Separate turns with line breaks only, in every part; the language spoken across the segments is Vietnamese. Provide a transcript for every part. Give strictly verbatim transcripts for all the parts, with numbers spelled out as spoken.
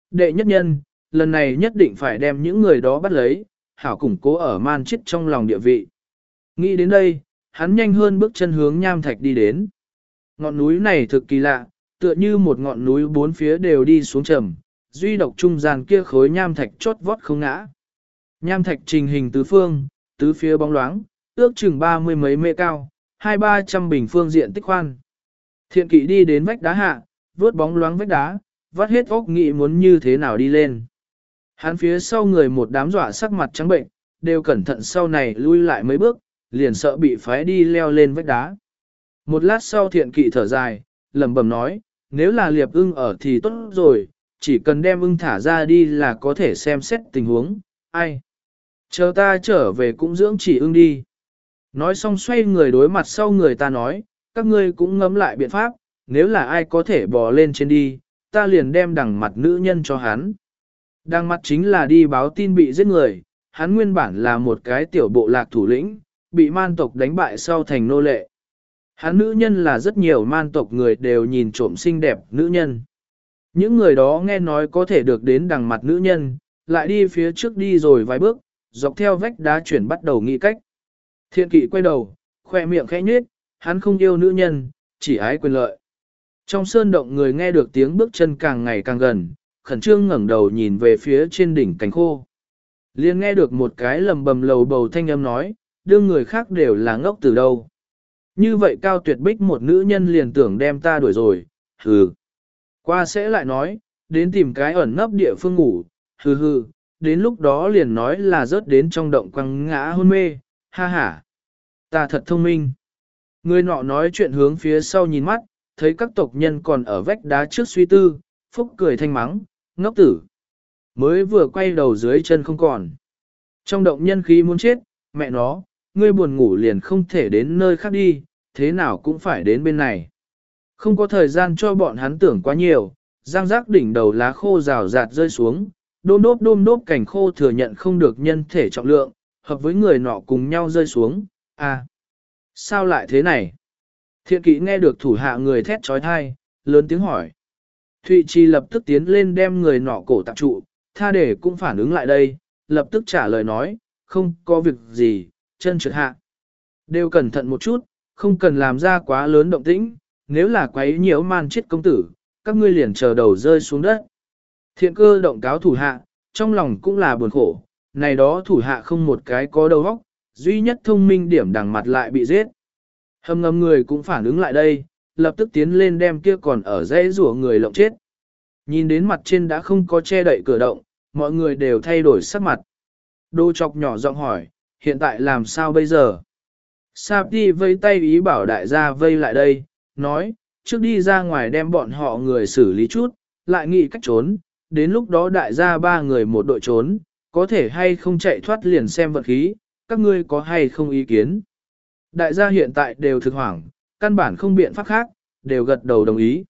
Đệ nhất nhân, lần này nhất định phải đem những người đó bắt lấy, hảo củng cố ở man chết trong lòng địa vị. Nghĩ đến đây, hắn nhanh hơn bước chân hướng nham thạch đi đến. Ngọn núi này thực kỳ lạ, tựa như một ngọn núi bốn phía đều đi xuống trầm, duy độc trung gian kia khối nham thạch chót vót không ngã. Nham thạch trình hình tứ phương, tứ phía bóng loáng, ước chừng ba mươi mấy mê cao, hai ba trăm bình phương diện tích khoan. Thiện kỵ đi đến vách đá hạ, vớt bóng loáng vách đá, vắt hết óc nghĩ muốn như thế nào đi lên. Hắn phía sau người một đám dọa sắc mặt trắng bệnh, đều cẩn thận sau này lui lại mấy bước, liền sợ bị phái đi leo lên vách đá. Một lát sau thiện kỵ thở dài, lẩm bẩm nói, nếu là liệp ưng ở thì tốt rồi, chỉ cần đem ưng thả ra đi là có thể xem xét tình huống, ai. Chờ ta trở về cũng dưỡng chỉ ưng đi. Nói xong xoay người đối mặt sau người ta nói, các ngươi cũng ngẫm lại biện pháp, nếu là ai có thể bò lên trên đi, ta liền đem đằng mặt nữ nhân cho hắn. Đằng mặt chính là đi báo tin bị giết người, hắn nguyên bản là một cái tiểu bộ lạc thủ lĩnh, bị man tộc đánh bại sau thành nô lệ. Hắn nữ nhân là rất nhiều man tộc người đều nhìn trộm xinh đẹp nữ nhân. Những người đó nghe nói có thể được đến đằng mặt nữ nhân, lại đi phía trước đi rồi vài bước, dọc theo vách đá chuyển bắt đầu nghĩ cách. Thiện kỵ quay đầu, khoe miệng khẽ nhếch, hắn không yêu nữ nhân, chỉ ái quyền lợi. Trong sơn động người nghe được tiếng bước chân càng ngày càng gần, khẩn trương ngẩng đầu nhìn về phía trên đỉnh cánh khô. Liền nghe được một cái lầm bầm lầu bầu thanh âm nói, đương người khác đều là ngốc từ đâu. Như vậy cao tuyệt bích một nữ nhân liền tưởng đem ta đuổi rồi, hừ. Qua sẽ lại nói, đến tìm cái ẩn nấp địa phương ngủ, hừ hừ, đến lúc đó liền nói là rớt đến trong động quăng ngã hôn mê, ha ha. Ta thật thông minh. Người nọ nói chuyện hướng phía sau nhìn mắt, thấy các tộc nhân còn ở vách đá trước suy tư, phúc cười thanh mắng, ngốc tử. Mới vừa quay đầu dưới chân không còn. Trong động nhân khí muốn chết, mẹ nó, ngươi buồn ngủ liền không thể đến nơi khác đi, thế nào cũng phải đến bên này. Không có thời gian cho bọn hắn tưởng quá nhiều, giang giác đỉnh đầu lá khô rào rạt rơi xuống, đôm đốp đôm đốp cảnh khô thừa nhận không được nhân thể trọng lượng, hợp với người nọ cùng nhau rơi xuống, à, sao lại thế này? Thiện kỵ nghe được thủ hạ người thét trói thai, lớn tiếng hỏi. Thụy Trì lập tức tiến lên đem người nọ cổ tạm trụ, tha để cũng phản ứng lại đây, lập tức trả lời nói, không có việc gì, chân trượt hạ. Đều cẩn thận một chút, không cần làm ra quá lớn động tĩnh, nếu là quấy nhiễu man chết công tử, các ngươi liền chờ đầu rơi xuống đất. Thiện cơ động cáo thủ hạ, trong lòng cũng là buồn khổ, này đó thủ hạ không một cái có đầu óc, duy nhất thông minh điểm đằng mặt lại bị giết. Hầm ngầm người cũng phản ứng lại đây, lập tức tiến lên đem kia còn ở dãy rủa người lộng chết. Nhìn đến mặt trên đã không có che đậy cửa động, mọi người đều thay đổi sắc mặt. Đô chọc nhỏ giọng hỏi, hiện tại làm sao bây giờ? Sạp đi vây tay ý bảo đại gia vây lại đây, nói, trước đi ra ngoài đem bọn họ người xử lý chút, lại nghĩ cách trốn, đến lúc đó đại gia ba người một đội trốn, có thể hay không chạy thoát liền xem vật khí, các ngươi có hay không ý kiến. Đại gia hiện tại đều thực hoảng, căn bản không biện pháp khác, đều gật đầu đồng ý.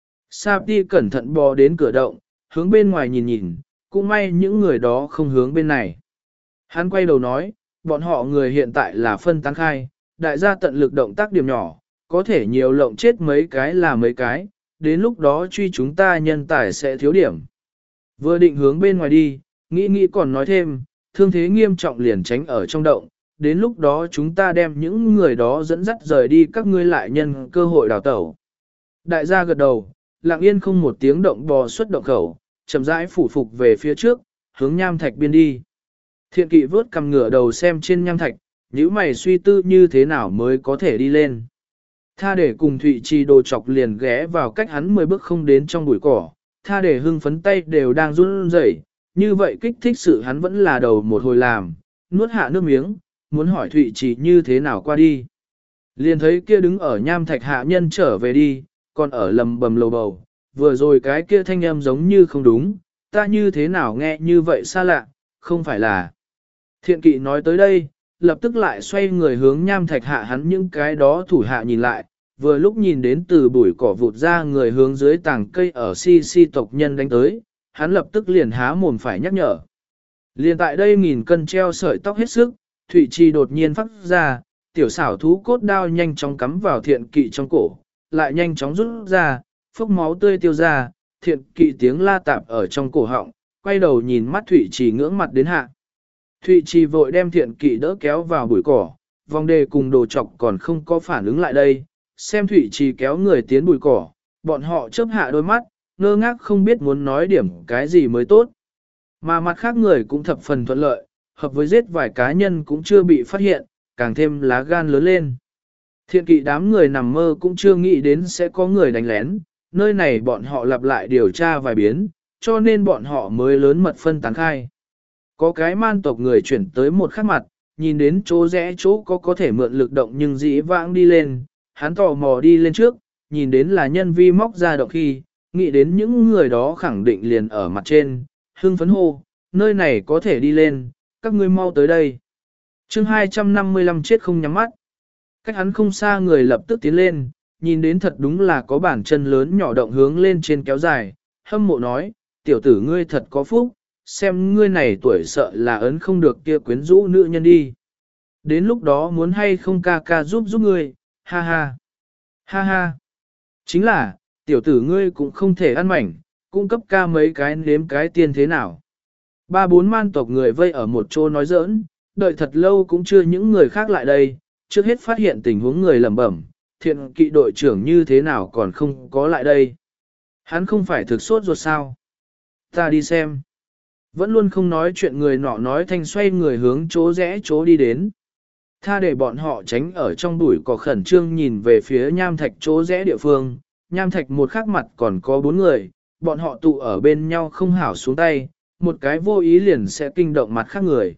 Sạp đi cẩn thận bò đến cửa động, hướng bên ngoài nhìn nhìn, cũng may những người đó không hướng bên này. Hắn quay đầu nói, bọn họ người hiện tại là phân tán khai, đại gia tận lực động tác điểm nhỏ, có thể nhiều lộng chết mấy cái là mấy cái, đến lúc đó truy chúng ta nhân tài sẽ thiếu điểm. Vừa định hướng bên ngoài đi, nghĩ nghĩ còn nói thêm, thương thế nghiêm trọng liền tránh ở trong động, đến lúc đó chúng ta đem những người đó dẫn dắt rời đi các ngươi lại nhân cơ hội đào tẩu. Đại gia gật đầu, lặng yên không một tiếng động bò xuất động khẩu, chậm rãi phủ phục về phía trước, hướng nham thạch biên đi. Thiện kỵ vớt cầm ngửa đầu xem trên nham thạch, nhíu mày suy tư như thế nào mới có thể đi lên. Tha để cùng Thụy Trì đồ chọc liền ghé vào cách hắn mười bước không đến trong bụi cỏ, tha để hưng phấn tay đều đang run rẩy, như vậy kích thích sự hắn vẫn là đầu một hồi làm, nuốt hạ nước miếng, muốn hỏi Thụy Trì như thế nào qua đi. Liền thấy kia đứng ở nham thạch hạ nhân trở về đi, còn ở lầm bầm lầu bầu, vừa rồi cái kia thanh âm giống như không đúng, ta như thế nào nghe như vậy xa lạ, không phải là. Thiện kỵ nói tới đây, lập tức lại xoay người hướng nham thạch hạ hắn những cái đó thủ hạ nhìn lại, vừa lúc nhìn đến từ bụi cỏ vụt ra người hướng dưới tảng cây ở si si tộc nhân đánh tới, hắn lập tức liền há mồm phải nhắc nhở. Liền tại đây nghìn cân treo sợi tóc hết sức, Thụy Trì đột nhiên phát ra, tiểu xảo thú cốt đao nhanh chóng cắm vào thiện kỵ trong cổ, lại nhanh chóng rút ra, phốc máu tươi tiêu ra, thiện kỵ tiếng la tạp ở trong cổ họng, quay đầu nhìn mắt Thụy Trì ngưỡng mặt đến hạ. Thụy Trì vội đem thiện kỵ đỡ kéo vào bụi cỏ, vòng đề cùng đồ chọc còn không có phản ứng lại đây, xem Thụy Trì kéo người tiến bụi cỏ, bọn họ chớp hạ đôi mắt, ngơ ngác không biết muốn nói điểm cái gì mới tốt. Mà mặt khác người cũng thập phần thuận lợi, hợp với giết vài cá nhân cũng chưa bị phát hiện, càng thêm lá gan lớn lên. Thiện kỵ đám người nằm mơ cũng chưa nghĩ đến sẽ có người đánh lén, nơi này bọn họ lặp lại điều tra vài biến, cho nên bọn họ mới lớn mật phân tán khai. Có cái man tộc người chuyển tới một khắc mặt, nhìn đến chỗ rẽ chỗ có có thể mượn lực động nhưng dĩ vãng đi lên, hắn tò mò đi lên trước, nhìn đến là nhân vi móc ra động khi, nghĩ đến những người đó khẳng định liền ở mặt trên, hưng phấn hô, nơi này có thể đi lên, các ngươi mau tới đây. chương hai trăm năm mươi lăm chết không nhắm mắt. Cách hắn không xa người lập tức tiến lên, nhìn đến thật đúng là có bàn chân lớn nhỏ động hướng lên trên kéo dài, hâm mộ nói, tiểu tử ngươi thật có phúc, xem ngươi này tuổi sợ là ấn không được kia quyến rũ nữ nhân đi. Đến lúc đó muốn hay không ca ca giúp giúp ngươi, ha ha, ha ha. Chính là, tiểu tử ngươi cũng không thể ăn mảnh, cung cấp ca mấy cái nếm cái tiên thế nào. Ba bốn man tộc người vây ở một chỗ nói giỡn, đợi thật lâu cũng chưa những người khác lại đây, trước hết phát hiện tình huống người lẩm bẩm, thiện kỵ đội trưởng như thế nào còn không có lại đây. Hắn không phải thực sốt ruột sao. Ta đi xem. Vẫn luôn không nói chuyện người nọ nói thanh xoay người hướng chỗ rẽ chỗ đi đến. Tha để bọn họ tránh ở trong bụi cỏ khẩn trương nhìn về phía nham thạch chỗ rẽ địa phương. Nham thạch một khắc mặt còn có bốn người, bọn họ tụ ở bên nhau không hảo xuống tay, một cái vô ý liền sẽ kinh động mặt khác người.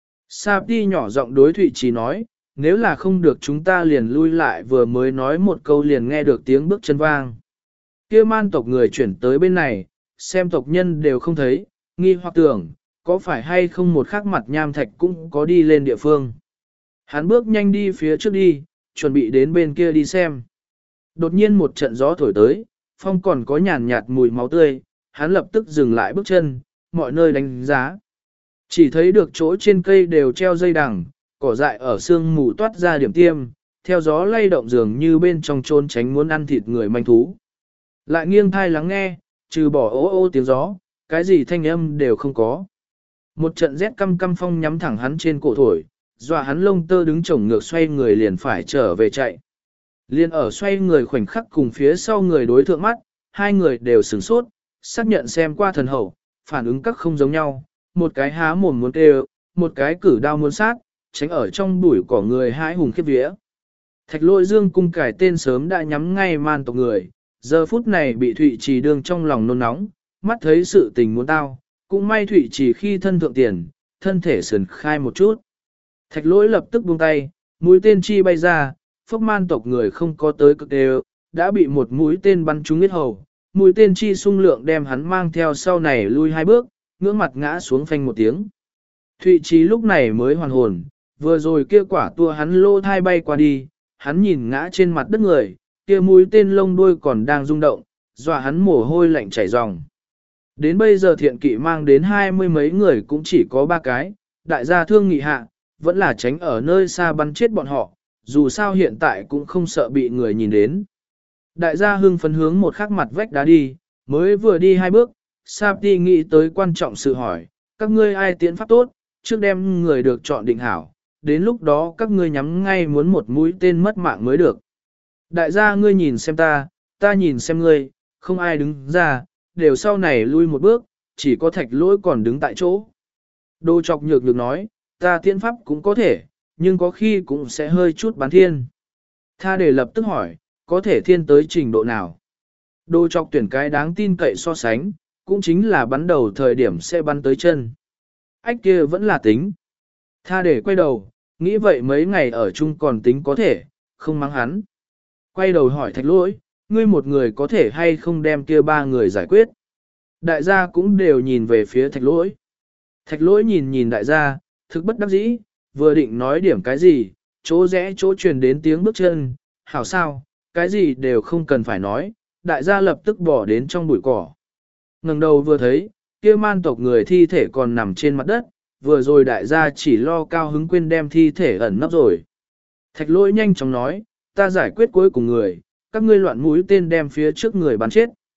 Sa Ti nhỏ giọng đối Thụy Trì nói, nếu là không được chúng ta liền lui lại, vừa mới nói một câu liền nghe được tiếng bước chân vang. Kia man tộc người chuyển tới bên này, xem tộc nhân đều không thấy, nghi hoặc tưởng, có phải hay không một khắc mặt nham thạch cũng có đi lên địa phương. Hắn bước nhanh đi phía trước đi, chuẩn bị đến bên kia đi xem. Đột nhiên một trận gió thổi tới, phong còn có nhàn nhạt mùi máu tươi, hắn lập tức dừng lại bước chân, mọi nơi đánh giá. Chỉ thấy được chỗ trên cây đều treo dây đằng, cỏ dại ở sương mù toát ra điểm tiêm, theo gió lay động dường như bên trong trôn tránh muốn ăn thịt người manh thú. Lại nghiêng thai lắng nghe, trừ bỏ ô ô tiếng gió, cái gì thanh âm đều không có. Một trận rét căm căm phong nhắm thẳng hắn trên cổ thổi, dọa hắn lông tơ đứng chổng ngược xoay người liền phải trở về chạy. Liên ở xoay người khoảnh khắc cùng phía sau người đối thượng mắt, hai người đều sửng sốt, xác nhận xem qua thần hậu, phản ứng các không giống nhau, một cái há mồm muốn kêu, một cái cử đao muốn sát, tránh ở trong bụi cỏ người hãi hùng khiếp vía. Thạch Lôi Dương cung cải tên sớm đã nhắm ngay man tộc người, giờ phút này bị Thụy Trì đương trong lòng nôn nóng, mắt thấy sự tình muốn tao, cũng may Thụy Trì khi thân thượng tiền, thân thể sườn khai một chút. Thạch Lỗi lập tức buông tay, mũi tên chi bay ra, phốc man tộc người không có tới cực đều, đã bị một mũi tên bắn trúng huyết hầu, mũi tên chi sung lượng đem hắn mang theo sau này lui hai bước, ngưỡng mặt ngã xuống phanh một tiếng. Thụy Trì lúc này mới hoàn hồn, vừa rồi kia quả tua hắn lô thai bay qua đi, hắn nhìn ngã trên mặt đất người, kia mũi tên lông đuôi còn đang rung động, dọa hắn mồ hôi lạnh chảy ròng. Đến bây giờ thiện kỵ mang đến hai mươi mấy người cũng chỉ có ba cái, đại gia thương nghị hạ, vẫn là tránh ở nơi xa bắn chết bọn họ, dù sao hiện tại cũng không sợ bị người nhìn đến. Đại gia hưng phấn hướng một khắc mặt vách đá đi, mới vừa đi hai bước, Sapti nghĩ tới quan trọng sự hỏi, các ngươi ai tiến pháp tốt, trước đem người được chọn định hảo, đến lúc đó các ngươi nhắm ngay muốn một mũi tên mất mạng mới được. Đại gia ngươi nhìn xem ta, ta nhìn xem ngươi, không ai đứng ra, đều sau này lui một bước, chỉ có Thạch Lỗi còn đứng tại chỗ. Đồ Chọc nhược nhược nói, ta tiến pháp cũng có thể, nhưng có khi cũng sẽ hơi chút bán thiên. Tha để lập tức hỏi, có thể thiên tới trình độ nào? Đồ Chọc tuyển cái đáng tin cậy so sánh, cũng chính là bắn đầu thời điểm sẽ bắn tới chân. Ách kia vẫn là tính. Tha để quay đầu, nghĩ vậy mấy ngày ở chung còn tính có thể, không mắng hắn. Quay đầu hỏi Thạch Lỗi, ngươi một người có thể hay không đem kia ba người giải quyết? Đại gia cũng đều nhìn về phía Thạch Lỗi. Thạch Lỗi nhìn nhìn đại gia, thực bất đắc dĩ, vừa định nói điểm cái gì, chỗ rẽ chỗ truyền đến tiếng bước chân, hảo sao, cái gì đều không cần phải nói, đại gia lập tức bỏ đến trong bụi cỏ. Ngẩng đầu vừa thấy, kia man tộc người thi thể còn nằm trên mặt đất, vừa rồi đại gia chỉ lo cao hứng quên đem thi thể ẩn nấp rồi. Thạch Lỗi nhanh chóng nói, ta giải quyết cuối cùng người, các ngươi loạn mũi tên đem phía trước người bắn chết.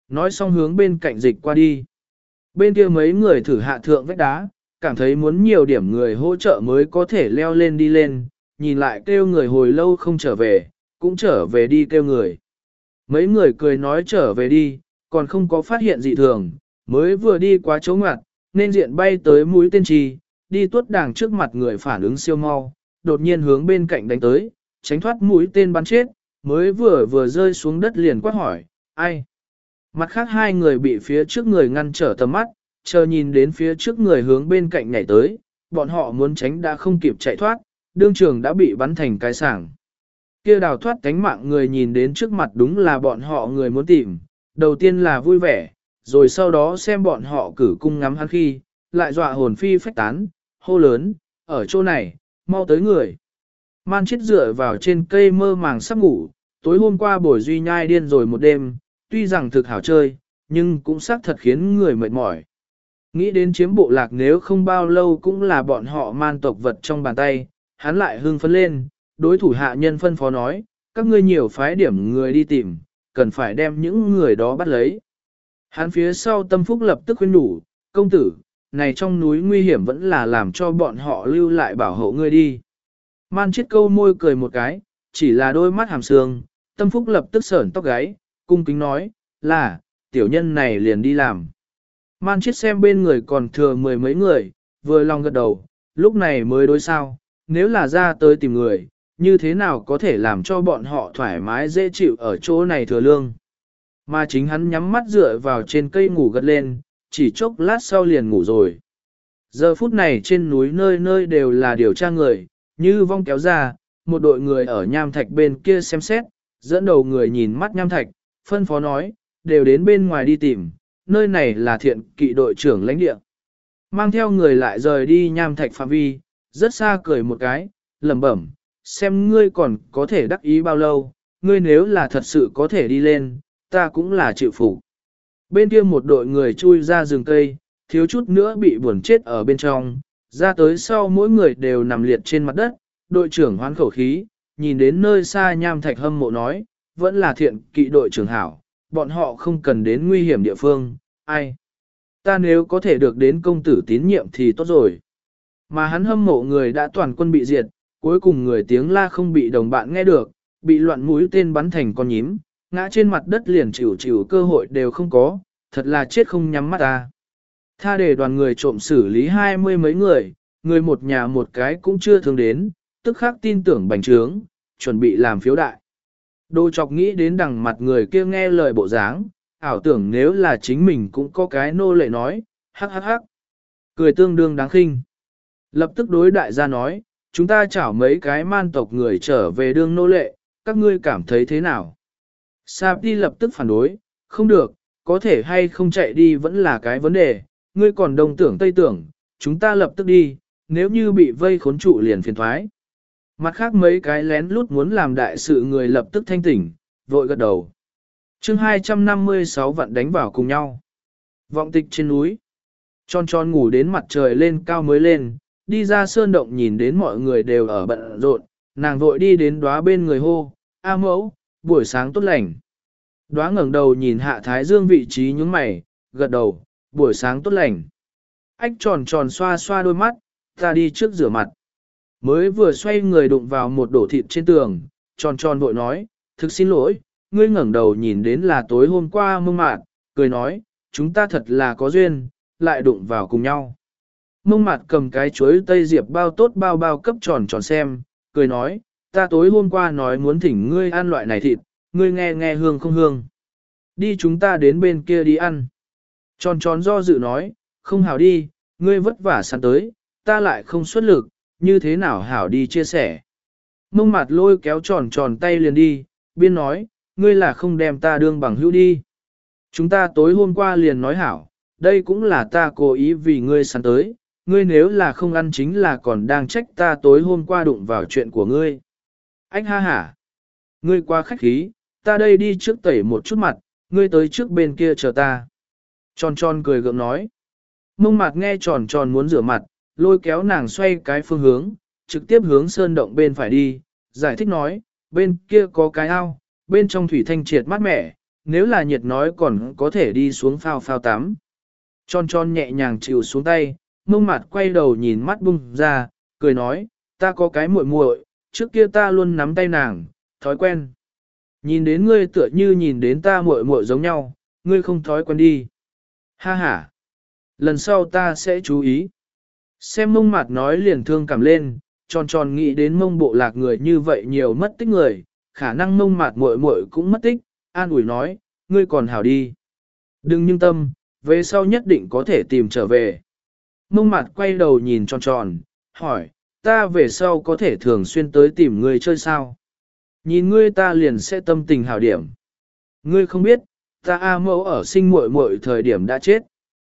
nói xong hướng bên cạnh dịch qua đi. Bên kia mấy người thử hạ thượng vách đá, cảm thấy muốn nhiều điểm người hỗ trợ mới có thể leo lên đi lên, nhìn lại kêu người hồi lâu không trở về, cũng trở về đi kêu người. Mấy người cười nói trở về đi, còn không có phát hiện dị thường, mới vừa đi qua chỗ ngoặt, nên diện bay tới mũi tên trì, đi tuốt đàng trước mặt người phản ứng siêu mau, đột nhiên hướng bên cạnh đánh tới, tránh thoát mũi tên bắn chết, mới vừa vừa rơi xuống đất liền quát hỏi, ai? Mặt khác hai người bị phía trước người ngăn trở tầm mắt, chờ nhìn đến phía trước người hướng bên cạnh nhảy tới, bọn họ muốn tránh đã không kịp chạy thoát, đương trường đã bị bắn thành cái sảng. Kia đào thoát cánh mạng người nhìn đến trước mặt đúng là bọn họ người muốn tìm, đầu tiên là vui vẻ, rồi sau đó xem bọn họ cử cung ngắm hắn khi, lại dọa hồn phi phách tán, hô lớn, ở chỗ này, mau tới người. Man chết dựa vào trên cây mơ màng sắp ngủ, tối hôm qua bồi duy nhai điên rồi một đêm, tuy rằng thực hảo chơi, nhưng cũng xác thật khiến người mệt mỏi. Nghĩ đến chiếm bộ lạc nếu không bao lâu cũng là bọn họ man tộc vật trong bàn tay, hắn lại hưng phấn lên, đối thủ hạ nhân phân phó nói, các ngươi nhiều phái điểm người đi tìm, cần phải đem những người đó bắt lấy. Hắn phía sau tâm phúc lập tức khuyên nhủ, công tử, này trong núi nguy hiểm vẫn là làm cho bọn họ lưu lại bảo hộ ngươi đi. Man chết câu môi cười một cái, chỉ là đôi mắt hàm sương, tâm phúc lập tức sởn tóc gáy, cung kính nói, là, tiểu nhân này liền đi làm. Man chết xem bên người còn thừa mười mấy người, vừa lòng gật đầu, lúc này mới đối sao, nếu là ra tới tìm người, như thế nào có thể làm cho bọn họ thoải mái dễ chịu ở chỗ này thừa lương. Mà chính hắn nhắm mắt dựa vào trên cây ngủ gật lên, chỉ chốc lát sau liền ngủ rồi. Giờ phút này trên núi nơi nơi đều là điều tra người, như vong kéo ra, một đội người ở nham thạch bên kia xem xét, dẫn đầu người nhìn mắt nham thạch, phân phó nói, đều đến bên ngoài đi tìm, nơi này là thiện kỵ đội trưởng lãnh địa. Mang theo người lại rời đi nham thạch phạm vi, rất xa cười một cái, lẩm bẩm, xem ngươi còn có thể đắc ý bao lâu, ngươi nếu là thật sự có thể đi lên, ta cũng là chịu phục. Bên kia một đội người chui ra rừng cây, thiếu chút nữa bị buồn chết ở bên trong, ra tới sau mỗi người đều nằm liệt trên mặt đất, đội trưởng hoán khẩu khí, nhìn đến nơi xa nham thạch hâm mộ nói, vẫn là thiện kỵ đội trưởng hảo, bọn họ không cần đến nguy hiểm địa phương, ai. Ta nếu có thể được đến công tử tín nhiệm thì tốt rồi. Mà hắn hâm mộ người đã toàn quân bị diệt, cuối cùng người tiếng la không bị đồng bạn nghe được, bị loạn mũi tên bắn thành con nhím, ngã trên mặt đất liền chịu chịu cơ hội đều không có, thật là chết không nhắm mắt ta. Tha để đoàn người trộm xử lý hai mươi mấy người, người một nhà một cái cũng chưa thương đến, tức khắc tin tưởng bành trướng, chuẩn bị làm phiếu đại. Đô chọc nghĩ đến đằng mặt người kia nghe lời bộ dáng, ảo tưởng nếu là chính mình cũng có cái nô lệ nói, hắc hắc hắc. Cười tương đương đáng khinh. Lập tức đối đại gia nói, chúng ta chảo mấy cái man tộc người trở về đương nô lệ, các ngươi cảm thấy thế nào? Sạp đi lập tức phản đối, không được, có thể hay không chạy đi vẫn là cái vấn đề, ngươi còn đông tưởng tây tưởng, chúng ta lập tức đi, nếu như bị vây khốn trụ liền phiền thoái. Mặt khác mấy cái lén lút muốn làm đại sự người lập tức thanh tỉnh, vội gật đầu. chương hai trăm năm mươi sáu vạn đánh vào cùng nhau. Vọng tịch trên núi. Tròn tròn ngủ đến mặt trời lên cao mới lên, đi ra sơn động nhìn đến mọi người đều ở bận rộn, nàng vội đi đến đóa bên người hô, A mẫu, buổi sáng tốt lành. Đóa ngẩng đầu nhìn hạ thái dương vị trí nhướng mày, gật đầu, buổi sáng tốt lành. Ách tròn tròn xoa xoa đôi mắt, ta đi trước rửa mặt. Mới vừa xoay người đụng vào một đổ thịt trên tường, tròn tròn vội nói, thực xin lỗi, ngươi ngẩng đầu nhìn đến là tối hôm qua mông mạt, cười nói, chúng ta thật là có duyên, lại đụng vào cùng nhau. Mông mạt cầm cái chuối tây diệp bao tốt bao bao cấp tròn tròn xem, cười nói, ta tối hôm qua nói muốn thỉnh ngươi ăn loại này thịt, ngươi nghe nghe hương không hương. Đi chúng ta đến bên kia đi ăn. Tròn tròn do dự nói, không hảo đi, ngươi vất vả sẵn tới, ta lại không xuất lực, như thế nào hảo đi chia sẻ. Mông mặt lôi kéo tròn tròn tay liền đi, biên nói, ngươi là không đem ta đương bằng hữu đi. Chúng ta tối hôm qua liền nói hảo, đây cũng là ta cố ý vì ngươi sẵn tới, ngươi nếu là không ăn chính là còn đang trách ta tối hôm qua đụng vào chuyện của ngươi. Anh ha hả, ngươi quá khách khí, ta đây đi trước tẩy một chút mặt, ngươi tới trước bên kia chờ ta. Tròn tròn cười gượng nói. Mông mặt nghe tròn tròn muốn rửa mặt, lôi kéo nàng xoay cái phương hướng, trực tiếp hướng sơn động bên phải đi, giải thích nói, bên kia có cái ao, bên trong thủy thanh triệt mát mẻ, nếu là nhiệt nói còn có thể đi xuống phao phao tắm. Tròn tròn nhẹ nhàng chịu xuống tay, mông mặt quay đầu nhìn mắt bung ra, cười nói, ta có cái muội muội, trước kia ta luôn nắm tay nàng, thói quen. Nhìn đến ngươi tựa như nhìn đến ta muội muội giống nhau, ngươi không thói quen đi. Ha ha, lần sau ta sẽ chú ý. Xem mông mặt nói liền thương cảm lên, tròn tròn nghĩ đến mông bộ lạc người như vậy nhiều mất tích người, khả năng mông mặt muội muội cũng mất tích, an ủi nói, ngươi còn hảo đi. Đừng nhưng tâm, về sau nhất định có thể tìm trở về. Mông mặt quay đầu nhìn tròn tròn, hỏi, ta về sau có thể thường xuyên tới tìm ngươi chơi sao? Nhìn ngươi ta liền sẽ tâm tình hảo điểm. Ngươi không biết, ta A mẫu ở sinh muội muội thời điểm đã chết.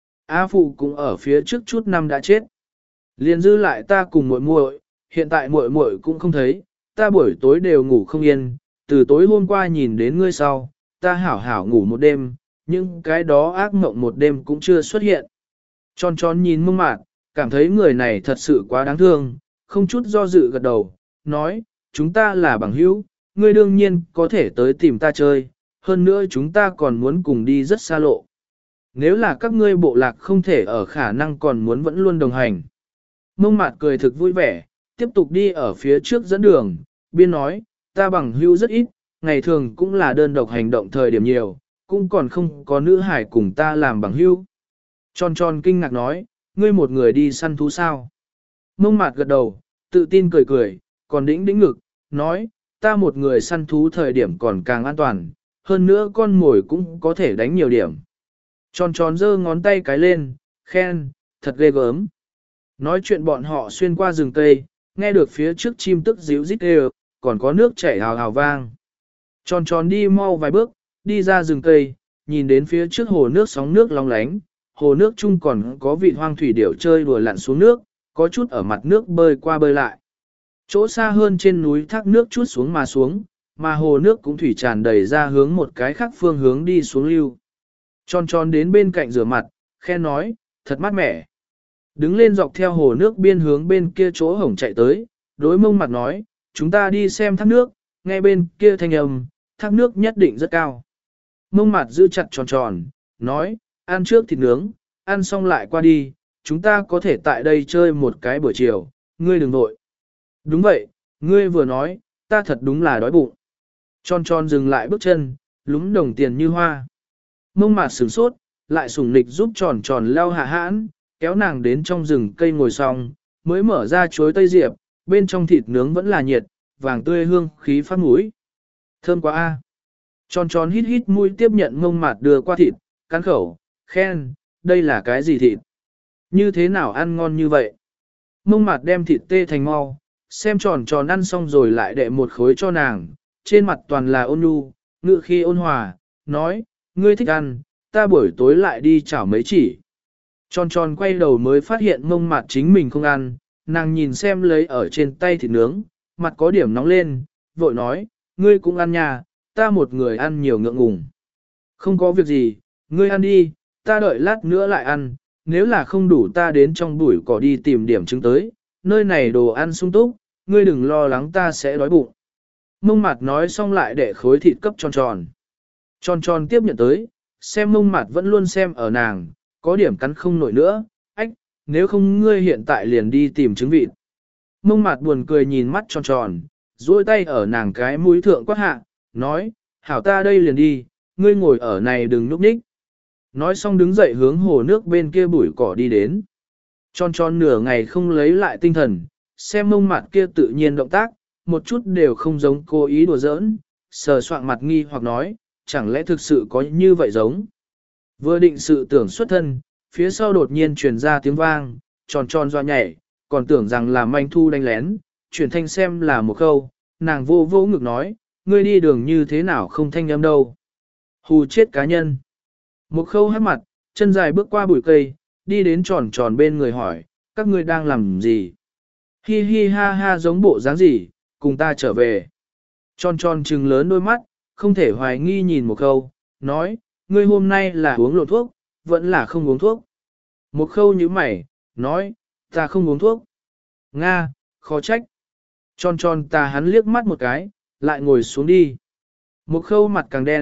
A phụ cũng ở phía trước chút năm đã chết. Liền dư lại ta cùng muội muội, hiện tại muội muội cũng không thấy, ta buổi tối đều ngủ không yên, từ tối hôm qua nhìn đến ngươi sau, ta hảo hảo ngủ một đêm, nhưng cái đó ác mộng một đêm cũng chưa xuất hiện. Tròn tròn nhìn mông mạt, cảm thấy người này thật sự quá đáng thương, không chút do dự gật đầu, nói, chúng ta là bằng hữu, ngươi đương nhiên có thể tới tìm ta chơi, hơn nữa chúng ta còn muốn cùng đi rất xa lộ. Nếu là các ngươi bộ lạc không thể ở khả năng còn muốn vẫn luôn đồng hành. Mông mạt cười thực vui vẻ, tiếp tục đi ở phía trước dẫn đường, biên nói, ta bằng hữu rất ít, ngày thường cũng là đơn độc hành động thời điểm nhiều, cũng còn không có nữ hải cùng ta làm bằng hữu. Tròn tròn kinh ngạc nói, ngươi một người đi săn thú sao? Mông mạt gật đầu, tự tin cười cười, còn đĩnh đĩnh ngực, nói, ta một người săn thú thời điểm còn càng an toàn, hơn nữa con mồi cũng có thể đánh nhiều điểm. Tròn tròn giơ ngón tay cái lên, khen, thật ghê gớm. Nói chuyện bọn họ xuyên qua rừng cây, nghe được phía trước chim tức díu rít đều, còn có nước chảy hào hào vang. Tròn tròn đi mau vài bước, đi ra rừng cây, nhìn đến phía trước hồ nước sóng nước long lánh, hồ nước chung còn có vị hoang thủy điểu chơi đùa lặn xuống nước, có chút ở mặt nước bơi qua bơi lại. Chỗ xa hơn trên núi thác nước chút xuống mà xuống, mà hồ nước cũng thủy tràn đầy ra hướng một cái khác phương hướng đi xuống lưu. Tròn tròn đến bên cạnh rửa mặt, khen nói, thật mát mẻ. Đứng lên dọc theo hồ nước biên hướng bên kia chỗ hổng chạy tới, đối mông mặt nói, chúng ta đi xem thác nước, nghe bên kia thanh âm, thác nước nhất định rất cao. Mông mặt giữ chặt tròn tròn, nói, ăn trước thịt nướng, ăn xong lại qua đi, chúng ta có thể tại đây chơi một cái buổi chiều, ngươi đừng nội. Đúng vậy, ngươi vừa nói, ta thật đúng là đói bụng. Tròn tròn dừng lại bước chân, lúm đồng tiền như hoa. Mông mặt sửng sốt, lại sủng nịch giúp tròn tròn leo hạ hãn, kéo nàng đến trong rừng cây ngồi xong, mới mở ra chuối tây diệp, bên trong thịt nướng vẫn là nhiệt, vàng tươi hương khí phát mũi. Thơm quá a. Tròn tròn hít hít mũi tiếp nhận mông mặt đưa qua thịt, cắn khẩu, khen, đây là cái gì thịt? Như thế nào ăn ngon như vậy? Mông mặt đem thịt tê thành mau, xem tròn tròn ăn xong rồi lại đệ một khối cho nàng, trên mặt toàn là ôn nhu, ngự khi ôn hòa, nói, ngươi thích ăn, ta buổi tối lại đi chảo mấy chỉ. Tròn tròn quay đầu mới phát hiện mông mặt chính mình không ăn, nàng nhìn xem lấy ở trên tay thịt nướng, mặt có điểm nóng lên, vội nói, ngươi cũng ăn nha, ta một người ăn nhiều ngượng ngùng. Không có việc gì, ngươi ăn đi, ta đợi lát nữa lại ăn, nếu là không đủ ta đến trong bụi cỏ đi tìm điểm chứng tới, nơi này đồ ăn sung túc, ngươi đừng lo lắng ta sẽ đói bụng. Mông mặt nói xong lại để khối thịt cấp tròn tròn. Tròn tròn tiếp nhận tới, xem mông mặt vẫn luôn xem ở nàng, có điểm cắn không nổi nữa, ách, nếu không ngươi hiện tại liền đi tìm trứng vịt. Mông mặt buồn cười nhìn mắt tròn tròn, duỗi tay ở nàng cái mũi thượng quát hạ, nói, hảo ta đây liền đi, ngươi ngồi ở này đừng núp ních. Nói xong đứng dậy hướng hồ nước bên kia bụi cỏ đi đến. Tròn tròn nửa ngày không lấy lại tinh thần, xem mông mặt kia tự nhiên động tác, một chút đều không giống cố ý đùa giỡn, sờ soạng mặt nghi hoặc nói, chẳng lẽ thực sự có như vậy giống. Vừa định sự tưởng xuất thân, phía sau đột nhiên truyền ra tiếng vang, tròn tròn doa nhảy, còn tưởng rằng là manh thu đánh lén, chuyển thanh xem là một câu, nàng vô vô ngực nói, ngươi đi đường như thế nào không thanh âm đâu. Hù chết cá nhân. Một khâu hát mặt, chân dài bước qua bụi cây, đi đến tròn tròn bên người hỏi, các ngươi đang làm gì? Hi hi ha ha giống bộ dáng gì, cùng ta trở về. Tròn tròn trừng lớn đôi mắt, không thể hoài nghi nhìn một khâu, nói, ngươi hôm nay là uống lộ thuốc, vẫn là không uống thuốc. Một khâu như mày, nói, ta không uống thuốc. Nga, khó trách. Tròn tròn ta hắn liếc mắt một cái, lại ngồi xuống đi. Một khâu mặt càng đen,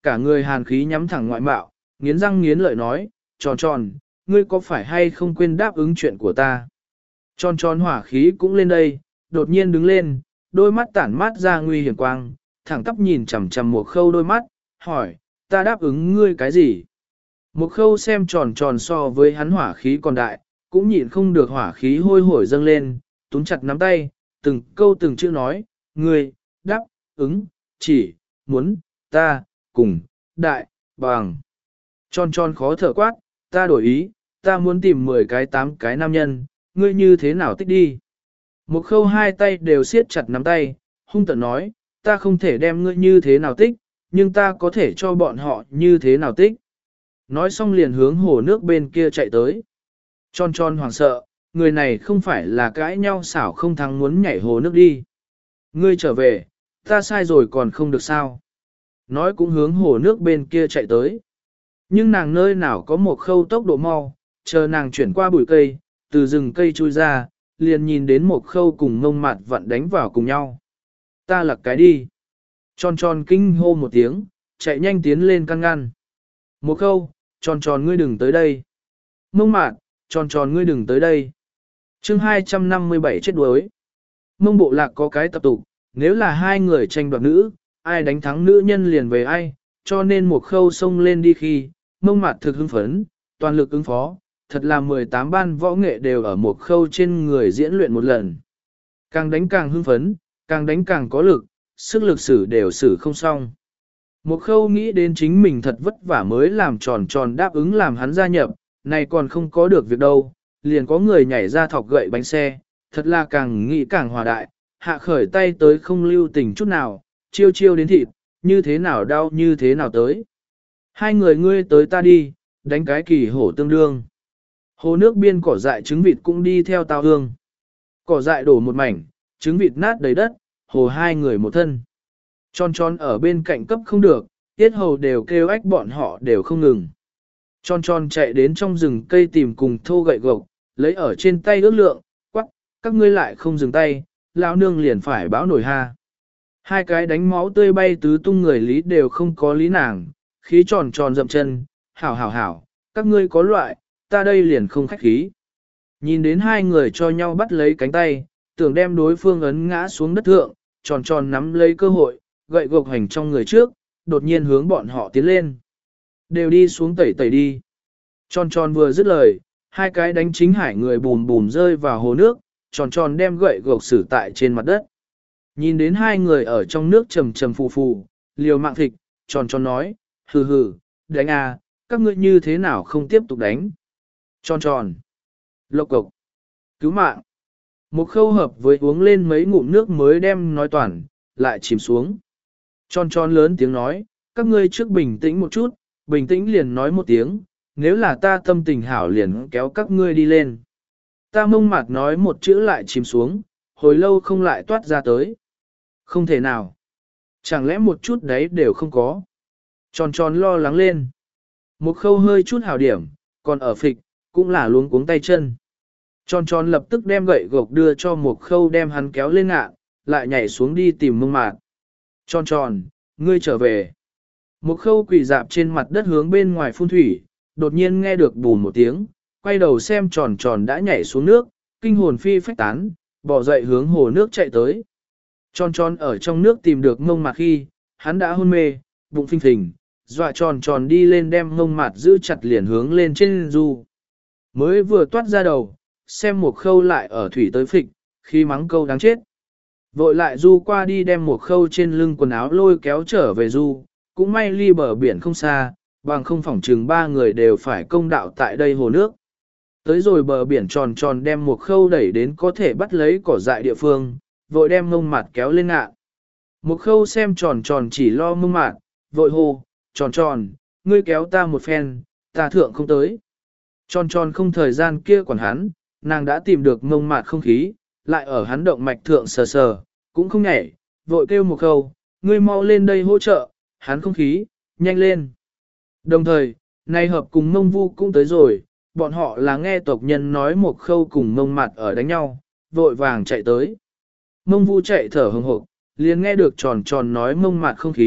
cả người hàn khí nhắm thẳng ngoại mạo, nghiến răng nghiến lợi nói, tròn tròn, ngươi có phải hay không quên đáp ứng chuyện của ta? Tròn tròn hỏa khí cũng lên đây, đột nhiên đứng lên, đôi mắt tản mát ra nguy hiểm quang, thẳng tắp nhìn chằm chằm một khâu đôi mắt, hỏi, ta đáp ứng ngươi cái gì? Một khâu xem tròn tròn so với hắn hỏa khí còn đại, cũng nhịn không được hỏa khí hôi hổi dâng lên, túm chặt nắm tay, từng câu từng chữ nói, ngươi, đáp, ứng, chỉ, muốn, ta, cùng, đại, bằng. Tròn tròn khó thở quát, ta đổi ý, ta muốn tìm mười cái tám cái nam nhân, ngươi như thế nào tích đi. Một khâu hai tay đều siết chặt nắm tay, hung tợn nói, ta không thể đem ngươi như thế nào tích, nhưng ta có thể cho bọn họ như thế nào tích. Nói xong liền hướng hồ nước bên kia chạy tới. Tròn tròn hoảng sợ, người này không phải là cãi nhau xảo không thắng muốn nhảy hồ nước đi. Ngươi trở về, ta sai rồi còn không được sao. Nói cũng hướng hồ nước bên kia chạy tới. Nhưng nàng nơi nào có một khâu tốc độ mau, chờ nàng chuyển qua bụi cây, từ rừng cây chui ra, liền nhìn đến một khâu cùng ngông mặt vặn đánh vào cùng nhau. Ta lặc cái đi. Tròn tròn kinh hô một tiếng, chạy nhanh tiến lên căn ngăn. Một khâu, tròn tròn ngươi đừng tới đây. Mông mạt, tròn tròn ngươi đừng tới đây. chương hai trăm năm mươi bảy chết đuối. Mông bộ lạc có cái tập tục, nếu là hai người tranh đoạt nữ, ai đánh thắng nữ nhân liền về ai, cho nên một khâu xông lên đi khi, mông mạt thực hưng phấn, toàn lực ứng phó, thật là mười tám ban võ nghệ đều ở một khâu trên người diễn luyện một lần. Càng đánh càng hưng phấn, càng đánh càng có lực, sức lực sử đều sử không xong. Một khâu nghĩ đến chính mình thật vất vả mới làm tròn tròn đáp ứng làm hắn gia nhập, này còn không có được việc đâu, liền có người nhảy ra thọc gậy bánh xe, thật là càng nghĩ càng hòa đại, hạ khởi tay tới không lưu tình chút nào, chiêu chiêu đến thịt, như thế nào đau như thế nào tới. Hai người ngươi tới ta đi, đánh cái kỳ hổ tương đương. Hồ nước biên cỏ dại trứng vịt cũng đi theo tao hương. Cỏ dại đổ một mảnh, trứng vịt nát đầy đất, hồ hai người một thân. Tròn tròn ở bên cạnh cấp không được, tiết hầu đều kêu ách bọn họ đều không ngừng. Tròn tròn chạy đến trong rừng cây tìm cùng thô gậy gộc, lấy ở trên tay ước lượng, quắc, các ngươi lại không dừng tay, lão nương liền phải báo nổi ha. Hai cái đánh máu tươi bay tứ tung người lý đều không có lý nàng, khí tròn tròn dậm chân, hảo hảo hảo, các ngươi có loại, ta đây liền không khách khí. Nhìn đến hai người cho nhau bắt lấy cánh tay, tưởng đem đối phương ấn ngã xuống đất thượng, tròn tròn nắm lấy cơ hội, gậy gộc hành trong người trước, đột nhiên hướng bọn họ tiến lên. Đều đi xuống tẩy tẩy đi. Tròn tròn vừa dứt lời, hai cái đánh chính hải người bùm bùm rơi vào hồ nước, tròn tròn đem gậy gộc xử tại trên mặt đất. Nhìn đến hai người ở trong nước trầm trầm phù phù, liều mạng thịt, tròn tròn nói, hừ hừ, đánh à, các ngươi như thế nào không tiếp tục đánh. Tròn tròn, lộc cộc, cứu mạng. Một khâu hợp với uống lên mấy ngụm nước mới đem nói toàn, lại chìm xuống. Tròn tròn lớn tiếng nói, các ngươi trước bình tĩnh một chút, bình tĩnh liền nói một tiếng, nếu là ta tâm tình hảo liền kéo các ngươi đi lên. Ta mông mặt nói một chữ lại chìm xuống, hồi lâu không lại toát ra tới. Không thể nào. Chẳng lẽ một chút đấy đều không có. Tròn tròn lo lắng lên. Một khâu hơi chút hảo điểm, còn ở phịch, cũng là luống cuống tay chân. Tròn tròn lập tức đem gậy gộc đưa cho một khâu đem hắn kéo lên ngạ, lại nhảy xuống đi tìm mông mạt. Tròn tròn, ngươi trở về. Một khâu quỳ dạp trên mặt đất hướng bên ngoài phun thủy, đột nhiên nghe được bùn một tiếng, quay đầu xem tròn tròn đã nhảy xuống nước, kinh hồn phi phách tán, bỏ dậy hướng hồ nước chạy tới. Tròn tròn ở trong nước tìm được mông mạt khi, hắn đã hôn mê, bụng phình phình, dọa tròn tròn đi lên đem mông mạt giữ chặt liền hướng lên trên du. Mới vừa toát ra đầu, xem một khâu lại ở thủy tới phịch, khi mắng câu đáng chết. Vội lại du qua đi đem một khâu trên lưng quần áo lôi kéo trở về du, cũng may ly bờ biển không xa, bằng không phỏng chừng ba người đều phải công đạo tại đây hồ nước. Tới rồi bờ biển tròn tròn đem một khâu đẩy đến có thể bắt lấy cỏ dại địa phương, vội đem mông mặt kéo lên ngạ. Một khâu xem tròn tròn chỉ lo mông mặt, vội hô, tròn tròn, ngươi kéo ta một phen, ta thượng không tới. Tròn tròn không thời gian kia quản hắn, nàng đã tìm được mông mặt không khí, lại ở hắn động mạch thượng sờ sờ, cũng không nhảy, vội kêu một khâu, ngươi mau lên đây hỗ trợ, hắn không khí, nhanh lên. Đồng thời, nay hợp cùng mông vu cũng tới rồi, bọn họ là nghe tộc nhân nói một khâu cùng mông mặt ở đánh nhau, vội vàng chạy tới. Mông vu chạy thở hừng hộp, liền nghe được tròn tròn nói mông mặt không khí,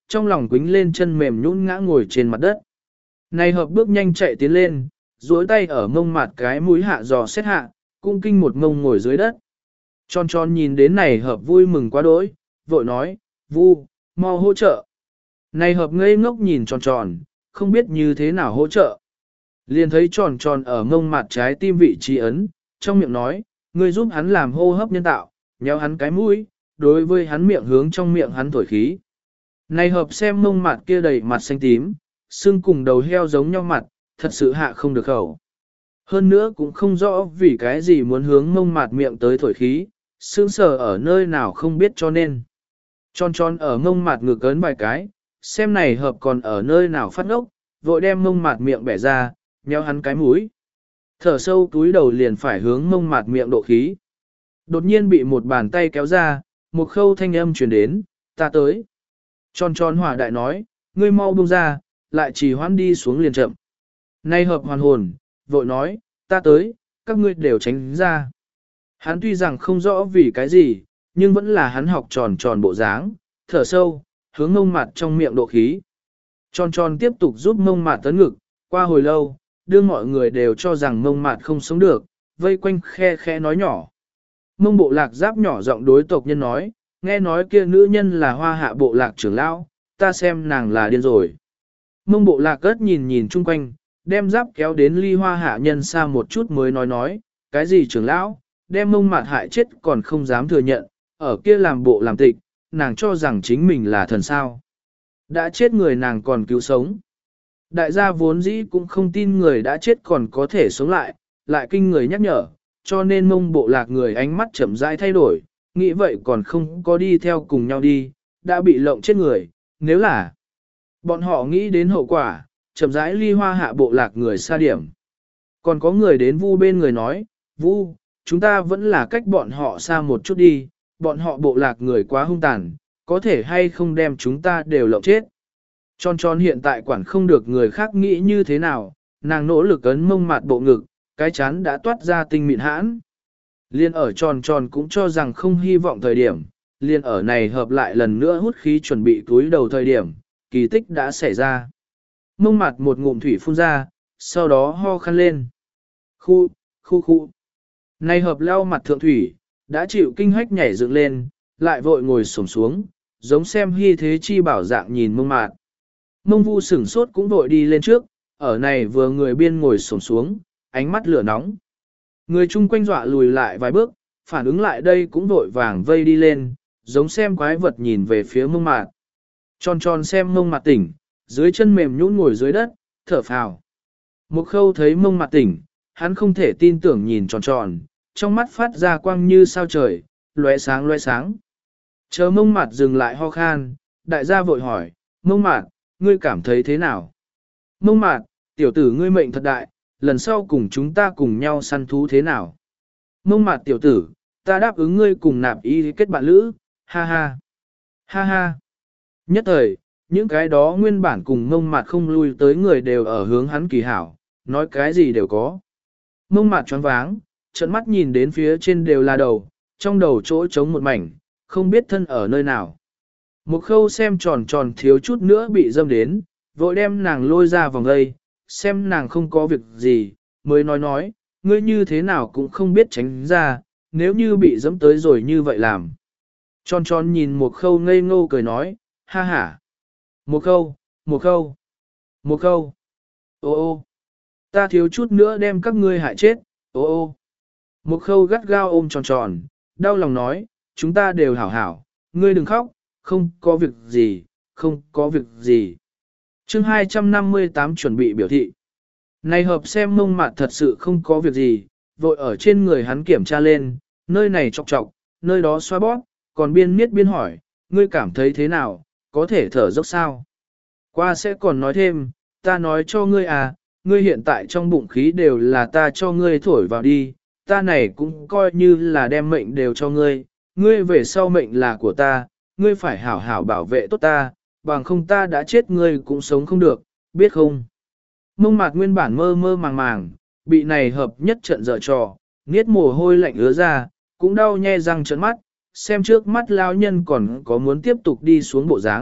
trong lòng quính lên chân mềm nhũn ngã ngồi trên mặt đất. Này hợp bước nhanh chạy tiến lên, duỗi tay ở mông mặt cái mũi hạ dò xét hạ, cung kinh một mông ngồi dưới đất. Tròn tròn nhìn đến này hợp vui mừng quá đỗi, vội nói, Vu, mau hỗ trợ. Này hợp ngây ngốc nhìn tròn tròn, không biết như thế nào hỗ trợ. Liền thấy tròn tròn ở mông mặt trái tim vị trí ấn, trong miệng nói, ngươi giúp hắn làm hô hấp nhân tạo, nhéo hắn cái mũi, đối với hắn miệng hướng trong miệng hắn thổi khí. Này hợp xem mông mặt kia đầy mặt xanh tím, xương cùng đầu heo giống nhau mặt, thật sự hạ không được khẩu. Hơn nữa cũng không rõ vì cái gì muốn hướng mông mặt miệng tới thổi khí, xương sờ ở nơi nào không biết cho nên. Tròn tròn ở mông mặt ngược ấn vài cái, xem này hợp còn ở nơi nào phát ốc, vội đem mông mặt miệng bẻ ra, nhéo hắn cái mũi. Thở sâu túi đầu liền phải hướng mông mặt miệng độ khí. Đột nhiên bị một bàn tay kéo ra, một khâu thanh âm truyền đến, ta tới. Tròn tròn hỏa đại nói, ngươi mau buông ra, lại chỉ hoãn đi xuống liền chậm. Nay hợp hoàn hồn, vội nói, ta tới, các ngươi đều tránh ra. Hắn tuy rằng không rõ vì cái gì, nhưng vẫn là hắn học tròn tròn bộ dáng, thở sâu, hướng mông mặt trong miệng độ khí. Tròn tròn tiếp tục giúp mông mặt tấn ngực, qua hồi lâu, đưa mọi người đều cho rằng mông mặt không sống được, vây quanh khe khe nói nhỏ. Mông bộ lạc giáp nhỏ giọng đối tộc nhân nói, nghe nói kia nữ nhân là hoa hạ bộ lạc trưởng lão, ta xem nàng là điên rồi. Mông bộ lạc ớt nhìn nhìn chung quanh, đem giáp kéo đến ly hoa hạ nhân xa một chút mới nói nói, cái gì trưởng lão, đem mông mặt hại chết còn không dám thừa nhận, ở kia làm bộ làm tịch, nàng cho rằng chính mình là thần sao. Đã chết người nàng còn cứu sống. Đại gia vốn dĩ cũng không tin người đã chết còn có thể sống lại, lại kinh người nhắc nhở, cho nên mông bộ lạc người ánh mắt chậm rãi thay đổi, nghĩ vậy còn không có đi theo cùng nhau đi, đã bị lộng chết người, nếu là bọn họ nghĩ đến hậu quả, chậm rãi ly hoa hạ bộ lạc người xa điểm. Còn có người đến Vu bên người nói, Vu, chúng ta vẫn là cách bọn họ xa một chút đi, bọn họ bộ lạc người quá hung tàn, có thể hay không đem chúng ta đều lộng chết. Tròn tròn hiện tại quản không được người khác nghĩ như thế nào, nàng nỗ lực ấn mông mặt bộ ngực, cái chán đã toát ra tinh mịn hãn. Liên ở tròn tròn cũng cho rằng không hy vọng thời điểm, liên ở này hợp lại lần nữa hút khí chuẩn bị túi đầu thời điểm, kỳ tích đã xảy ra. Mông mặt một ngụm thủy phun ra, sau đó ho khăn lên. Khu, khu khu. Này hợp leo mặt thượng thủy, đã chịu kinh hách nhảy dựng lên, lại vội ngồi xổm xuống, giống xem hy thế chi bảo dạng nhìn mông mạt. Mông vu sửng sốt cũng vội đi lên trước, ở này vừa người biên ngồi xổm xuống, ánh mắt lửa nóng. Người chung quanh dọa lùi lại vài bước, phản ứng lại đây cũng vội vàng vây đi lên, giống xem quái vật nhìn về phía mông mạt. Tròn tròn xem mông mặt tỉnh, dưới chân mềm nhũn ngồi dưới đất, thở phào. Một khâu thấy mông mặt tỉnh, hắn không thể tin tưởng nhìn tròn tròn, trong mắt phát ra quang như sao trời, lóe sáng lóe sáng. Chờ mông mặt dừng lại ho khan, đại gia vội hỏi, mông mặt, ngươi cảm thấy thế nào? Mông mặt, tiểu tử ngươi mệnh thật đại, lần sau cùng chúng ta cùng nhau săn thú thế nào? Mông mặt tiểu tử, ta đáp ứng ngươi cùng nạp ý kết bạn lữ, ha ha, ha ha. Nhất thời, những cái đó nguyên bản cùng mông mặt không lui tới người đều ở hướng hắn kỳ hảo, nói cái gì đều có. Mông mặt choáng váng, trợn mắt nhìn đến phía trên đều là đầu, trong đầu chỗ trống một mảnh, không biết thân ở nơi nào. Một khâu xem tròn tròn thiếu chút nữa bị dâm đến, vội đem nàng lôi ra vòng đây, xem nàng không có việc gì, mới nói nói, ngươi như thế nào cũng không biết tránh ra, nếu như bị dẫm tới rồi như vậy làm. Tròn tròn nhìn một khâu ngây ngô cười nói, ha ha. Một khâu, một khâu, một khâu. Ô ô, ta thiếu chút nữa đem các ngươi hại chết, ô ô. Một khâu gắt gao ôm tròn tròn, đau lòng nói, chúng ta đều hảo hảo, ngươi đừng khóc, không có việc gì, không có việc gì. chương hai trăm năm mươi tám chuẩn bị biểu thị. Này hợp xem mông mặt thật sự không có việc gì, vội ở trên người hắn kiểm tra lên, nơi này chọc chọc, nơi đó xoa bóp, còn biên miết biên hỏi, ngươi cảm thấy thế nào, có thể thở dốc sao? Qua sẽ còn nói thêm, ta nói cho ngươi à, ngươi hiện tại trong bụng khí đều là ta cho ngươi thổi vào đi, ta này cũng coi như là đem mệnh đều cho ngươi, ngươi về sau mệnh là của ta, ngươi phải hảo hảo bảo vệ tốt ta, bằng không ta đã chết ngươi cũng sống không được, biết không? Mông mạt nguyên bản mơ mơ màng màng, bị này hợp nhất trận dở trò, niết mồ hôi lạnh ứa ra, cũng đau nhe răng trợn mắt, xem trước mắt lao nhân còn có muốn tiếp tục đi xuống bộ dáng,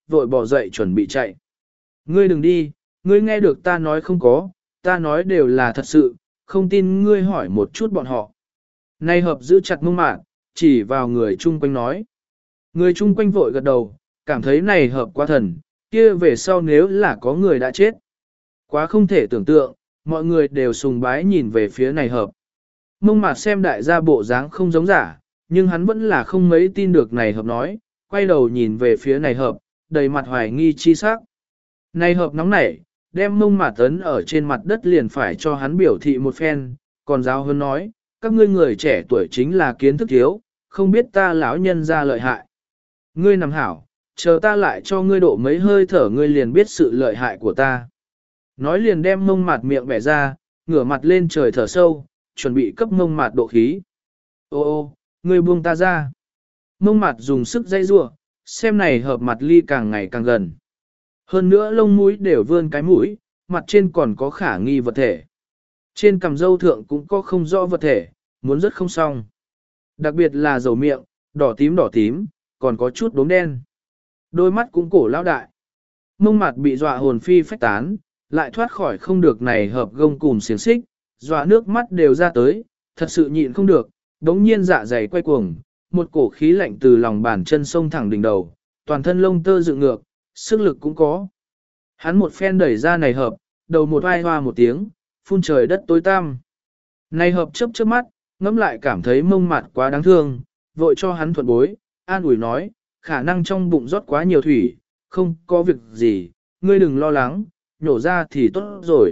vội bỏ dậy chuẩn bị chạy. Ngươi đừng đi, ngươi nghe được ta nói không có, ta nói đều là thật sự, không tin ngươi hỏi một chút bọn họ. Nay hợp giữ chặt mông mạn, chỉ vào người chung quanh nói. Người chung quanh vội gật đầu, cảm thấy này hợp quá thần, kia về sau nếu là có người đã chết. Quá không thể tưởng tượng, mọi người đều sùng bái nhìn về phía này hợp. Mông mạt xem đại gia bộ dáng không giống giả, nhưng hắn vẫn là không mấy tin được này hợp nói, quay đầu nhìn về phía này hợp, đầy mặt hoài nghi chi sắc. Này hợp nóng nảy, đem mông mạt tấn ở trên mặt đất liền phải cho hắn biểu thị một phen, còn giáo hơn nói, các ngươi người trẻ tuổi chính là kiến thức thiếu, không biết ta lão nhân ra lợi hại. Ngươi nằm hảo, chờ ta lại cho ngươi độ mấy hơi thở ngươi liền biết sự lợi hại của ta. Nói liền đem mông mạt miệng bẻ ra, ngửa mặt lên trời thở sâu, chuẩn bị cấp mông mạt độ khí. Ô ô, ngươi buông ta ra. Mông mạt dùng sức dây rua, xem này hợp mặt ly càng ngày càng gần. Hơn nữa lông mũi đều vươn cái mũi, mặt trên còn có khả nghi vật thể. Trên cằm râu thượng cũng có không rõ vật thể, muốn rất không xong. Đặc biệt là dầu miệng, đỏ tím đỏ tím, còn có chút đốm đen. Đôi mắt cũng cổ lão đại. Mông mặt bị dọa hồn phi phách tán, lại thoát khỏi không được này hợp gông cùm xiềng xích, dọa nước mắt đều ra tới, thật sự nhịn không được, đống nhiên dạ dày quay cuồng, một cổ khí lạnh từ lòng bàn chân sông thẳng đỉnh đầu, toàn thân lông tơ dựng ngược, sức lực cũng có. Hắn một phen đẩy ra này hợp, đầu một vai hoa một tiếng, phun trời đất tối tăm. Này hợp chớp chớp mắt, ngẫm lại cảm thấy mông mặt quá đáng thương, vội cho hắn thuận bối, an ủi nói, khả năng trong bụng rót quá nhiều thủy, không có việc gì, ngươi đừng lo lắng, nhổ ra thì tốt rồi.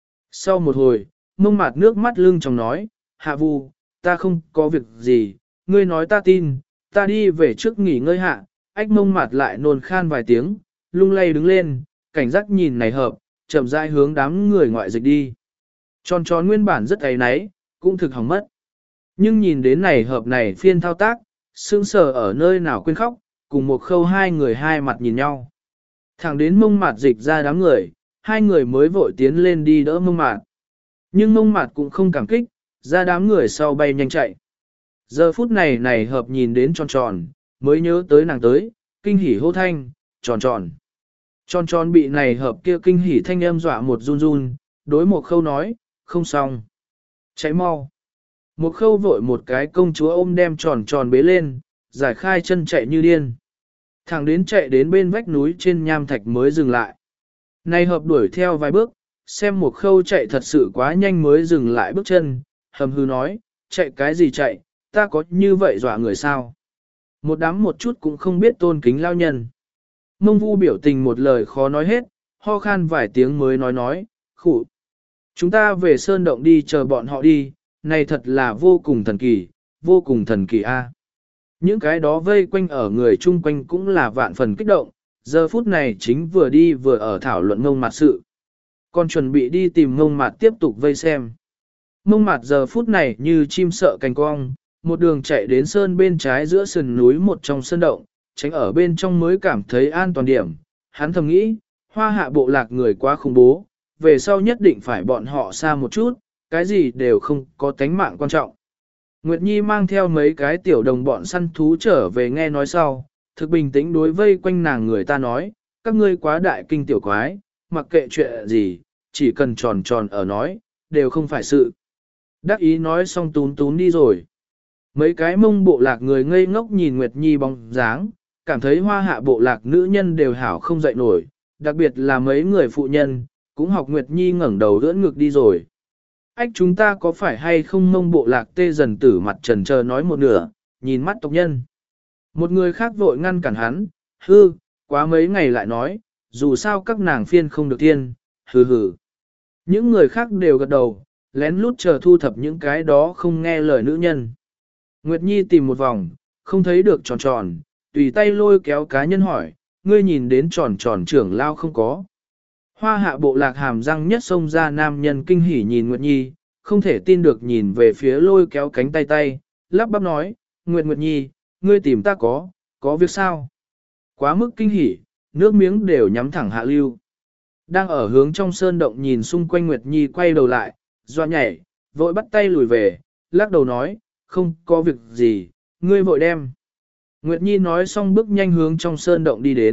Sau một hồi, mông mặt nước mắt lưng trong nói, hạ vu, ta không có việc gì, ngươi nói ta tin, ta đi về trước nghỉ ngơi hạ, ách mông mặt lại nôn khan vài tiếng, lung lay đứng lên, cảnh giác nhìn này hợp, chậm rãi hướng đám người ngoại dịch đi. Tròn tròn nguyên bản rất ấy náy, cũng thực hỏng mất. Nhưng nhìn đến này hợp này phiên thao tác, sững sờ ở nơi nào quên khóc, cùng một khâu hai người hai mặt nhìn nhau. Thẳng đến mông mặt dịch ra đám người, hai người mới vội tiến lên đi đỡ mông mặt. Nhưng mông mặt cũng không cảm kích, ra đám người sau bay nhanh chạy. Giờ phút này này hợp nhìn đến tròn tròn, mới nhớ tới nàng tới, kinh hỉ hô thanh, tròn tròn. Tròn tròn bị này hợp kia kinh hỉ thanh âm dọa một run run, đối một khâu nói, không xong. Chạy mau. Một khâu vội một cái công chúa ôm đem tròn tròn bế lên, giải khai chân chạy như điên. Thẳng đến chạy đến bên vách núi trên nham thạch mới dừng lại. Này hợp đuổi theo vài bước, xem một khâu chạy thật sự quá nhanh mới dừng lại bước chân, hầm hư nói, chạy cái gì chạy, ta có như vậy dọa người sao? Một đám một chút cũng không biết tôn kính lao nhân. Mông vu biểu tình một lời khó nói hết, ho khan vài tiếng mới nói nói, khủ. Chúng ta về sơn động đi chờ bọn họ đi, này thật là vô cùng thần kỳ, vô cùng thần kỳ a. Những cái đó vây quanh ở người chung quanh cũng là vạn phần kích động, giờ phút này chính vừa đi vừa ở thảo luận ngông mặt sự. Còn chuẩn bị đi tìm ngông mặt tiếp tục vây xem. Ngông mặt giờ phút này như chim sợ cành cong, một đường chạy đến sơn bên trái giữa sườn núi một trong sơn động, tránh ở bên trong mới cảm thấy an toàn điểm. Hắn thầm nghĩ, hoa hạ bộ lạc người quá khủng bố, về sau nhất định phải bọn họ xa một chút, cái gì đều không có tánh mạng quan trọng. Nguyệt Nhi mang theo mấy cái tiểu đồng bọn săn thú trở về nghe nói sau, thực bình tĩnh đối vây quanh nàng người ta nói, các ngươi quá đại kinh tiểu quái, mặc kệ chuyện gì, chỉ cần tròn tròn ở nói, đều không phải sự. Đắc ý nói xong tún tún đi rồi. Mấy cái mông bộ lạc người ngây ngốc nhìn Nguyệt Nhi bóng dáng, cảm thấy hoa hạ bộ lạc nữ nhân đều hảo không dậy nổi, đặc biệt là mấy người phụ nhân, cũng học Nguyệt Nhi ngẩng đầu đỡ ngực đi rồi. Ách chúng ta có phải hay không mông bộ lạc tê dần tử mặt trần chờ nói một nửa, nhìn mắt tộc nhân. Một người khác vội ngăn cản hắn, hư, quá mấy ngày lại nói, dù sao các nàng phiên không được tiên, hừ hừ. Những người khác đều gật đầu, lén lút chờ thu thập những cái đó không nghe lời nữ nhân. Nguyệt Nhi tìm một vòng, không thấy được tròn tròn, tùy tay lôi kéo cá nhân hỏi, ngươi nhìn đến tròn tròn trưởng lao không có. Hoa hạ bộ lạc hàm răng nhất xông ra nam nhân kinh hỉ nhìn Nguyệt Nhi, không thể tin được nhìn về phía lôi kéo cánh tay tay, lắp bắp nói, Nguyệt Nguyệt Nhi, ngươi tìm ta có, có việc sao? Quá mức kinh hỉ, nước miếng đều nhắm thẳng hạ lưu. Đang ở hướng trong sơn động nhìn xung quanh Nguyệt Nhi quay đầu lại, doa nhảy, vội bắt tay lùi về, lắc đầu nói, không có việc gì, ngươi vội đem. Nguyệt Nhi nói xong bước nhanh hướng trong sơn động đi đến,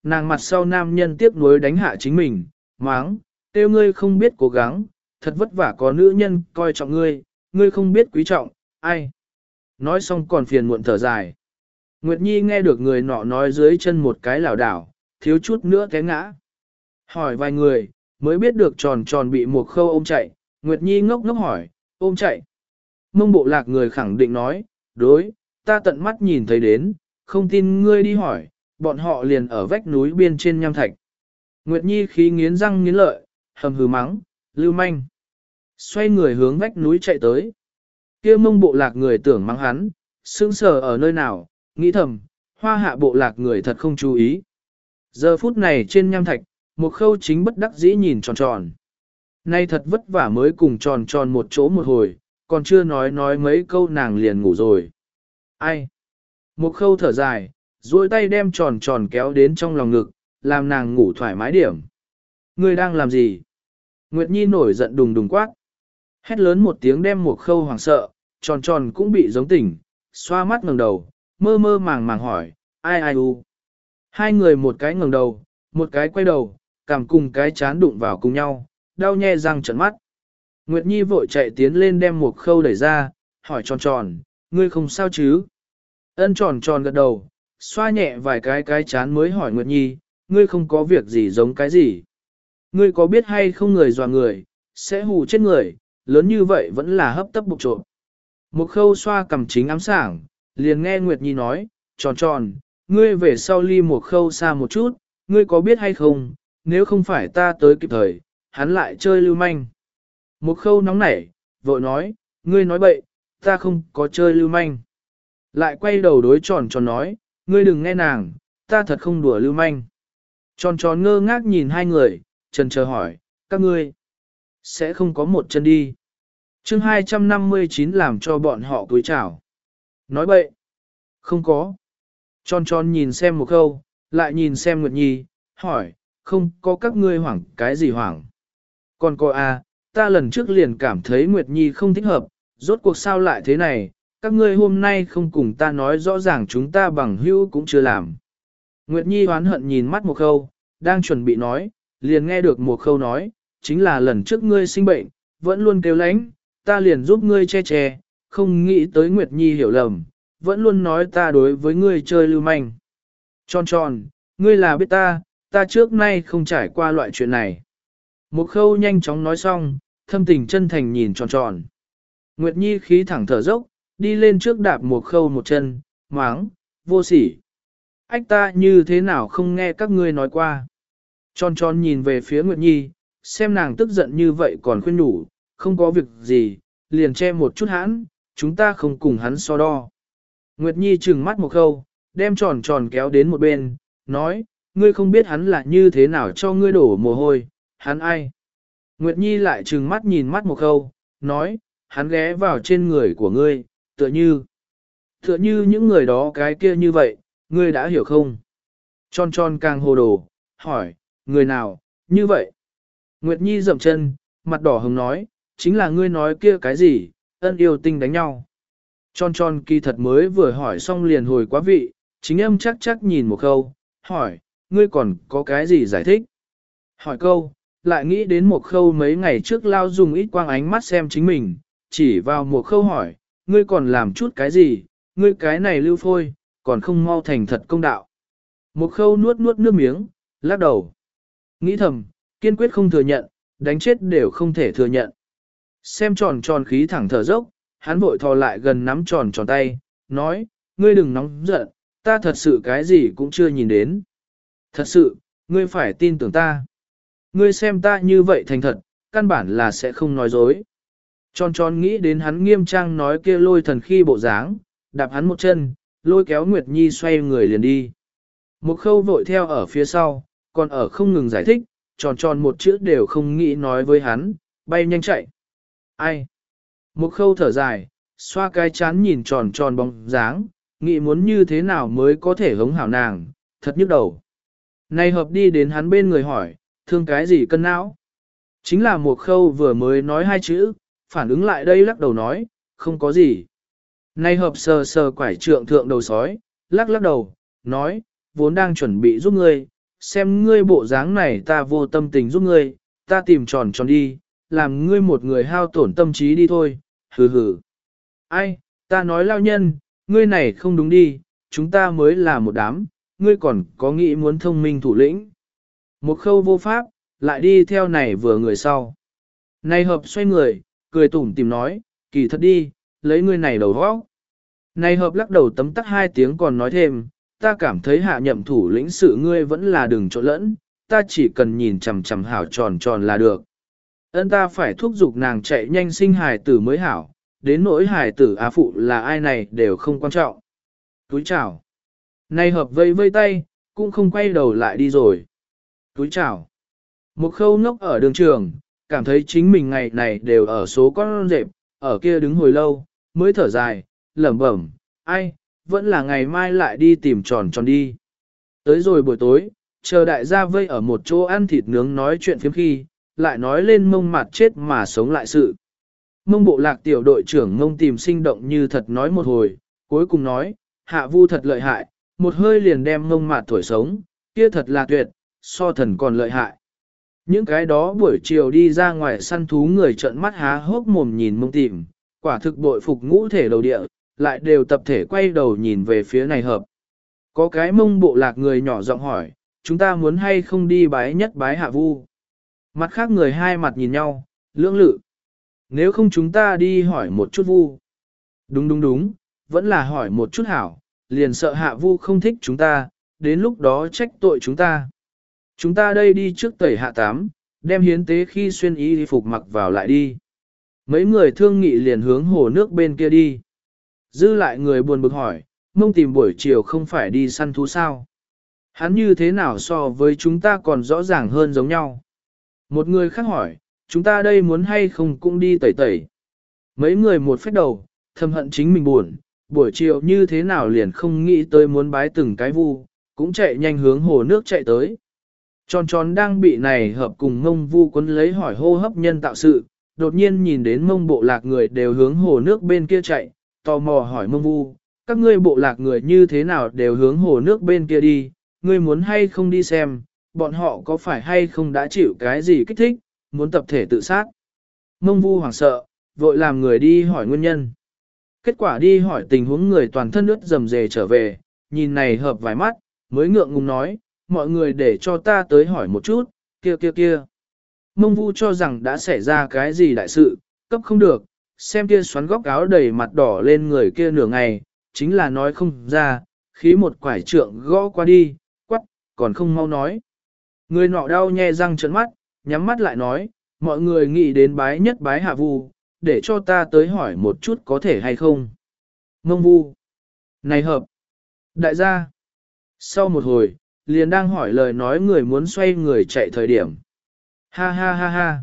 nàng mặt sau nam nhân tiếc nuối đánh hạ chính mình, máng, tiêu ngươi không biết cố gắng, thật vất vả có nữ nhân coi trọng ngươi, ngươi không biết quý trọng, ai. Nói xong còn phiền muộn thở dài. Nguyệt Nhi nghe được người nọ nói dưới chân một cái lảo đảo, thiếu chút nữa té ngã. Hỏi vài người, mới biết được tròn tròn bị một khâu ôm chạy, Nguyệt Nhi ngốc ngốc hỏi, ôm chạy. Mông bộ lạc người khẳng định nói, đối, ta tận mắt nhìn thấy đến, không tin ngươi đi hỏi, bọn họ liền ở vách núi biên trên nham thạch. Nguyệt Nhi khí nghiến răng nghiến lợi, hầm hừ mắng, lưu manh. Xoay người hướng vách núi chạy tới. Kia mông bộ lạc người tưởng mắng hắn, sững sờ ở nơi nào, nghĩ thầm, hoa hạ bộ lạc người thật không chú ý. Giờ phút này trên nham thạch, một khâu chính bất đắc dĩ nhìn tròn tròn. Nay thật vất vả mới cùng tròn tròn một chỗ một hồi, còn chưa nói nói mấy câu nàng liền ngủ rồi. Ai? Một khâu thở dài, duỗi tay đem tròn tròn kéo đến trong lòng ngực, làm nàng ngủ thoải mái điểm. Ngươi đang làm gì? Nguyệt Nhi nổi giận đùng đùng quát. Hét lớn một tiếng đem một khâu hoảng sợ, tròn tròn cũng bị giống tỉnh, xoa mắt ngẩng đầu, mơ mơ màng màng hỏi, ai ai u. Hai người một cái ngẩng đầu, một cái quay đầu, cảm cùng cái chán đụng vào cùng nhau, đau nhe răng trợn mắt. Nguyệt Nhi vội chạy tiến lên đem một khâu đẩy ra, hỏi tròn tròn, ngươi không sao chứ? Ân tròn tròn gật đầu, xoa nhẹ vài cái cái chán mới hỏi Nguyệt Nhi, ngươi không có việc gì giống cái gì? Ngươi có biết hay không người dọa người, sẽ hù chết người, lớn như vậy vẫn là hấp tấp bục trộm. Một khâu xoa cầm chính ám sảng, liền nghe Nguyệt Nhi nói, tròn tròn, ngươi về sau ly một khâu xa một chút, ngươi có biết hay không, nếu không phải ta tới kịp thời, hắn lại chơi lưu manh. Một khâu nóng nảy, vội nói, ngươi nói bậy, ta không có chơi lưu manh. Lại quay đầu đối tròn tròn nói, ngươi đừng nghe nàng, ta thật không đùa lưu manh. Tròn tròn ngơ ngác nhìn hai người, trần chờ hỏi, các ngươi sẽ không có một chân đi. chương hai trăm năm mươi chín làm cho bọn họ cúi chào. Nói bậy. Không có. Tròn tròn nhìn xem một khâu, lại nhìn xem Nguyệt Nhi, hỏi, không có các ngươi hoảng cái gì hoảng. Còn có à, ta lần trước liền cảm thấy Nguyệt Nhi không thích hợp, rốt cuộc sao lại thế này, các ngươi hôm nay không cùng ta nói rõ ràng chúng ta bằng hữu cũng chưa làm. Nguyệt Nhi hoán hận nhìn mắt một khâu, đang chuẩn bị nói, liền nghe được một khâu nói, chính là lần trước ngươi sinh bệnh, vẫn luôn kêu lánh, ta liền giúp ngươi che che, không nghĩ tới Nguyệt Nhi hiểu lầm, vẫn luôn nói ta đối với ngươi chơi lưu manh. Tròn tròn, ngươi là biết ta, ta trước nay không trải qua loại chuyện này. Một khâu nhanh chóng nói xong, thâm tình chân thành nhìn tròn tròn. Nguyệt Nhi khí thẳng thở dốc, đi lên trước đạp một khâu một chân, máng, vô sỉ. Ách ta như thế nào không nghe các ngươi nói qua. Tròn tròn nhìn về phía Nguyệt Nhi, xem nàng tức giận như vậy còn khuyên nhủ, không có việc gì, liền che một chút hãn, chúng ta không cùng hắn so đo. Nguyệt Nhi trừng mắt một khâu, đem tròn tròn kéo đến một bên, nói, ngươi không biết hắn là như thế nào cho ngươi đổ mồ hôi, hắn ai. Nguyệt Nhi lại trừng mắt nhìn mắt một khâu, nói, hắn ghé vào trên người của ngươi, tựa như, tựa như những người đó cái kia như vậy, ngươi đã hiểu không? Tròn tròn càng hồ đồ, hỏi, người nào, như vậy? Nguyệt Nhi dậm chân, mặt đỏ hồng nói, chính là ngươi nói kia cái gì, ân yêu tinh đánh nhau. Tròn tròn kỳ thật mới vừa hỏi xong liền hồi quá vị, chính âm chắc chắc nhìn một khâu, hỏi, ngươi còn có cái gì giải thích? Hỏi câu, lại nghĩ đến một khâu mấy ngày trước lao dùng ít quang ánh mắt xem chính mình, chỉ vào một khâu hỏi, ngươi còn làm chút cái gì, ngươi cái này lưu phôi, còn không mau thành thật công đạo. Một khâu nuốt nuốt nước miếng, lắc đầu. Nghĩ thầm, kiên quyết không thừa nhận, đánh chết đều không thể thừa nhận. Xem tròn tròn khí thẳng thở dốc, hắn vội thò lại gần nắm tròn tròn tay, nói, ngươi đừng nóng giận, ta thật sự cái gì cũng chưa nhìn đến. Thật sự, ngươi phải tin tưởng ta. Ngươi xem ta như vậy thành thật, căn bản là sẽ không nói dối. Tròn tròn nghĩ đến hắn nghiêm trang nói kia lôi thần khi bộ dáng, đạp hắn một chân, lôi kéo Nguyệt Nhi xoay người liền đi. Một khâu vội theo ở phía sau, còn ở không ngừng giải thích, tròn tròn một chữ đều không nghĩ nói với hắn, bay nhanh chạy. Ai? Một khâu thở dài, xoa cái chán nhìn tròn tròn bóng dáng, nghĩ muốn như thế nào mới có thể hống hảo nàng, thật nhức đầu. Này hợp đi đến hắn bên người hỏi, thương cái gì cân não? Chính là một khâu vừa mới nói hai chữ, phản ứng lại đây lắc đầu nói, không có gì. Này hợp sờ sờ quải trượng thượng đầu sói, lắc lắc đầu, nói, vốn đang chuẩn bị giúp ngươi, xem ngươi bộ dáng này ta vô tâm tình giúp ngươi, ta tìm tròn tròn đi, làm ngươi một người hao tổn tâm trí đi thôi, hừ hừ. Ai, ta nói lao nhân, ngươi này không đúng đi, chúng ta mới là một đám, ngươi còn có nghĩ muốn thông minh thủ lĩnh. Một khâu vô pháp, lại đi theo này vừa người sau. Này hợp xoay người, cười tủm tìm nói, kỳ thật đi, lấy ngươi này đầu vóc. Này hợp lắc đầu tấm tắc hai tiếng còn nói thêm, ta cảm thấy hạ nhậm thủ lĩnh sự ngươi vẫn là đừng trộn lẫn, ta chỉ cần nhìn chằm chằm hảo tròn tròn là được. Ân ta phải thúc giục nàng chạy nhanh sinh hài tử mới hảo, đến nỗi hài tử á phụ là ai này đều không quan trọng. Túi chào. Này hợp vây vây tay, cũng không quay đầu lại đi rồi. Túi chào. Một khâu ngốc ở đường trường, cảm thấy chính mình ngày này đều ở số con rệp, ở kia đứng hồi lâu, mới thở dài, lẩm bẩm, ai, vẫn là ngày mai lại đi tìm tròn tròn đi. Tới rồi buổi tối, chờ đại gia vây ở một chỗ ăn thịt nướng nói chuyện phiếm khi, lại nói lên mông mặt chết mà sống lại sự. Mông bộ lạc tiểu đội trưởng mông tìm sinh động như thật nói một hồi, cuối cùng nói, hạ vu thật lợi hại, một hơi liền đem mông mặt thổi sống, kia thật là tuyệt, so thần còn lợi hại. Những cái đó buổi chiều đi ra ngoài săn thú người trợn mắt há hốc mồm nhìn mông tìm, quả thực bội phục ngũ thể đầu địa, lại đều tập thể quay đầu nhìn về phía này hợp. Có cái mông bộ lạc người nhỏ giọng hỏi, chúng ta muốn hay không đi bái nhất bái hạ vu. Mặt khác người hai mặt nhìn nhau, lưỡng lự. Nếu không chúng ta đi hỏi một chút vu. Đúng đúng đúng, vẫn là hỏi một chút hảo, liền sợ hạ vu không thích chúng ta, đến lúc đó trách tội chúng ta. Chúng ta đây đi trước tẩy hạ tám, đem hiến tế khi xuyên y phục mặc vào lại đi. Mấy người thương nghị liền hướng hồ nước bên kia đi. Dư lại người buồn bực hỏi, mông tìm buổi chiều không phải đi săn thú sao? Hắn như thế nào so với chúng ta còn rõ ràng hơn giống nhau? Một người khác hỏi, chúng ta đây muốn hay không cũng đi tẩy tẩy. Mấy người một phép đầu, thầm hận chính mình buồn, buổi chiều như thế nào liền không nghĩ tới muốn bái từng cái vu, cũng chạy nhanh hướng hồ nước chạy tới. Tròn tròn đang bị này hợp cùng mông vu quấn lấy hỏi hô hấp nhân tạo sự, đột nhiên nhìn đến mông bộ lạc người đều hướng hồ nước bên kia chạy, tò mò hỏi mông vu, các ngươi bộ lạc người như thế nào đều hướng hồ nước bên kia đi, ngươi muốn hay không đi xem, bọn họ có phải hay không đã chịu cái gì kích thích, muốn tập thể tự sát. Mông vu hoảng sợ, vội làm người đi hỏi nguyên nhân. Kết quả đi hỏi tình huống người toàn thân ướt dầm dề trở về, nhìn này hợp vài mắt, mới ngượng ngùng nói, mọi người để cho ta tới hỏi một chút, kia kia kia. Mông vu cho rằng đã xảy ra cái gì đại sự, cấp không được, xem kia xoắn góc áo đầy mặt đỏ lên người kia nửa ngày, chính là nói không ra, khí một quải trượng gõ qua đi, quắc, còn không mau nói. Người nọ đau nhe răng trợn mắt, nhắm mắt lại nói, mọi người nghĩ đến bái nhất bái hạ vu, để cho ta tới hỏi một chút có thể hay không. Mông vu. Này hợp. Đại gia. Sau một hồi, liền đang hỏi lời nói người muốn xoay người chạy thời điểm. Ha ha ha ha.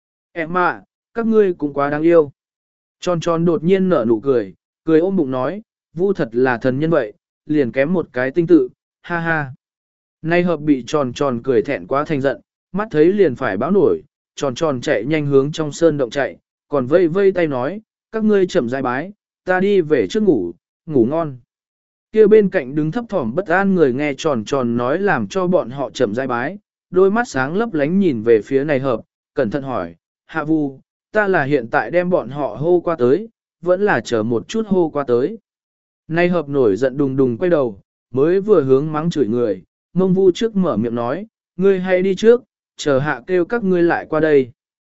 Em ạ, các ngươi cũng quá đáng yêu. Tròn tròn đột nhiên nở nụ cười, cười ôm bụng nói, vu thật là thần nhân vậy, liền kém một cái tinh tự, ha ha. Nay hợp bị tròn tròn cười thẹn quá thành giận, mắt thấy liền phải báo nổi, tròn tròn chạy nhanh hướng trong sơn động chạy, còn vây vây tay nói, các ngươi chậm rãi bái, ta đi về trước ngủ, ngủ ngon. Kia bên cạnh đứng thấp thỏm bất an người nghe tròn tròn nói làm cho bọn họ chậm rãi bái, đôi mắt sáng lấp lánh nhìn về phía này hợp, cẩn thận hỏi, hạ vu, ta là hiện tại đem bọn họ hô qua tới, vẫn là chờ một chút hô qua tới. Này hợp nổi giận đùng đùng quay đầu, mới vừa hướng mắng chửi người, mông vu trước mở miệng nói, ngươi hãy đi trước, chờ hạ kêu các ngươi lại qua đây.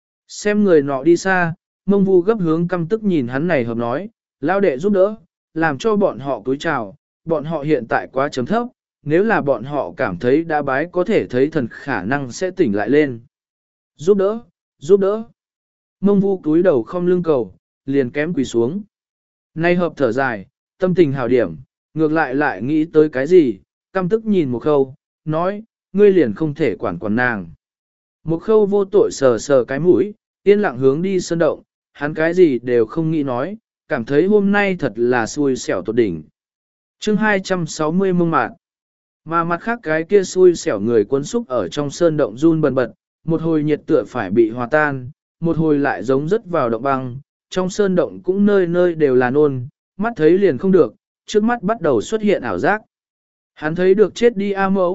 Xem người nọ đi xa, mông vu gấp hướng căm tức nhìn hắn này hợp nói, lao đệ giúp đỡ, làm cho bọn họ cúi chào, bọn họ hiện tại quá chấm thấp, nếu là bọn họ cảm thấy đã bái có thể thấy thần khả năng sẽ tỉnh lại lên. Giúp đỡ, giúp đỡ. Mông vu cúi đầu không lưng cầu, liền kém quỳ xuống. Nay hợp thở dài, tâm tình hào điểm, ngược lại lại nghĩ tới cái gì, căm tức nhìn một khâu, nói, ngươi liền không thể quản quản nàng. Một khâu vô tội sờ sờ cái mũi, yên lặng hướng đi sơn động, hắn cái gì đều không nghĩ nói, cảm thấy hôm nay thật là xui xẻo tột đỉnh. Chương hai trăm sáu mươi mông mạn. Mà mặt khác cái kia xui xẻo người cuốn xúc ở trong sơn động run bần bật, một hồi nhiệt tựa phải bị hòa tan, một hồi lại giống rớt vào động băng, trong sơn động cũng nơi nơi đều là nôn, mắt thấy liền không được, trước mắt bắt đầu xuất hiện ảo giác. Hắn thấy được chết đi A mẫu,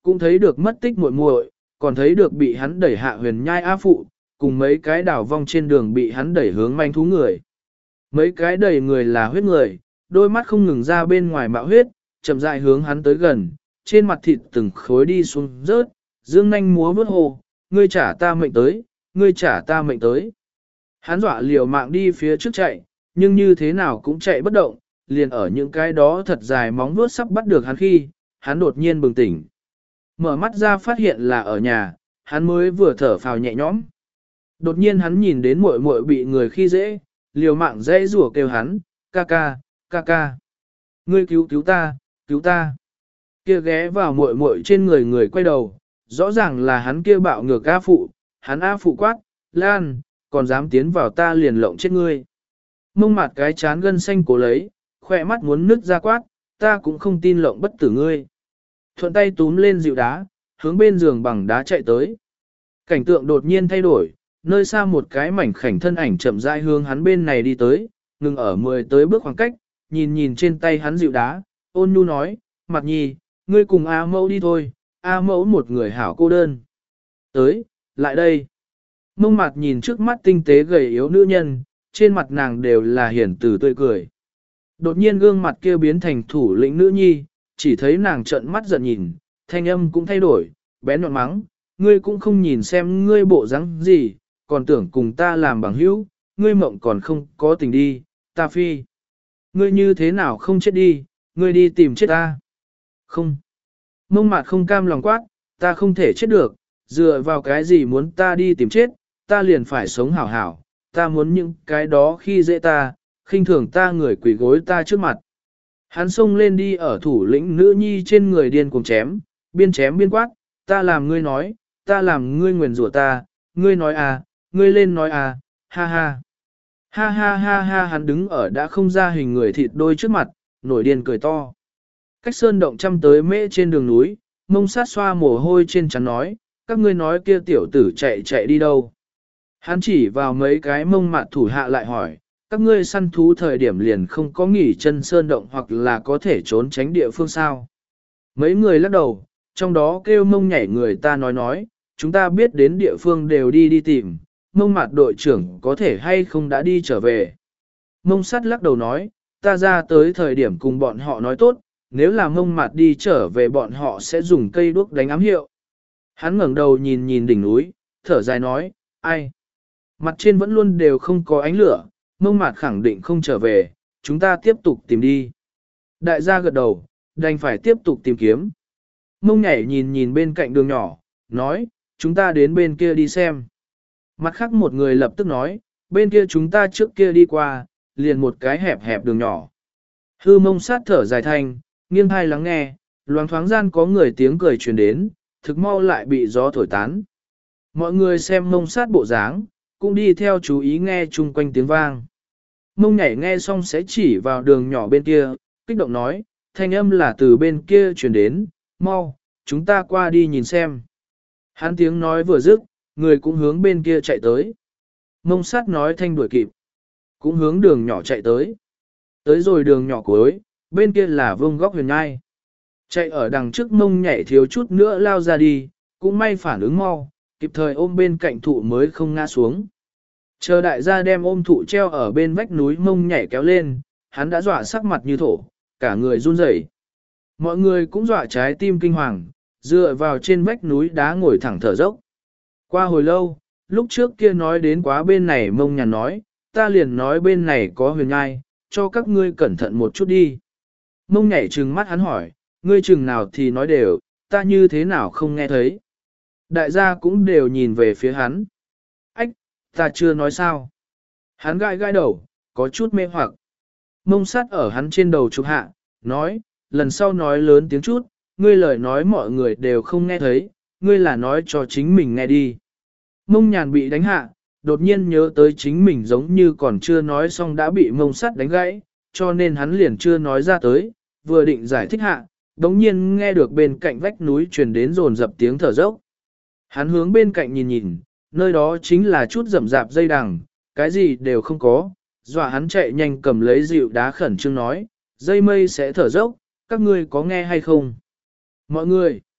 cũng thấy được mất tích muội muội, còn thấy được bị hắn đẩy hạ huyền nhai A phụ, cùng mấy cái đảo vong trên đường bị hắn đẩy hướng manh thú người. Mấy cái đẩy người là huyết người, đôi mắt không ngừng ra bên ngoài mạo huyết, chậm rãi hướng hắn tới gần, trên mặt thịt từng khối đi xuống rớt, dương nanh múa vớt hồ, ngươi trả ta mệnh tới, ngươi trả ta mệnh tới. Hắn dọa liều mạng đi phía trước chạy, nhưng như thế nào cũng chạy bất động, liền ở những cái đó thật dài móng vuốt sắp bắt được hắn khi, hắn đột nhiên bừng tỉnh. Mở mắt ra phát hiện là ở nhà, hắn mới vừa thở phào nhẹ nhõm. Đột nhiên hắn nhìn đến muội muội bị người khi dễ, liều mạng dễ rủa kêu hắn, ca ca, ca ca. Ngươi cứu cứu ta, cứu ta. Kia ghé vào muội muội trên người người quay đầu, rõ ràng là hắn kia bạo ngược A phụ, hắn A phụ quát, Lan, còn dám tiến vào ta liền lộng chết ngươi. Mông mặt cái chán gân xanh cố lấy, khỏe mắt muốn nứt ra quát, ta cũng không tin lộng bất tử ngươi. Thuận tay túm lên dịu đá, hướng bên giường bằng đá chạy tới. Cảnh tượng đột nhiên thay đổi, nơi xa một cái mảnh khảnh thân ảnh chậm rãi hướng hắn bên này đi tới, ngừng ở mười tới bước khoảng cách, nhìn nhìn trên tay hắn dịu đá, ôn nhu nói, mặt nhi, ngươi cùng A mẫu đi thôi, A mẫu một người hảo cô đơn. Tới, lại đây. Mông mặt nhìn trước mắt tinh tế gầy yếu nữ nhân, trên mặt nàng đều là hiển từ tươi cười. Đột nhiên gương mặt kia biến thành thủ lĩnh nữ nhi, chỉ thấy nàng trợn mắt giận nhìn, thanh âm cũng thay đổi, bé nhọn mắng, ngươi cũng không nhìn xem ngươi bộ dáng gì, còn tưởng cùng ta làm bằng hữu, ngươi mộng còn không có tình đi, ta phi. Ngươi như thế nào không chết đi, ngươi đi tìm chết ta. Không. Mông mặt không cam lòng quát, ta không thể chết được, dựa vào cái gì muốn ta đi tìm chết, ta liền phải sống hảo hảo, ta muốn những cái đó khi dễ ta, khinh thường ta người quỷ gối ta trước mặt. Hắn xông lên đi ở thủ lĩnh nữ nhi trên người điên cuồng chém, biên chém biên quát, ta làm ngươi nói, ta làm ngươi nguyền rủa ta, ngươi nói à, ngươi lên nói à, ha ha. Ha ha ha ha hắn đứng ở đã không ra hình người thịt đôi trước mặt, nổi điên cười to. Cách sơn động trăm tới mễ trên đường núi, mông sát xoa mồ hôi trên trán nói, các ngươi nói kia tiểu tử chạy chạy đi đâu. Hắn chỉ vào mấy cái mông mạt thủ hạ lại hỏi, các ngươi săn thú thời điểm liền không có nghỉ chân sơn động hoặc là có thể trốn tránh địa phương sao. Mấy người lắc đầu, trong đó kêu mông nhảy người ta nói nói, chúng ta biết đến địa phương đều đi đi tìm, mông mạt đội trưởng có thể hay không đã đi trở về. Mông sắt lắc đầu nói, ta ra tới thời điểm cùng bọn họ nói tốt, nếu là mông mạt đi trở về bọn họ sẽ dùng cây đuốc đánh ám hiệu. Hắn ngẩng đầu nhìn nhìn đỉnh núi, thở dài nói, ai? Mặt trên vẫn luôn đều không có ánh lửa, mông mạt khẳng định không trở về, chúng ta tiếp tục tìm đi. Đại gia gật đầu, đành phải tiếp tục tìm kiếm. Mông nhảy nhìn nhìn bên cạnh đường nhỏ, nói, chúng ta đến bên kia đi xem. Mặt khác một người lập tức nói, bên kia chúng ta trước kia đi qua, liền một cái hẹp hẹp đường nhỏ. Hư mông sát thở dài thanh, nghiêng hai lắng nghe, loáng thoáng gian có người tiếng cười truyền đến, thực mau lại bị gió thổi tán. Mọi người xem mông sát bộ dáng, cũng đi theo chú ý nghe chung quanh tiếng vang. Mông nhảy nghe xong sẽ chỉ vào đường nhỏ bên kia, kích động nói, thanh âm là từ bên kia truyền đến, mau, chúng ta qua đi nhìn xem. Hắn tiếng nói vừa dứt, người cũng hướng bên kia chạy tới. Mông sát nói thanh đuổi kịp, cũng hướng đường nhỏ chạy tới. Tới rồi đường nhỏ cuối, bên kia là vương góc huyền nhai. Chạy ở đằng trước mông nhảy thiếu chút nữa lao ra đi, cũng may phản ứng mau, kịp thời ôm bên cạnh thụ mới không ngã xuống. Chờ đại gia đem ôm thụ treo ở bên vách núi mông nhảy kéo lên, hắn đã dọa sắc mặt như thổ, cả người run rẩy. Mọi người cũng dọa trái tim kinh hoàng, dựa vào trên vách núi đá ngồi thẳng thở dốc. Qua hồi lâu, lúc trước kia nói đến quá bên này mông nhàn nói, ta liền nói bên này có huyền nhai, cho các ngươi cẩn thận một chút đi. Mông nhảy trừng mắt hắn hỏi, ngươi chừng nào thì nói đều, ta như thế nào không nghe thấy. Đại gia cũng đều nhìn về phía hắn. Ách, ta chưa nói sao. Hắn gãi gãi đầu, có chút mê hoặc. Mông sát ở hắn trên đầu chụp hạ, nói, lần sau nói lớn tiếng chút, ngươi lời nói mọi người đều không nghe thấy, ngươi là nói cho chính mình nghe đi. Mông nhàn bị đánh hạ, đột nhiên nhớ tới chính mình giống như còn chưa nói xong đã bị mông sắt đánh gãy, cho nên hắn liền chưa nói ra tới, vừa định giải thích hạ, đống nhiên nghe được bên cạnh vách núi truyền đến rồn dập tiếng thở dốc. Hắn hướng bên cạnh nhìn nhìn, nơi đó chính là chút rậm rạp dây đằng, cái gì đều không có, dọa hắn chạy nhanh cầm lấy dịu đá khẩn trương nói, dây mây sẽ thở dốc, các ngươi có nghe hay không? Mọi người!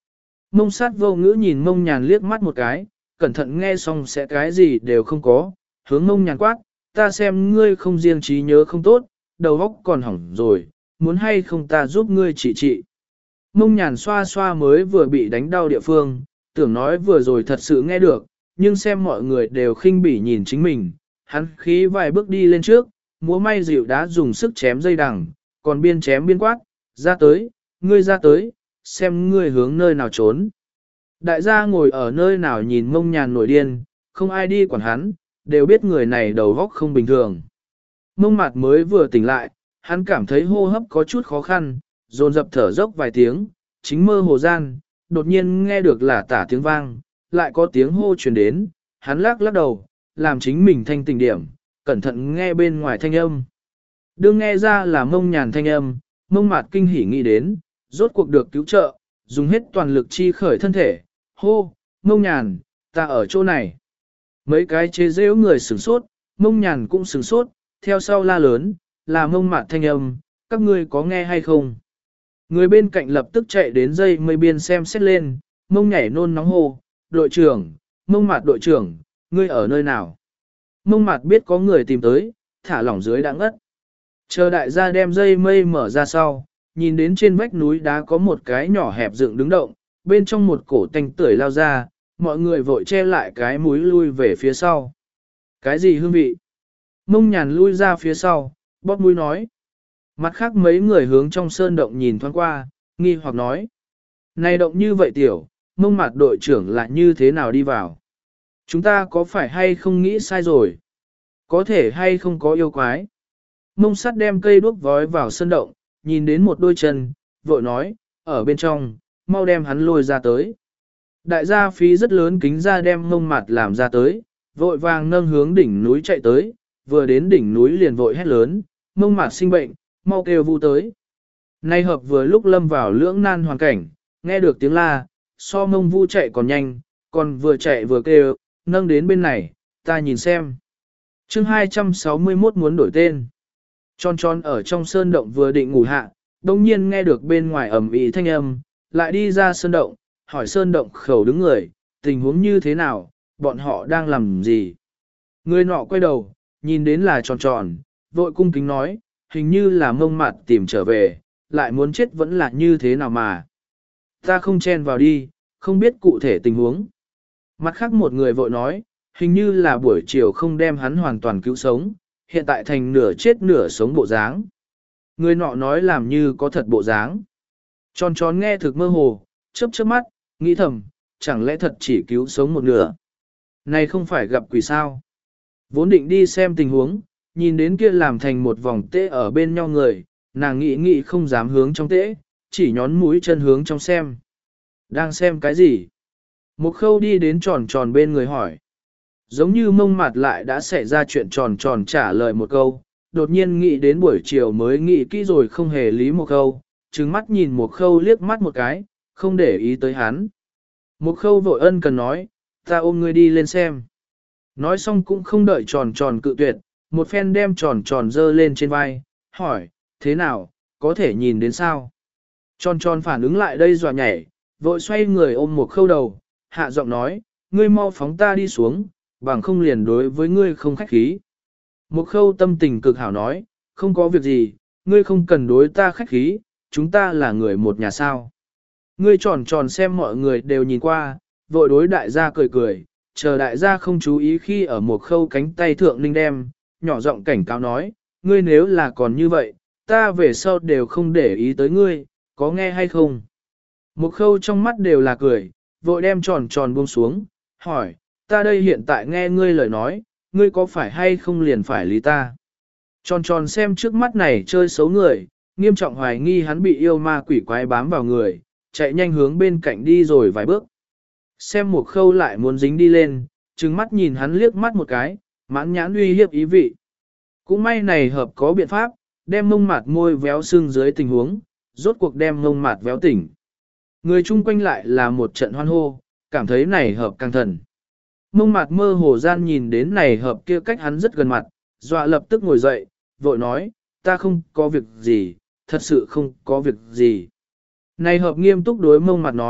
Mông sát vô ngữ nhìn mông nhàn liếc mắt một cái, cẩn thận nghe xong sẽ cái gì đều không có, hướng mông nhàn quát, ta xem ngươi không riêng trí nhớ không tốt, đầu óc còn hỏng rồi, muốn hay không ta giúp ngươi trị trị. Mông nhàn xoa xoa mới vừa bị đánh đau địa phương, tưởng nói vừa rồi thật sự nghe được, nhưng xem mọi người đều khinh bỉ nhìn chính mình, hắn khí vài bước đi lên trước, múa may dịu đá dùng sức chém dây đằng, còn biên chém biên quát, ra tới, ngươi ra tới, xem ngươi hướng nơi nào trốn. Đại gia ngồi ở nơi nào nhìn mông nhàn nổi điên, không ai đi quản hắn, đều biết người này đầu óc không bình thường. Mông mặt mới vừa tỉnh lại, hắn cảm thấy hô hấp có chút khó khăn, dồn dập thở dốc vài tiếng, chính mơ hồ gian, đột nhiên nghe được là tả tiếng vang, lại có tiếng hô truyền đến, hắn lắc lắc đầu, làm chính mình thanh tỉnh điểm, cẩn thận nghe bên ngoài thanh âm. Đương nghe ra là mông nhàn thanh âm, mông mặt kinh hỉ nghĩ đến, rốt cuộc được cứu trợ, dùng hết toàn lực chi khởi thân thể, hô, mông nhàn, ta ở chỗ này. Mấy cái chế giễu người sửng sốt, mông nhàn cũng sửng sốt, theo sau la lớn, là mông mặt thanh âm, các ngươi có nghe hay không? Người bên cạnh lập tức chạy đến dây mây biên xem xét lên, mông nhảy nôn nóng hô, đội trưởng, mông mặt đội trưởng, ngươi ở nơi nào? Mông mặt biết có người tìm tới, thả lỏng dưới đã ngất. Chờ đại gia đem dây mây mở ra sau, nhìn đến trên vách núi đá có một cái nhỏ hẹp dựng đứng động, bên trong một cổ tanh tưởi lao ra, mọi người vội che lại cái mũi lui về phía sau. Cái gì hương vị? Mông nhàn lui ra phía sau, bóp mũi nói. Mặt khác mấy người hướng trong sơn động nhìn thoáng qua, nghi hoặc nói. Này động như vậy tiểu, mông mặt đội trưởng lại như thế nào đi vào? Chúng ta có phải hay không nghĩ sai rồi? Có thể hay không có yêu quái? Mông sắt đem cây đuốc vói vào sơn động, nhìn đến một đôi chân, vội nói, ở bên trong, mau đem hắn lôi ra tới. Đại gia phí rất lớn kính ra đem mông mặt làm ra tới, vội vàng nâng hướng đỉnh núi chạy tới, vừa đến đỉnh núi liền vội hét lớn, mông mặt sinh bệnh, mau kêu vu tới. Nay hợp vừa lúc lâm vào lưỡng nan hoàn cảnh, nghe được tiếng la, so mông vu chạy còn nhanh, còn vừa chạy vừa kêu, nâng đến bên này, ta nhìn xem. chương hai trăm sáu mươi mốt muốn đổi tên. Tròn tròn ở trong sơn động vừa định ngủ hạ, đồng nhiên nghe được bên ngoài ầm ĩ thanh âm, lại đi ra sơn động, hỏi sơn động khẩu đứng người, tình huống như thế nào, bọn họ đang làm gì. Người nọ quay đầu, nhìn đến là tròn tròn, vội cung kính nói, hình như là mông mặt tìm trở về, lại muốn chết vẫn là như thế nào mà. Ta không chen vào đi, không biết cụ thể tình huống. Mặt khác một người vội nói, hình như là buổi chiều không đem hắn hoàn toàn cứu sống, hiện tại thành nửa chết nửa sống bộ dáng. Người nọ nói làm như có thật bộ dáng. Tròn tròn nghe thực mơ hồ, chớp chớp mắt, nghĩ thầm, chẳng lẽ thật chỉ cứu sống một nửa. Này không phải gặp quỷ sao. Vốn định đi xem tình huống, nhìn đến kia làm thành một vòng tễ ở bên nhau người, nàng nghĩ nghĩ không dám hướng trong tễ, chỉ nhón mũi chân hướng trong xem. Đang xem cái gì? Một khâu đi đến tròn tròn bên người hỏi. Giống như mông mặt lại đã xảy ra chuyện tròn tròn trả lời một câu, đột nhiên nghĩ đến buổi chiều mới nghĩ kỹ rồi không hề lý một khâu, trừng mắt nhìn một khâu liếc mắt một cái, không để ý tới hắn. Một khâu vội ân cần nói, ta ôm ngươi đi lên xem. Nói xong cũng không đợi tròn tròn cự tuyệt, một phen đem tròn tròn dơ lên trên vai, hỏi, thế nào, có thể nhìn đến sao? Tròn tròn phản ứng lại đây dọa nhảy, vội xoay người ôm một khâu đầu, hạ giọng nói, ngươi mau phóng ta đi xuống, bằng không liền đối với ngươi không khách khí. Một khâu tâm tình cực hảo nói, không có việc gì, ngươi không cần đối ta khách khí, chúng ta là người một nhà sao. Ngươi tròn tròn xem mọi người đều nhìn qua, vội đối đại gia cười cười, chờ đại gia không chú ý khi ở một khâu cánh tay thượng ninh đem, nhỏ giọng cảnh cáo nói, ngươi nếu là còn như vậy, ta về sau đều không để ý tới ngươi, có nghe hay không? Một khâu trong mắt đều là cười, vội đem tròn tròn buông xuống, hỏi, ta đây hiện tại nghe ngươi lời nói, ngươi có phải hay không liền phải lý ta? Tròn tròn xem trước mắt này chơi xấu người, nghiêm trọng hoài nghi hắn bị yêu ma quỷ quái bám vào người, chạy nhanh hướng bên cạnh đi rồi vài bước. Xem một khâu lại muốn dính đi lên, trừng mắt nhìn hắn liếc mắt một cái, mãn nhãn uy hiếp ý vị. Cũng may này hợp có biện pháp, đem mông mặt môi véo sưng dưới tình huống, rốt cuộc đem mông mặt véo tỉnh. Người chung quanh lại là một trận hoan hô, cảm thấy này hợp càng thần. Mông mặt mơ hồ gian nhìn đến này hợp kia cách hắn rất gần mặt, dọa lập tức ngồi dậy, vội nói, ta không có việc gì, thật sự không có việc gì. Này hợp nghiêm túc đối mông mặt nói,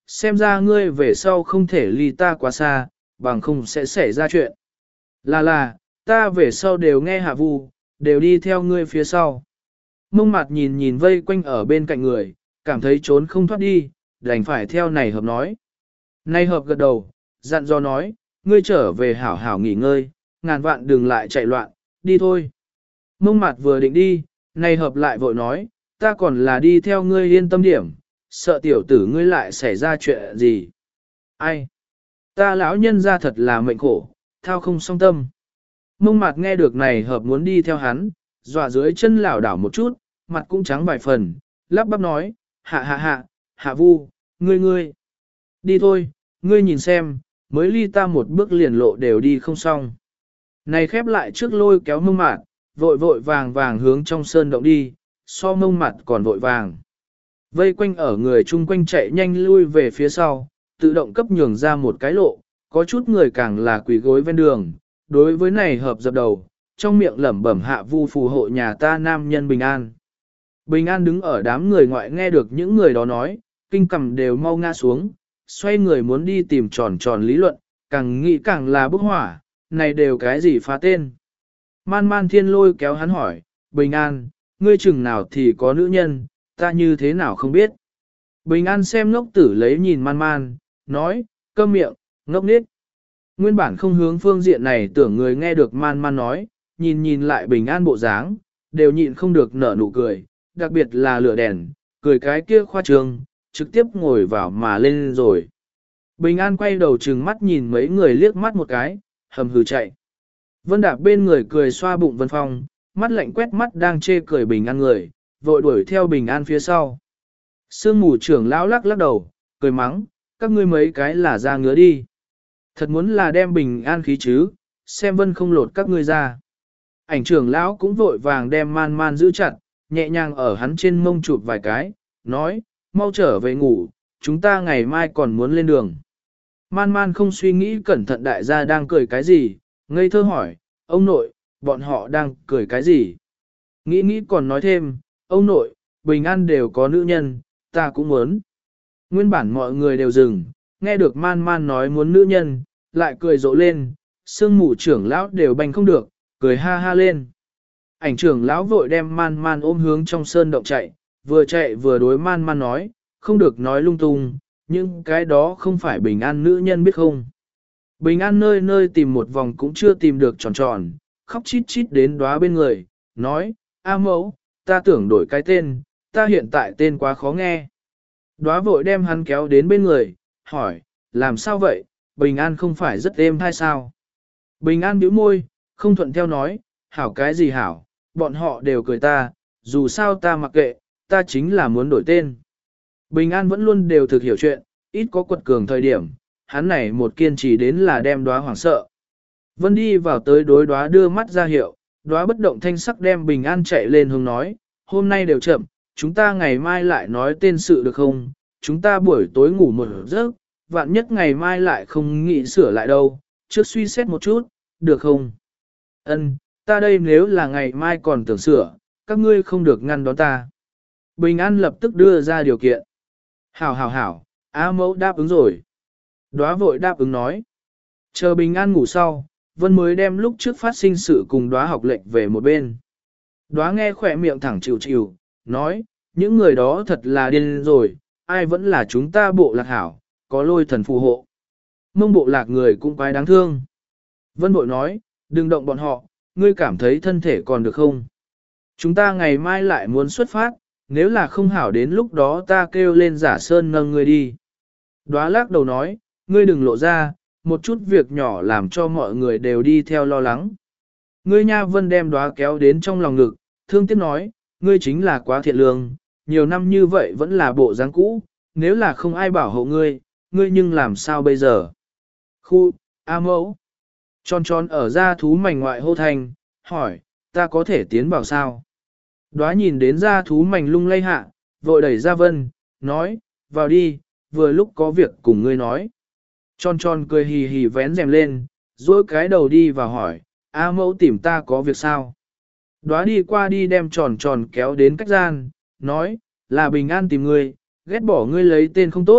xem ra ngươi về sau không thể ly ta quá xa, bằng không sẽ xảy ra chuyện. Là là, ta về sau đều nghe hạ vu, đều đi theo ngươi phía sau. Mông mặt nhìn nhìn vây quanh ở bên cạnh người, cảm thấy trốn không thoát đi, đành phải theo này hợp nói. Này hợp gật đầu, dặn dò nói, ngươi trở về hảo hảo nghỉ ngơi, ngàn vạn đừng lại chạy loạn, đi thôi. Mông mặt vừa định đi, này hợp lại vội nói, ta còn là đi theo ngươi yên tâm điểm, sợ tiểu tử ngươi lại xảy ra chuyện gì. Ai? Ta lão nhân ra thật là mệnh khổ, thao không song tâm. Mông mặt nghe được này hợp muốn đi theo hắn, dọa dưới chân lảo đảo một chút, mặt cũng trắng vài phần, lắp bắp nói, hạ hạ hạ, hạ vu, ngươi ngươi. Đi thôi, ngươi nhìn xem, mới ly ta một bước liền lộ đều đi không xong. Này khép lại trước lôi kéo mông mặt, vội vội vàng vàng hướng trong sơn động đi, so mông mặt còn vội vàng. Vây quanh ở người chung quanh chạy nhanh lui về phía sau, tự động cấp nhường ra một cái lộ, có chút người càng là quỳ gối ven đường, đối với này hợp dập đầu, trong miệng lẩm bẩm hạ vu phù hộ nhà ta nam nhân bình an. Bình an đứng ở đám người ngoại nghe được những người đó nói, kinh cầm đều mau ngã xuống, xoay người muốn đi tìm tròn tròn lý luận, càng nghĩ càng là bốc hỏa, này đều cái gì phá tên. Man man thiên lôi kéo hắn hỏi, bình an, ngươi chừng nào thì có nữ nhân, ta như thế nào không biết. Bình an xem ngốc tử lấy nhìn man man, nói, câm miệng, ngốc nít. Nguyên bản không hướng phương diện này tưởng người nghe được man man nói, nhìn nhìn lại bình an bộ dáng, đều nhịn không được nở nụ cười, đặc biệt là lửa đèn, cười cái kia khoa trương, trực tiếp ngồi vào mà lên rồi. Bình an quay đầu trừng mắt nhìn mấy người liếc mắt một cái, hầm hừ chạy. Vân Đạp bên người cười xoa bụng Vân Phong, mắt lạnh quét mắt đang chê cười bình an người, vội đuổi theo bình an phía sau. Sương mù trưởng lão lắc lắc đầu, cười mắng, các ngươi mấy cái là ra ngứa đi. Thật muốn là đem bình an khí chứ, xem Vân không lột các ngươi ra. Ảnh trưởng lão cũng vội vàng đem man man giữ chặt, nhẹ nhàng ở hắn trên mông chụp vài cái, nói, mau trở về ngủ, chúng ta ngày mai còn muốn lên đường. Man man không suy nghĩ cẩn thận đại gia đang cười cái gì, ngây thơ hỏi, ông nội, bọn họ đang cười cái gì? Nghĩ nghĩ còn nói thêm, ông nội, bình an đều có nữ nhân, ta cũng muốn. Nguyên bản mọi người đều dừng, nghe được man man nói muốn nữ nhân, lại cười rộ lên, sương mù trưởng lão đều bành không được, cười ha ha lên. Ảnh trưởng lão vội đem man man ôm hướng trong sơn động chạy, vừa chạy vừa đối man man nói, không được nói lung tung, nhưng cái đó không phải bình an nữ nhân biết không. Bình an nơi nơi tìm một vòng cũng chưa tìm được tròn tròn, khóc chít chít đến đóa bên người, nói, A mẫu, ta tưởng đổi cái tên, ta hiện tại tên quá khó nghe. Đóa vội đem hắn kéo đến bên người, hỏi, làm sao vậy, bình an không phải rất êm hay sao? Bình an bĩu môi, không thuận theo nói, hảo cái gì hảo, bọn họ đều cười ta, dù sao ta mặc kệ, ta chính là muốn đổi tên. Bình an vẫn luôn đều thực hiểu chuyện, ít có quật cường thời điểm, hắn này một kiên trì đến là đem đóa hoảng sợ. Vân đi vào tới đối đóa đưa mắt ra hiệu, đóa bất động thanh sắc đem bình an chạy lên hướng nói, hôm nay đều chậm, chúng ta ngày mai lại nói tên sự được không, chúng ta buổi tối ngủ một giấc, vạn nhất ngày mai lại không nghĩ sửa lại đâu, trước suy xét một chút, được không? Ân, ta đây nếu là ngày mai còn tưởng sửa, các ngươi không được ngăn đón ta. Bình an lập tức đưa ra điều kiện. Hảo hảo hảo, A mẫu đáp ứng rồi. Đóa vội đáp ứng nói. Chờ bình an ngủ sau, Vân mới đem lúc trước phát sinh sự cùng đóa học lệnh về một bên. Đóa nghe khỏe miệng thẳng chịu chịu, nói, những người đó thật là điên rồi, ai vẫn là chúng ta bộ lạc hảo, có lôi thần phù hộ. Mông bộ lạc người cũng quái đáng thương. Vân bội nói, đừng động bọn họ, ngươi cảm thấy thân thể còn được không? Chúng ta ngày mai lại muốn xuất phát, nếu là không hảo đến lúc đó ta kêu lên giả sơn nâng ngươi đi. Đóa lắc đầu nói, ngươi đừng lộ ra, một chút việc nhỏ làm cho mọi người đều đi theo lo lắng. Ngươi nha Vân đem đóa kéo đến trong lòng ngực, thương tiếc nói, ngươi chính là quá thiện lương, nhiều năm như vậy vẫn là bộ dáng cũ, nếu là không ai bảo hộ ngươi, ngươi nhưng làm sao bây giờ? Khu, A mẫu. Tròn tròn ở ra thú mảnh ngoại hô thành, hỏi, ta có thể tiến vào sao? Đóa nhìn đến ra thú mảnh lung lay hạ, vội đẩy ra Vân, nói, vào đi, vừa lúc có việc cùng ngươi nói. Tròn tròn cười hì hì vén rèm lên, duỗi cái đầu đi và hỏi, A mẫu tìm ta có việc sao? Đóa đi qua đi đem tròn tròn kéo đến cách gian, nói, là bình an tìm ngươi, ghét bỏ ngươi lấy tên không tốt,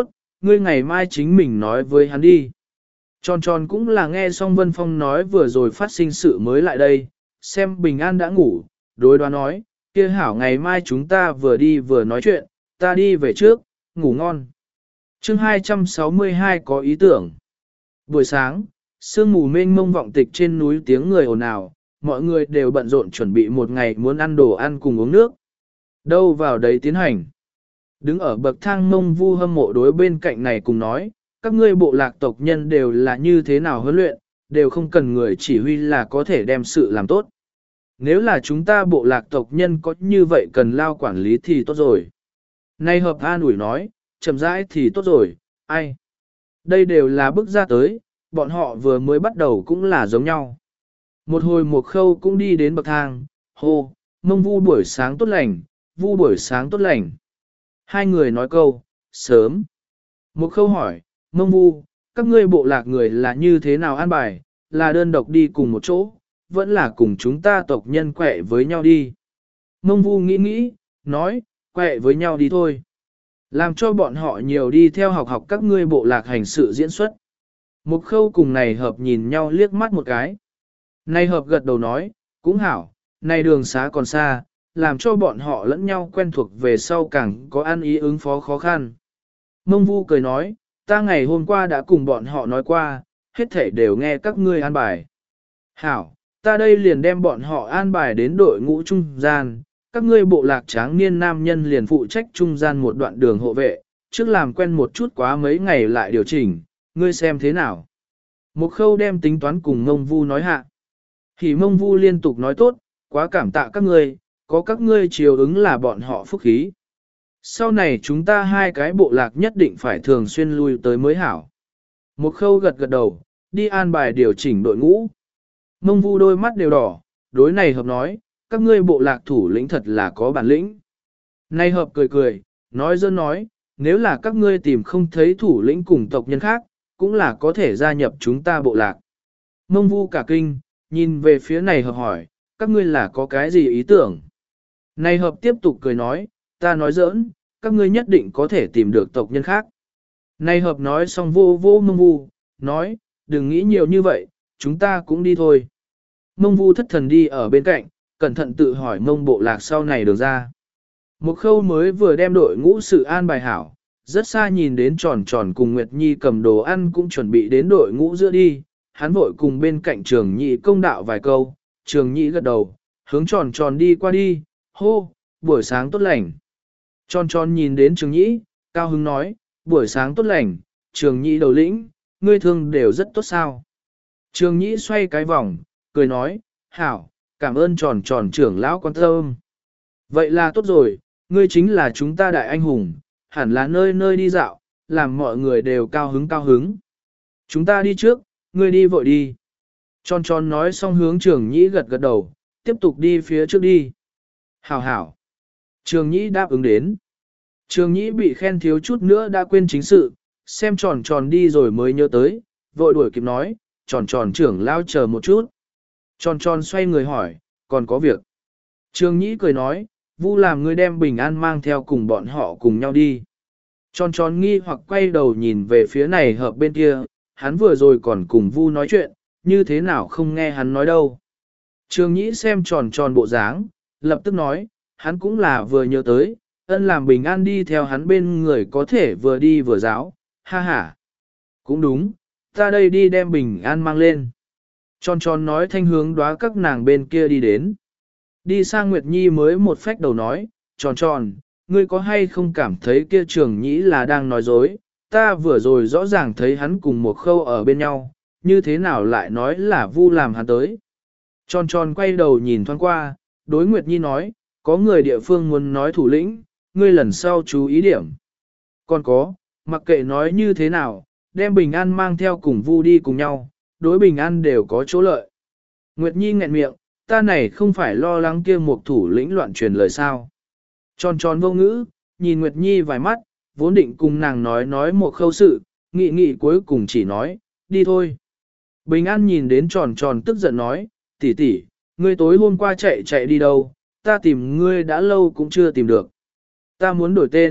ngươi ngày mai chính mình nói với hắn đi. Tròn tròn cũng là nghe xong Vân Phong nói vừa rồi phát sinh sự mới lại đây, xem Bình An đã ngủ, đối đoán nói, kia hảo ngày mai chúng ta vừa đi vừa nói chuyện, ta đi về trước, ngủ ngon. chương hai trăm sáu mươi hai có ý tưởng. Buổi sáng, sương mù mênh mông vọng tịch trên núi tiếng người ồn ào, mọi người đều bận rộn chuẩn bị một ngày muốn ăn đồ ăn cùng uống nước. Đâu vào đấy tiến hành. Đứng ở bậc thang Mông Vu hâm mộ đối bên cạnh này cùng nói, các ngươi bộ lạc tộc nhân đều là như thế nào huấn luyện, đều không cần người chỉ huy là có thể đem sự làm tốt. Nếu là chúng ta bộ lạc tộc nhân có như vậy cần lao quản lý thì tốt rồi. Nay hợp an ủi nói, chậm rãi thì tốt rồi, ai? Đây đều là bước ra tới, bọn họ vừa mới bắt đầu cũng là giống nhau. Một hồi một khâu cũng đi đến bậc thang, hô, Mông Vu buổi sáng tốt lành, Vu buổi sáng tốt lành. Hai người nói câu, sớm. Một khâu hỏi, Mông Vu, các ngươi bộ lạc người là như thế nào an bài, là đơn độc đi cùng một chỗ, vẫn là cùng chúng ta tộc nhân quẹ với nhau đi. Mông Vu nghĩ nghĩ, nói, quẹ với nhau đi thôi. Làm cho bọn họ nhiều đi theo học học các ngươi bộ lạc hành sự diễn xuất. Một khâu cùng này hợp nhìn nhau liếc mắt một cái. Này hợp gật đầu nói, cũng hảo, này đường xá còn xa, làm cho bọn họ lẫn nhau quen thuộc về sau càng có ăn ý ứng phó khó khăn. Mông Vu cười nói, ta ngày hôm qua đã cùng bọn họ nói qua, hết thể đều nghe các ngươi an bài. Hảo, ta đây liền đem bọn họ an bài đến đội ngũ trung gian, các ngươi bộ lạc tráng niên nam nhân liền phụ trách trung gian một đoạn đường hộ vệ, trước làm quen một chút quá mấy ngày lại điều chỉnh, ngươi xem thế nào. Một khâu đem tính toán cùng Mông Vu nói hạ. Thì Mông Vu liên tục nói tốt, quá cảm tạ các ngươi, có các ngươi chiều ứng là bọn họ phúc khí. Sau này chúng ta hai cái bộ lạc nhất định phải thường xuyên lui tới mới hảo. Một khâu gật gật đầu, đi an bài điều chỉnh đội ngũ. Mông Vu đôi mắt đều đỏ, đối này hợp nói, các ngươi bộ lạc thủ lĩnh thật là có bản lĩnh. Này hợp cười cười, nói dơ nói, nếu là các ngươi tìm không thấy thủ lĩnh cùng tộc nhân khác, cũng là có thể gia nhập chúng ta bộ lạc. Mông Vu cả kinh, nhìn về phía này hợp hỏi, các ngươi là có cái gì ý tưởng? Này hợp tiếp tục cười nói, ta nói giỡn, các ngươi nhất định có thể tìm được tộc nhân khác. Này hợp nói xong vô vô Mông Vu, nói, đừng nghĩ nhiều như vậy, chúng ta cũng đi thôi. Mông Vu thất thần đi ở bên cạnh, cẩn thận tự hỏi Mông bộ lạc sau này được ra. Một khâu mới vừa đem đội ngũ sự an bài hảo, rất xa nhìn đến tròn tròn cùng Nguyệt Nhi cầm đồ ăn cũng chuẩn bị đến đội ngũ giữa đi, hắn vội cùng bên cạnh Trường Nhị công đạo vài câu, Trường Nhị gật đầu, hướng tròn tròn đi qua đi, hô, buổi sáng tốt lành. Tròn tròn nhìn đến Trường Nhị, cao hứng nói, buổi sáng tốt lành, Trường Nhị đầu lĩnh, ngươi thương đều rất tốt sao. Trường Nhị xoay cái vòng, cười nói, hảo, cảm ơn tròn tròn trưởng lão quan tâm. Vậy là tốt rồi, ngươi chính là chúng ta đại anh hùng, hẳn là nơi nơi đi dạo, làm mọi người đều cao hứng cao hứng. Chúng ta đi trước, ngươi đi vội đi. Tròn tròn nói xong hướng Trường Nhĩ gật gật đầu, tiếp tục đi phía trước đi. Hảo hảo. Trường Nhĩ đáp ứng đến. Trường Nhĩ bị khen thiếu chút nữa đã quên chính sự, xem tròn tròn đi rồi mới nhớ tới, vội đuổi kịp nói, tròn tròn trưởng lao chờ một chút. Tròn tròn xoay người hỏi, còn có việc. Trường Nhĩ cười nói, Vu làm ngươi đem bình an mang theo cùng bọn họ cùng nhau đi. Tròn tròn nghi hoặc quay đầu nhìn về phía này hợp bên kia, hắn vừa rồi còn cùng Vu nói chuyện, như thế nào không nghe hắn nói đâu. Trường Nhĩ xem tròn tròn bộ dáng, lập tức nói, hắn cũng là vừa nhớ tới, ân làm bình an đi theo hắn bên người có thể vừa đi vừa giáo, ha ha. Cũng đúng, ta đây đi đem bình an mang lên. Tròn tròn nói thanh hướng đóa các nàng bên kia đi đến. Đi sang Nguyệt Nhi mới một phách đầu nói, tròn tròn, ngươi có hay không cảm thấy kia Trường Nhĩ là đang nói dối, ta vừa rồi rõ ràng thấy hắn cùng một khâu ở bên nhau, như thế nào lại nói là Vu làm hắn tới. Tròn tròn quay đầu nhìn thoáng qua, đối Nguyệt Nhi nói, có người địa phương muốn nói thủ lĩnh, ngươi lần sau chú ý điểm. Còn có, mặc kệ nói như thế nào, đem bình an mang theo cùng Vu đi cùng nhau, đối bình an đều có chỗ lợi. Nguyệt Nhi nghẹn miệng, ta này không phải lo lắng kia một thủ lĩnh loạn truyền lời sao. Tròn tròn vô ngữ, nhìn Nguyệt Nhi vài mắt, vốn định cùng nàng nói nói một khâu sự, nghị nghị cuối cùng chỉ nói, đi thôi. Bình an nhìn đến tròn tròn tức giận nói, tỷ tỷ, ngươi tối hôm qua chạy chạy đi đâu, ta tìm ngươi đã lâu cũng chưa tìm được. Ta muốn đổi tên,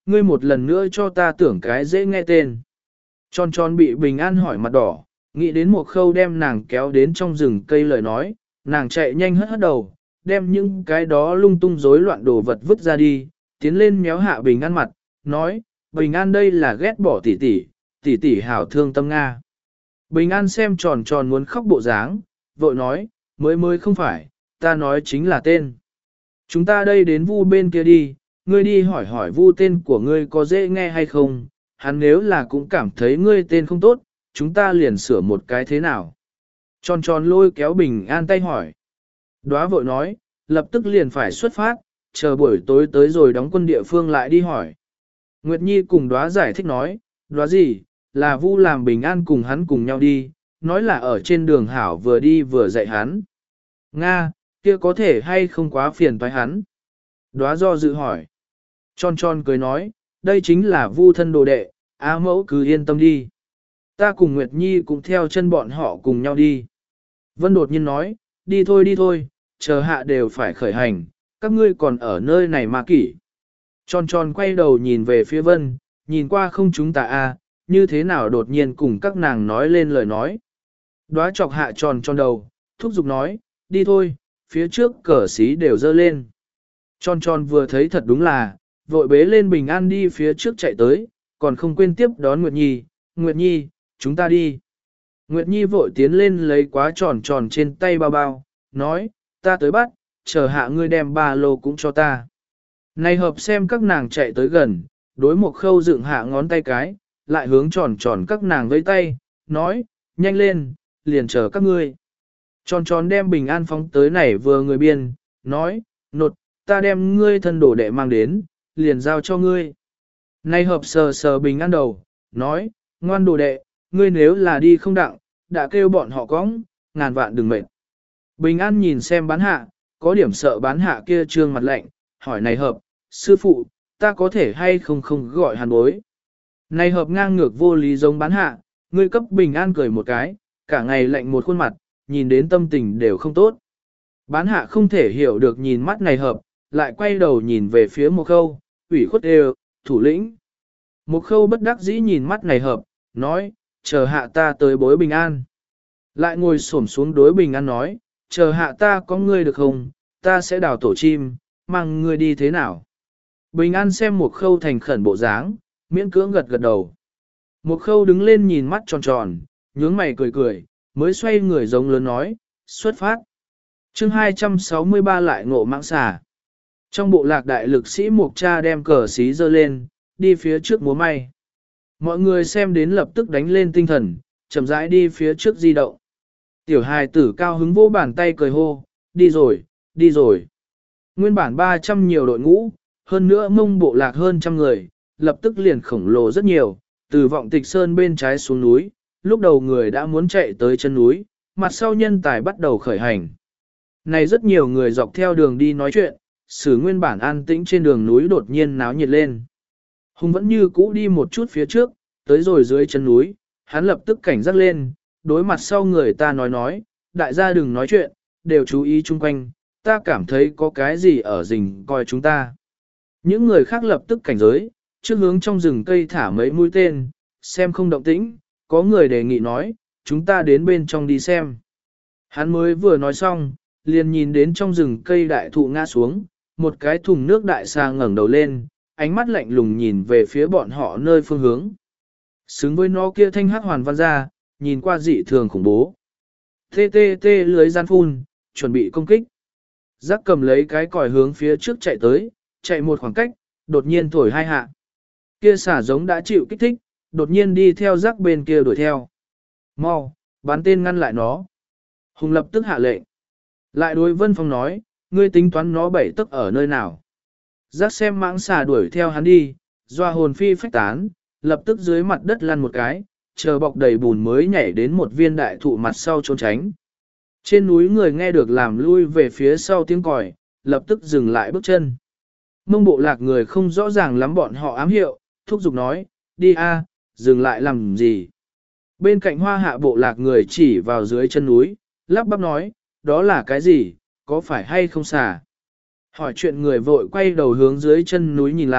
ngươi một lần nữa cho ta tưởng cái dễ nghe tên. Tròn tròn bị Bình An hỏi mặt đỏ, nghĩ đến một khâu đem nàng kéo đến trong rừng cây lời nói, nàng chạy nhanh hất hất đầu, đem những cái đó lung tung rối loạn đồ vật vứt ra đi, tiến lên méo hạ Bình An mặt, nói, Bình An đây là ghét bỏ tỷ tỷ, tỷ tỷ hảo thương tâm Nga. Bình An xem tròn tròn muốn khóc bộ dáng, vội nói, mới mới không phải, ta nói chính là tên. Chúng ta đây đến Vu bên kia đi, ngươi đi hỏi hỏi Vu tên của ngươi có dễ nghe hay không, hắn nếu là cũng cảm thấy ngươi tên không tốt, chúng ta liền sửa một cái thế nào. Tròn tròn lôi kéo Bình An tay hỏi. Đóa vội nói, lập tức liền phải xuất phát, chờ buổi tối tới rồi đóng quân địa phương lại đi hỏi. Nguyệt Nhi cùng Đóa giải thích nói, Đóa gì, là Vu làm Bình An cùng hắn cùng nhau đi, nói là ở trên đường hảo vừa đi vừa dạy hắn. Nga, kia có thể hay không quá phiền toái hắn. Đóa do dự hỏi. Tròn tròn cười nói, đây chính là Vu thân đồ đệ, Á mẫu cứ yên tâm đi. Ta cùng Nguyệt Nhi cũng theo chân bọn họ cùng nhau đi. Vân đột nhiên nói, đi thôi đi thôi, chờ hạ đều phải khởi hành, các ngươi còn ở nơi này mà kỷ. Tròn tròn quay đầu nhìn về phía Vân, nhìn qua không chúng ta a, như thế nào đột nhiên cùng các nàng nói lên lời nói. Đóa chọc hạ tròn tròn đầu, thúc giục nói, đi thôi, phía trước cờ xí đều dơ lên. Tròn tròn vừa thấy thật đúng là, vội bế lên Bình An đi phía trước chạy tới, còn không quên tiếp đón Nguyệt Nhi, Nguyệt Nhi, chúng ta đi. Nguyệt Nhi vội tiến lên lấy quá tròn tròn trên tay bao bao, nói, ta tới bắt, chờ hạ ngươi đem ba lô cũng cho ta. Này hợp xem các nàng chạy tới gần, đối một khâu dựng hạ ngón tay cái, lại hướng tròn tròn các nàng với tay, nói, nhanh lên, liền chờ các ngươi. Tròn tròn đem Bình An phóng tới này vừa người biên, nói, nột, ta đem ngươi thân đổ đệ mang đến, liền giao cho ngươi. Này hợp sờ sờ Bình An đầu, nói, ngoan đồ đệ, ngươi nếu là đi không đặng, đã kêu bọn họ cóng, ngàn vạn đừng mệt. Bình An nhìn xem bán hạ, có điểm sợ bán hạ kia trương mặt lạnh, hỏi này hợp, sư phụ, ta có thể hay không không gọi hàn bối. Này hợp ngang ngược vô lý giống bán hạ, ngươi cấp Bình An cười một cái, cả ngày lạnh một khuôn mặt, nhìn đến tâm tình đều không tốt. Bán hạ không thể hiểu được nhìn mắt này hợp, lại quay đầu nhìn về phía một khâu, ủy khuất đều, thủ lĩnh. Một khâu bất đắc dĩ nhìn mắt này hợp, nói, chờ hạ ta tới bối Bình An. Lại ngồi xổm xuống đối Bình An nói, chờ hạ ta có ngươi được không, ta sẽ đào tổ chim, mang ngươi đi thế nào. Bình An xem một khâu thành khẩn bộ dáng, miễn cưỡng gật gật đầu. Một khâu đứng lên nhìn mắt tròn tròn, nhướng mày cười cười, mới xoay người giống lớn nói, xuất phát. chương hai trăm sáu mươi ba lại ngộ mãng xà. Trong bộ lạc đại lực sĩ Mục Cha đem cờ xí dơ lên, đi phía trước múa may. Mọi người xem đến lập tức đánh lên tinh thần, chậm rãi đi phía trước di động. Tiểu hài tử cao hứng vỗ bàn tay cười hô, đi rồi, đi rồi. Nguyên bản ba trăm nhiều đội ngũ, hơn nữa mông bộ lạc hơn trăm người, lập tức liền khổng lồ rất nhiều, từ vọng tịch sơn bên trái xuống núi, lúc đầu người đã muốn chạy tới chân núi, mặt sau nhân tài bắt đầu khởi hành. Này rất nhiều người dọc theo đường đi nói chuyện, xử nguyên bản an tĩnh trên đường núi đột nhiên náo nhiệt lên. Hùng vẫn như cũ đi một chút phía trước, tới rồi dưới chân núi, hắn lập tức cảnh giác lên, đối mặt sau người ta nói nói, đại gia đừng nói chuyện, đều chú ý chung quanh, ta cảm thấy có cái gì ở rình coi chúng ta. Những người khác lập tức cảnh giới, trước hướng trong rừng cây thả mấy mũi tên, xem không động tĩnh, có người đề nghị nói, chúng ta đến bên trong đi xem. Hắn mới vừa nói xong, liền nhìn đến trong rừng cây đại thụ ngã xuống, một cái thùng nước đại xà ngẩng đầu lên, ánh mắt lạnh lùng nhìn về phía bọn họ nơi phương hướng. Xứng với nó kia thanh hắc hoàn văn ra, nhìn qua dị thường khủng bố. Tê tê tê lưới gian phun, chuẩn bị công kích. Giác cầm lấy cái còi hướng phía trước chạy tới, chạy một khoảng cách, đột nhiên thổi hai hạ. Kia xả giống đã chịu kích thích, đột nhiên đi theo giác bên kia đuổi theo. Mau, bắn tên ngăn lại nó. Hùng lập tức hạ lệnh. Lại đối Vân Phong nói, ngươi tính toán nó bảy tức ở nơi nào. Giác xem mãng xà đuổi theo hắn đi, doa hồn phi phách tán, lập tức dưới mặt đất lăn một cái, chờ bọc đầy bùn mới nhảy đến một viên đại thụ mặt sau trốn tránh. Trên núi người nghe được làm lui về phía sau tiếng còi, lập tức dừng lại bước chân. Mông bộ lạc người không rõ ràng lắm bọn họ ám hiệu, thúc giục nói, đi a, dừng lại làm gì. Bên cạnh hoa hạ bộ lạc người chỉ vào dưới chân núi, lắp bắp nói, đó là cái gì, có phải hay không xà. Hỏi chuyện người vội quay đầu hướng dưới chân núi nhìn lại,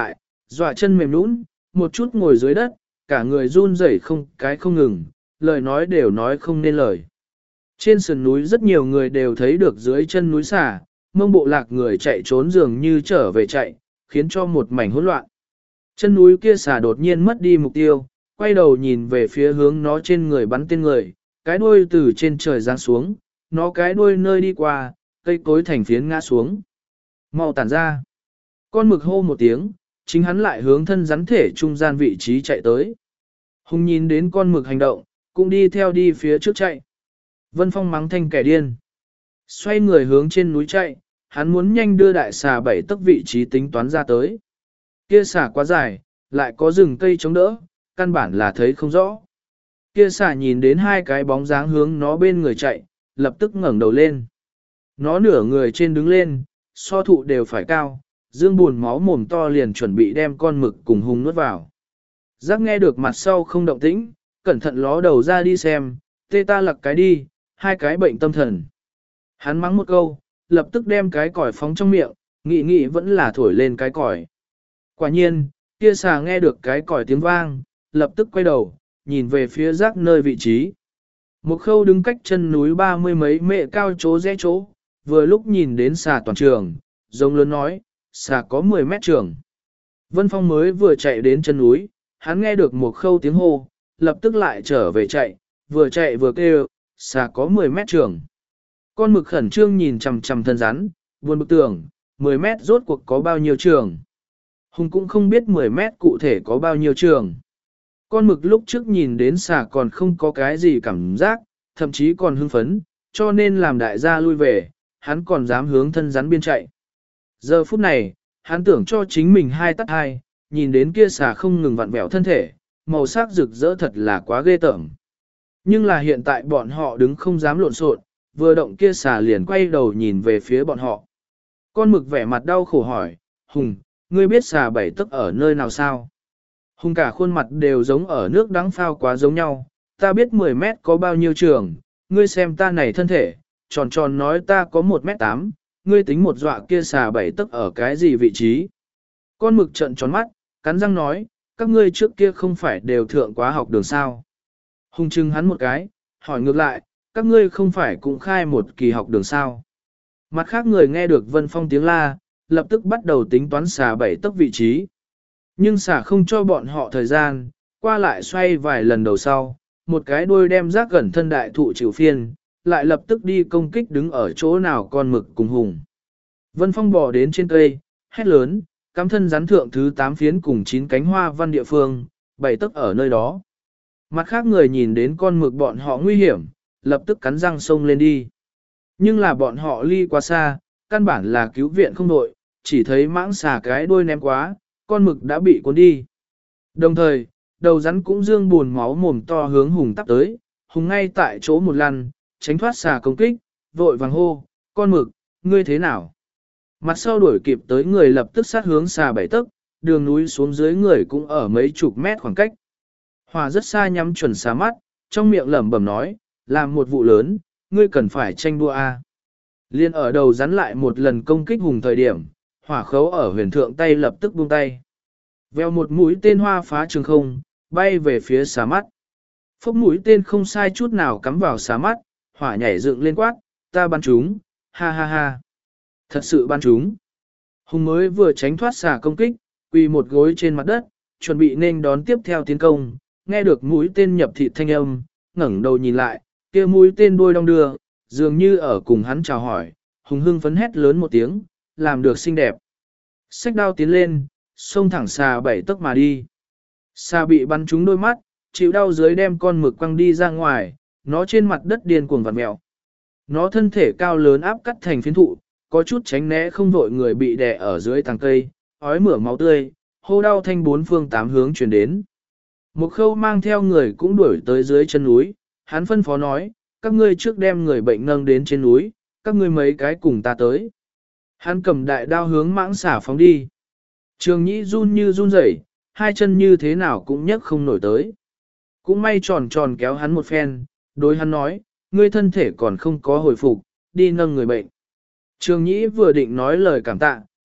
dọa chân mềm nhũn, một chút ngồi dưới đất, cả người run rẩy không cái không ngừng, lời nói đều nói không nên lời. Trên sườn núi rất nhiều người đều thấy được dưới chân núi xà, mông bộ lạc người chạy trốn dường như trở về chạy, khiến cho một mảnh hỗn loạn. Chân núi kia xà đột nhiên mất đi mục tiêu, quay đầu nhìn về phía hướng nó trên người bắn tên người, cái đuôi từ trên trời giáng xuống, nó cái đuôi nơi đi qua, cây cối thành phiến ngã xuống. Mau tản ra. Con mực hô một tiếng, chính hắn lại hướng thân rắn thể trung gian vị trí chạy tới. Hùng nhìn đến con mực hành động, cũng đi theo đi phía trước chạy. Vân Phong mắng thanh kẻ điên. Xoay người hướng trên núi chạy, hắn muốn nhanh đưa đại xà bảy tấc vị trí tính toán ra tới. Kia xà quá dài, lại có rừng cây chống đỡ, căn bản là thấy không rõ. Kia xà nhìn đến hai cái bóng dáng hướng nó bên người chạy, lập tức ngẩng đầu lên. Nó nửa người trên đứng lên, so thụ đều phải cao, dương buồn máu mồm to liền chuẩn bị đem con mực cùng hùng nuốt vào. Giác nghe được mặt sau không động tĩnh, cẩn thận ló đầu ra đi xem, tê ta lặc cái đi, hai cái bệnh tâm thần. Hắn mắng một câu, lập tức đem cái còi phóng trong miệng, nghĩ nghĩ vẫn là thổi lên cái còi. Quả nhiên, kia xà nghe được cái còi tiếng vang, lập tức quay đầu, nhìn về phía rác nơi vị trí. Một khâu đứng cách chân núi ba mươi mấy mệ cao chỗ rẽ chỗ, vừa lúc nhìn đến xà toàn trường, giống lớn nói, xà có mười mét trường. Vân Phong mới vừa chạy đến chân núi, hắn nghe được một khâu tiếng hô, lập tức lại trở về chạy, vừa chạy vừa kêu, xà có mười mét trường. Con mực khẩn trương nhìn chằm chằm thân rắn, buồn bực tưởng, mười mét rốt cuộc có bao nhiêu trường. Hùng cũng không biết mười mét cụ thể có bao nhiêu trường. Con mực lúc trước nhìn đến xà còn không có cái gì cảm giác, thậm chí còn hưng phấn, cho nên làm đại gia lui về, hắn còn dám hướng thân rắn biên chạy. Giờ phút này, hắn tưởng cho chính mình hai tắt hai, nhìn đến kia xà không ngừng vặn vẹo thân thể, màu sắc rực rỡ thật là quá ghê tởm. Nhưng là hiện tại bọn họ đứng không dám lộn xộn, vừa động kia xà liền quay đầu nhìn về phía bọn họ. Con mực vẻ mặt đau khổ hỏi, Hùng, ngươi biết xà bảy tấc ở nơi nào sao? Hùng cả khuôn mặt đều giống ở nước đắng phao quá giống nhau, ta biết mười mét có bao nhiêu trường, ngươi xem ta này thân thể, tròn tròn nói ta có một mét tám, ngươi tính một dọa kia xà bảy tấc ở cái gì vị trí? Con mực trợn tròn mắt, cắn răng nói, các ngươi trước kia không phải đều thượng quá học đường sao? Hùng chừng hắn một cái, hỏi ngược lại, các ngươi không phải cũng khai một kỳ học đường sao? Mặt khác người nghe được Vân Phong tiếng la, lập tức bắt đầu tính toán xà bảy tấc vị trí. Nhưng xà không cho bọn họ thời gian, qua lại xoay vài lần đầu sau, một cái đuôi đem rác gần thân đại thụ chịu phiên, lại lập tức đi công kích đứng ở chỗ nào con mực cùng hùng. Vân Phong bò đến trên cây, hét lớn, cắm thân rắn thượng thứ tám phiến cùng chín cánh hoa văn địa phương, bảy tấc ở nơi đó. Mặt khác người nhìn đến con mực bọn họ nguy hiểm, lập tức cắn răng xông lên đi. Nhưng là bọn họ ly quá xa, căn bản là cứu viện không đội, chỉ thấy mãng xà cái đuôi ném quá, con mực đã bị cuốn đi. Đồng thời, đầu rắn cũng dương buồn máu mồm to hướng hùng tắp tới, hùng ngay tại chỗ một lần, tránh thoát xà công kích, vội vàng hô, con mực, ngươi thế nào? Mặt sau đuổi kịp tới người lập tức sát hướng xà bảy tấc, đường núi xuống dưới người cũng ở mấy chục mét khoảng cách. Hòa rất xa nhắm chuẩn xà mắt, trong miệng lẩm bẩm nói, làm một vụ lớn, ngươi cần phải tranh đua a. Liên ở đầu rắn lại một lần công kích hùng thời điểm, hỏa khấu ở huyền thượng tay lập tức buông tay. Vèo một mũi tên hoa phá trường không, bay về phía xà mắt. Phốc mũi tên không sai chút nào cắm vào xà mắt, hỏa nhảy dựng lên quát, ta bắn chúng, ha ha ha. Thật sự bắn chúng. Hùng mới vừa tránh thoát xà công kích, quỳ một gối trên mặt đất, chuẩn bị nên đón tiếp theo tiến công, nghe được mũi tên nhập thịt thanh âm, ngẩng đầu nhìn lại, kia mũi tên đuôi đong đưa, dường như ở cùng hắn chào hỏi, Hùng hưng phấn hét lớn một tiếng, làm được xinh đẹp. Xách đao tiến lên, xông thẳng xà bảy tấc mà đi. Xà bị bắn trúng đôi mắt, chịu đau dưới đem con mực quăng đi ra ngoài, nó trên mặt đất điên cuồng vặn mèo. Nó thân thể cao lớn áp cắt thành phiến thụ, có chút tránh né không vội người bị đè ở dưới tàng cây, ói mửa máu tươi, hô đau thanh bốn phương tám hướng truyền đến. Một khâu mang theo người cũng đuổi tới dưới chân núi, hắn phân phó nói, các ngươi trước đem người bệnh nâng đến trên núi, các ngươi mấy cái cùng ta tới. Hắn cầm đại đao hướng mãng xả phóng đi. Trường nhĩ run như run rẩy, hai chân như thế nào cũng nhấc không nổi tới. Cũng may tròn tròn kéo hắn một phen, đối hắn nói, ngươi thân thể còn không có hồi phục, đi nâng người bệnh. Trường nhĩ vừa định nói lời cảm tạ,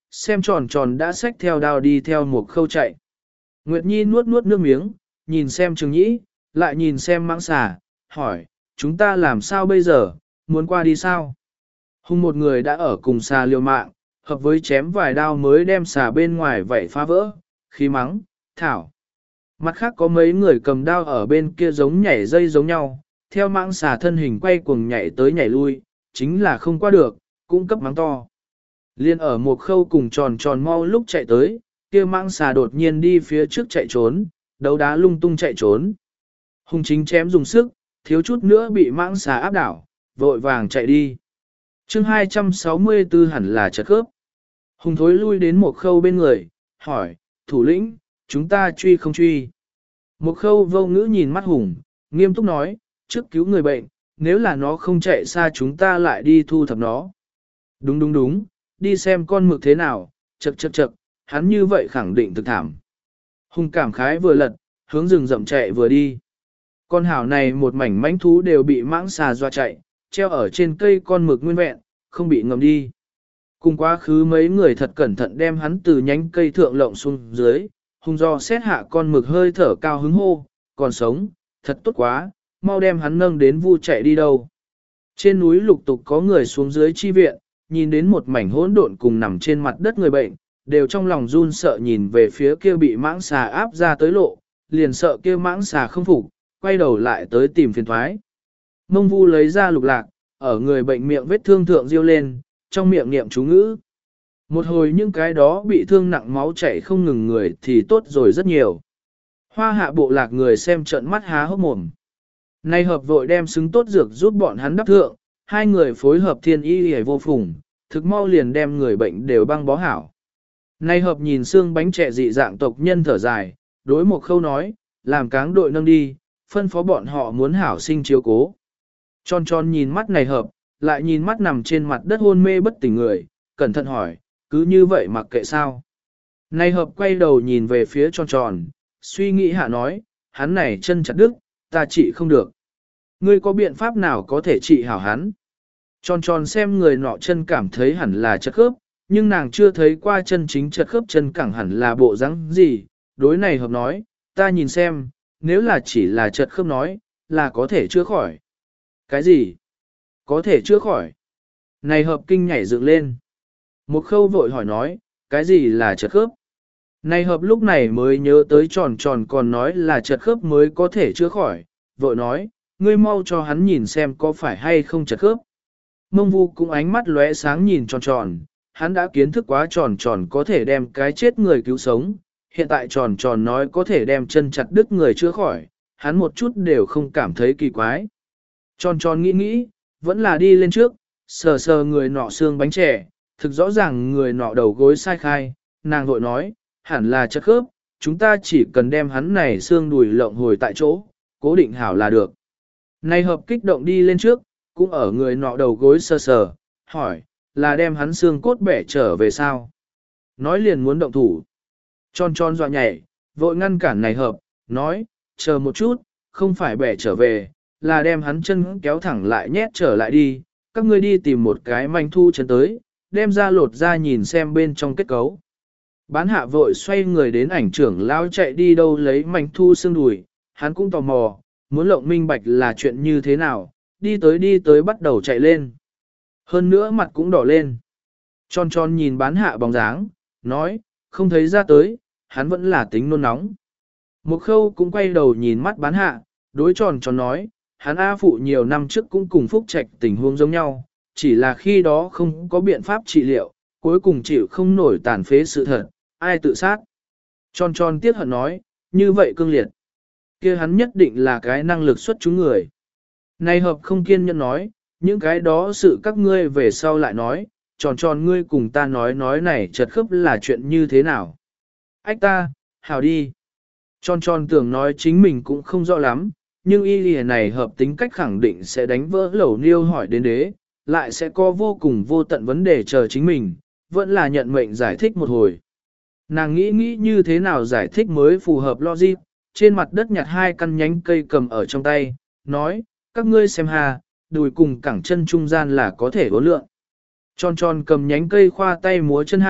xem tròn tròn đã xách theo đao đi theo một khâu chạy. Nguyệt Nhi nuốt nuốt nước miếng, nhìn xem Trường Nhĩ, lại nhìn xem mãng xà, hỏi, chúng ta làm sao bây giờ, muốn qua đi sao? Hùng một người đã ở cùng xà liều mạng, hợp với chém vài đao mới đem xà bên ngoài vảy phá vỡ, khí mắng, thảo. Mặt khác có mấy người cầm đao ở bên kia giống nhảy dây giống nhau, theo mãng xà thân hình quay cuồng nhảy tới nhảy lui, chính là không qua được, cũng cấp mắng to. Liên ở một khâu cùng tròn tròn mau lúc chạy tới, kia mãng xà đột nhiên đi phía trước chạy trốn, đấu đá lung tung chạy trốn. Hùng chính chém dùng sức, thiếu chút nữa bị mãng xà áp đảo, vội vàng chạy đi. chương hai trăm sáu mươi tư hẳn là chật khớp. Hùng thối lui đến một khâu bên người, hỏi, thủ lĩnh, chúng ta truy không truy. Một khâu vô ngữ nhìn mắt Hùng, nghiêm túc nói, trước cứu người bệnh, nếu là nó không chạy xa chúng ta lại đi thu thập nó. Đúng đúng đúng, đi xem con mực thế nào, chật chật chật, hắn như vậy khẳng định thực thảm. Hùng cảm khái vừa lật, hướng rừng rậm chạy vừa đi. Con hảo này một mảnh mãnh thú đều bị mãng xà doa chạy, treo ở trên cây con mực nguyên vẹn, không bị ngầm đi. Cùng quá khứ mấy người thật cẩn thận đem hắn từ nhánh cây thượng lộng xuống dưới, Hùng do xét hạ con mực hơi thở cao hứng hô, còn sống, thật tốt quá, mau đem hắn nâng đến vu chạy đi đâu. Trên núi lục tục có người xuống dưới chi viện, nhìn đến một mảnh hỗn độn cùng nằm trên mặt đất người bệnh, đều trong lòng run sợ nhìn về phía kia bị mãng xà áp ra tới lộ, liền sợ kia mãng xà không phục, quay đầu lại tới tìm phiền thoái. Mông Vu lấy ra lục lạc, ở người bệnh miệng vết thương thượng riêu lên, trong miệng niệm chú ngữ. Một hồi những cái đó bị thương nặng máu chảy không ngừng người thì tốt rồi rất nhiều. Hoa hạ bộ lạc người xem trận mắt há hốc mồm. Nay hợp vội đem xứng tốt dược giúp bọn hắn đắp thượng, hai người phối hợp thiên y hề vô phùng, thực mau liền đem người bệnh đều băng bó hảo. Nay hợp nhìn xương bánh trẻ dị dạng tộc nhân thở dài, đối một khâu nói, làm cáng đội nâng đi, phân phó bọn họ muốn hảo sinh chiếu cố. Tròn tròn nhìn mắt này hợp, lại nhìn mắt nằm trên mặt đất hôn mê bất tỉnh người, cẩn thận hỏi, cứ như vậy mặc kệ sao. Này hợp quay đầu nhìn về phía tròn tròn, suy nghĩ hạ nói, hắn này chân chặt đứt, ta trị không được. Ngươi có biện pháp nào có thể trị hảo hắn? Tròn tròn xem người nọ chân cảm thấy hẳn là chật khớp, nhưng nàng chưa thấy qua chân chính chật khớp chân cẳng hẳn là bộ dáng gì. Đối này hợp nói, ta nhìn xem, nếu là chỉ là chật khớp nói, là có thể chữa khỏi. Cái gì? Có thể chữa khỏi? Này hợp kinh nhảy dựng lên. Một khâu vội hỏi nói, cái gì là chật khớp? Này hợp lúc này mới nhớ tới tròn tròn còn nói là chật khớp mới có thể chữa khỏi, vội nói, ngươi mau cho hắn nhìn xem có phải hay không chật khớp. Mông Vu cũng ánh mắt lóe sáng nhìn tròn tròn, hắn đã kiến thức quá tròn tròn có thể đem cái chết người cứu sống, hiện tại tròn tròn nói có thể đem chân chặt đứt người chữa khỏi, hắn một chút đều không cảm thấy kỳ quái. Tròn tròn nghĩ nghĩ, vẫn là đi lên trước, sờ sờ người nọ xương bánh trẻ, thực rõ ràng người nọ đầu gối sai khai, nàng vội nói, hẳn là chất khớp, chúng ta chỉ cần đem hắn này xương đùi lộng hồi tại chỗ, cố định hảo là được. Này hợp kích động đi lên trước, cũng ở người nọ đầu gối sờ sờ, hỏi, là đem hắn xương cốt bẻ trở về sao? Nói liền muốn động thủ. Tròn tròn dọa nhảy, vội ngăn cản này hợp, nói, chờ một chút, không phải bẻ trở về, là đem hắn chân kéo thẳng lại nhét trở lại đi, các ngươi đi tìm một cái manh thu chân tới, đem ra lột ra nhìn xem bên trong kết cấu. Bán hạ vội xoay người đến ảnh trưởng lao chạy đi đâu lấy manh thu xương đùi, hắn cũng tò mò, muốn lộng minh bạch là chuyện như thế nào, đi tới đi tới bắt đầu chạy lên. Hơn nữa mặt cũng đỏ lên. Tròn tròn nhìn bán hạ bóng dáng, nói, không thấy ra tới, hắn vẫn là tính nôn nóng. Một khâu cũng quay đầu nhìn mắt bán hạ, đối tròn tròn nói, hắn A phụ nhiều năm trước cũng cùng Phúc Trạch tình huống giống nhau, chỉ là khi đó không có biện pháp trị liệu, cuối cùng chịu không nổi tàn phế sự thật, ai tự sát. Tròn tròn tiếc hận nói, như vậy cương liệt. Kia hắn nhất định là cái năng lực xuất chúng người. Này hợp không kiên nhẫn nói, những cái đó sự các ngươi về sau lại nói, tròn tròn ngươi cùng ta nói nói này chật khớp là chuyện như thế nào. Ách ta, hào đi. Tròn tròn tưởng nói chính mình cũng không rõ lắm, nhưng y lìa này hợp tính cách khẳng định sẽ đánh vỡ lẩu niêu hỏi đến đế, lại sẽ có vô cùng vô tận vấn đề chờ chính mình, vẫn là nhận mệnh giải thích một hồi. Nàng nghĩ nghĩ như thế nào giải thích mới phù hợp logic, trên mặt đất nhặt hai căn nhánh cây cầm ở trong tay, nói, các ngươi xem hà, đùi cùng cẳng chân trung gian là có thể uốn lượn. Tròn tròn cầm nhánh cây khoa tay múa chân hạ,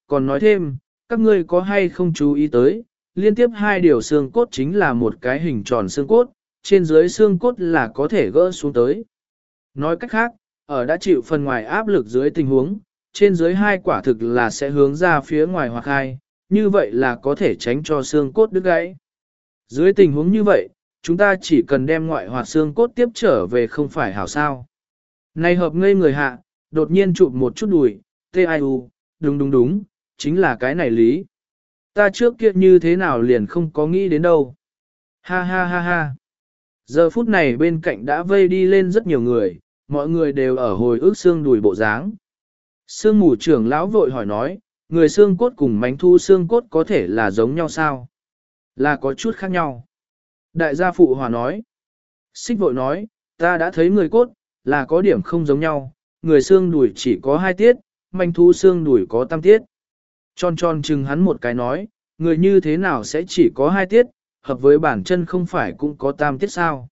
còn nói thêm, các ngươi có hay không chú ý tới, liên tiếp hai điều xương cốt chính là một cái hình tròn xương cốt, trên dưới xương cốt là có thể gỡ xuống tới. Nói cách khác, ở đã chịu phần ngoài áp lực dưới tình huống, trên dưới hai quả thực là sẽ hướng ra phía ngoài hoặc hai, như vậy là có thể tránh cho xương cốt đứt gãy. Dưới tình huống như vậy, chúng ta chỉ cần đem ngoại hoạt xương cốt tiếp trở về không phải hảo sao. Này hợp ngây người hạ, đột nhiên chụp một chút đùi, tê ai u, đúng đúng đúng, chính là cái này lý. Ta trước kia như thế nào liền không có nghĩ đến đâu. Ha ha ha ha. Giờ phút này bên cạnh đã vây đi lên rất nhiều người, mọi người đều ở hồi ức xương đùi bộ dáng. Sương mù trưởng lão vội hỏi nói, người xương cốt cùng mánh thu xương cốt có thể là giống nhau sao? Là có chút khác nhau. Đại gia phụ hòa nói. Xích vội nói, ta đã thấy người cốt, là có điểm không giống nhau, người xương đùi chỉ có hai tiết, manh thu xương đùi có tam tiết. Tròn tròn chừng hắn một cái nói, người như thế nào sẽ chỉ có hai tiết, hợp với bản chân không phải cũng có tam tiết sao?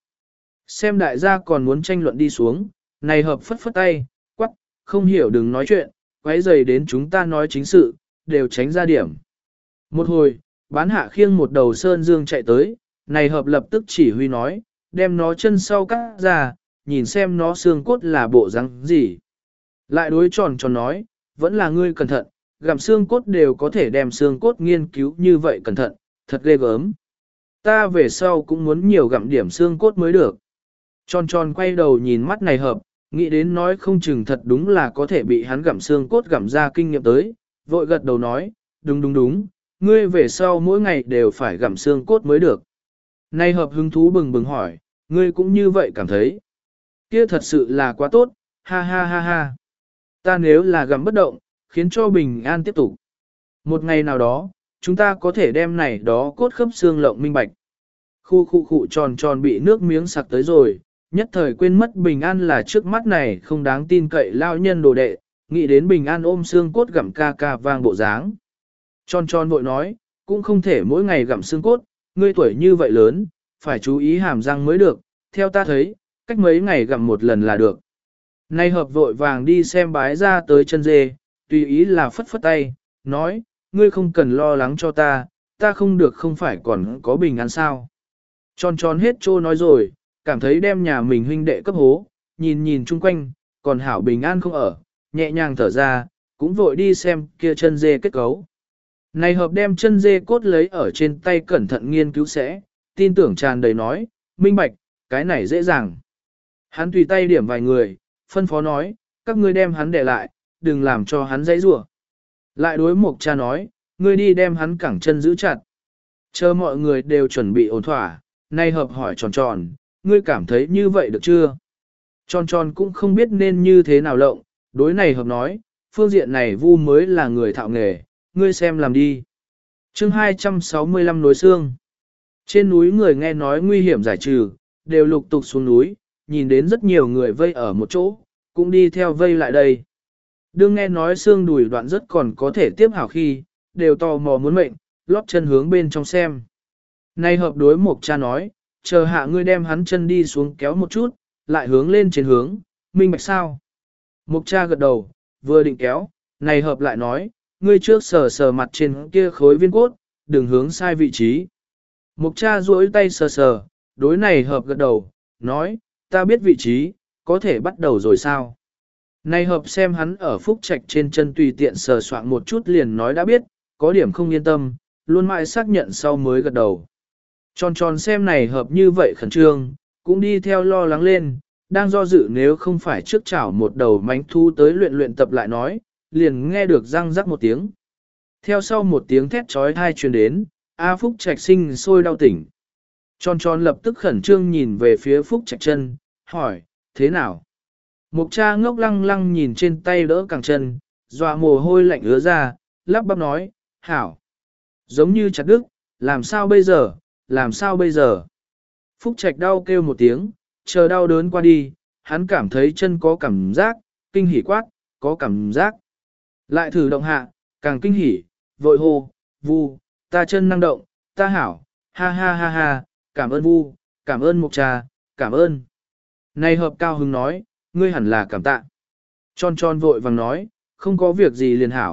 Xem đại gia còn muốn tranh luận đi xuống, này hợp phất phất tay, quắc, không hiểu đừng nói chuyện, quấy rầy đến chúng ta nói chính sự, đều tránh ra điểm. Một hồi, bán hạ khiêng một đầu sơn dương chạy tới, này hợp lập tức chỉ huy nói, đem nó chân sau cắt ra, nhìn xem nó xương cốt là bộ răng gì. Lại đối tròn tròn nói, vẫn là ngươi cẩn thận, gặm xương cốt đều có thể đem xương cốt nghiên cứu như vậy cẩn thận, thật ghê gớm. Ta về sau cũng muốn nhiều gặm điểm xương cốt mới được. Tròn tròn quay đầu nhìn mắt này hợp, nghĩ đến nói không chừng thật đúng là có thể bị hắn gặm xương cốt gặm ra kinh nghiệm tới, vội gật đầu nói, đúng đúng đúng, ngươi về sau mỗi ngày đều phải gặm xương cốt mới được. Này hợp hứng thú bừng bừng hỏi, ngươi cũng như vậy cảm thấy. Kia thật sự là quá tốt, ha ha ha ha. Ta nếu là gặm bất động, khiến cho bình an tiếp tục. Một ngày nào đó, chúng ta có thể đem này đó cốt khớp xương lộng minh bạch. Khu khu khu tròn tròn bị nước miếng sặc tới rồi, nhất thời quên mất bình an là trước mắt này không đáng tin cậy lao nhân đồ đệ, nghĩ đến bình an ôm xương cốt gặm ca ca vang bộ dáng. Tròn tròn vội nói, cũng không thể mỗi ngày gặm xương cốt, ngươi tuổi như vậy lớn, phải chú ý hàm răng mới được, theo ta thấy, cách mấy ngày gặm một lần là được. Nay hợp vội vàng đi xem bái ra tới chân dê, tùy ý là phất phất tay, nói, ngươi không cần lo lắng cho ta, ta không được không phải còn có bình an sao. Tròn tròn hết trô nói rồi, cảm thấy đem nhà mình huynh đệ cấp hố, nhìn nhìn chung quanh, còn hảo bình an không ở, nhẹ nhàng thở ra, cũng vội đi xem kia chân dê kết cấu. Này hợp đem chân dê cốt lấy ở trên tay cẩn thận nghiên cứu sẽ, tin tưởng tràn đầy nói, minh bạch, cái này dễ dàng. Hắn tùy tay điểm vài người, phân phó nói, các ngươi đem hắn để lại, đừng làm cho hắn dãy rủa. Lại đối mục cha nói, ngươi đi đem hắn cẳng chân giữ chặt. Chờ mọi người đều chuẩn bị ổn thỏa, nay hợp hỏi tròn tròn, ngươi cảm thấy như vậy được chưa? Tròn tròn cũng không biết nên như thế nào lộng, đối này hợp nói, phương diện này vu mới là người thạo nghề, ngươi xem làm đi. chương hai trăm sáu mươi lăm nối xương. Trên núi người nghe nói nguy hiểm giải trừ, đều lục tục xuống núi, nhìn đến rất nhiều người vây ở một chỗ, cũng đi theo vây lại đây. Đương nghe nói xương đùi đoạn rất còn có thể tiếp hảo khi, đều tò mò muốn mệnh, lót chân hướng bên trong xem. Nay hợp đối mục cha nói, chờ hạ ngươi đem hắn chân đi xuống kéo một chút, lại hướng lên trên hướng, minh bạch sao. Mục cha gật đầu, vừa định kéo, này hợp lại nói, ngươi trước sờ sờ mặt trên kia khối viên cốt, đừng hướng sai vị trí. Mục cha duỗi tay sờ sờ, đối này hợp gật đầu, nói, ta biết vị trí, có thể bắt đầu rồi sao. Này hợp xem hắn ở phúc trạch trên chân tùy tiện sờ soạn một chút liền nói đã biết, có điểm không yên tâm, luôn mãi xác nhận sau mới gật đầu. Tròn tròn xem này hợp như vậy khẩn trương, cũng đi theo lo lắng lên, đang do dự nếu không phải trước chảo một đầu mánh thu tới luyện luyện tập lại nói, liền nghe được răng rắc một tiếng. Theo sau một tiếng thét trói thai truyền đến, A Phúc Trạch sinh sôi đau tỉnh. Tròn tròn lập tức khẩn trương nhìn về phía Phúc Trạch chân, hỏi, thế nào? Mục cha ngốc lăng lăng nhìn trên tay đỡ cẳng chân, dọa mồ hôi lạnh ứa ra, lắp bắp nói, hảo. Giống như chặt đứt, làm sao bây giờ, làm sao bây giờ? Phúc Trạch đau kêu một tiếng, chờ đau đớn qua đi, hắn cảm thấy chân có cảm giác, kinh hỉ quát, có cảm giác. Lại thử động hạ, càng kinh hỉ, vội hô, vu, ta chân năng động, ta hảo, ha ha ha ha, cảm ơn vu, cảm ơn mục cha, cảm ơn. Này hợp cao hứng nói, ngươi hẳn là cảm tạ. Tròn tròn vội vàng nói, không có việc gì liền hảo,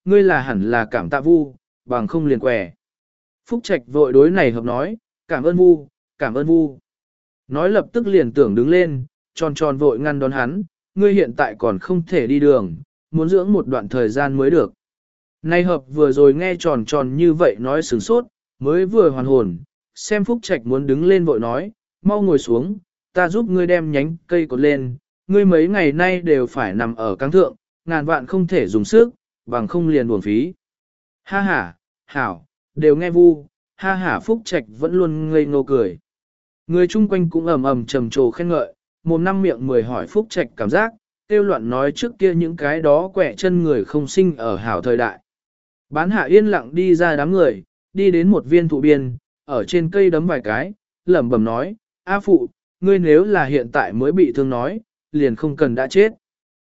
ngươi là hẳn là cảm tạ Vu, bằng không liền quẻ. Phúc Trạch vội đối này hợp nói, cảm ơn Vu, cảm ơn Vu. Nói lập tức liền tưởng đứng lên, tròn tròn vội ngăn đón hắn, ngươi hiện tại còn không thể đi đường, muốn dưỡng một đoạn thời gian mới được. Nay hợp vừa rồi nghe tròn tròn như vậy nói sửng sốt, mới vừa hoàn hồn, xem Phúc Trạch muốn đứng lên vội nói, mau ngồi xuống, ta giúp ngươi đem nhánh cây cột lên, ngươi mấy ngày nay đều phải nằm ở căng thượng, ngàn vạn không thể dùng sức, bằng không liền buồn phí. Ha ha, hảo, đều nghe Vu, ha ha Phúc Trạch vẫn luôn ngây ngô cười. Người chung quanh cũng ầm ầm trầm trồ khen ngợi, mồm năm miệng mười hỏi Phúc Trạch cảm giác, tiêu loạn nói trước kia những cái đó quẻ chân người không sinh ở hảo thời đại. Bán hạ yên lặng đi ra đám người, đi đến một viên thụ biên, ở trên cây đấm vài cái, lẩm bẩm nói, A phụ, ngươi nếu là hiện tại mới bị thương nói, liền không cần đã chết.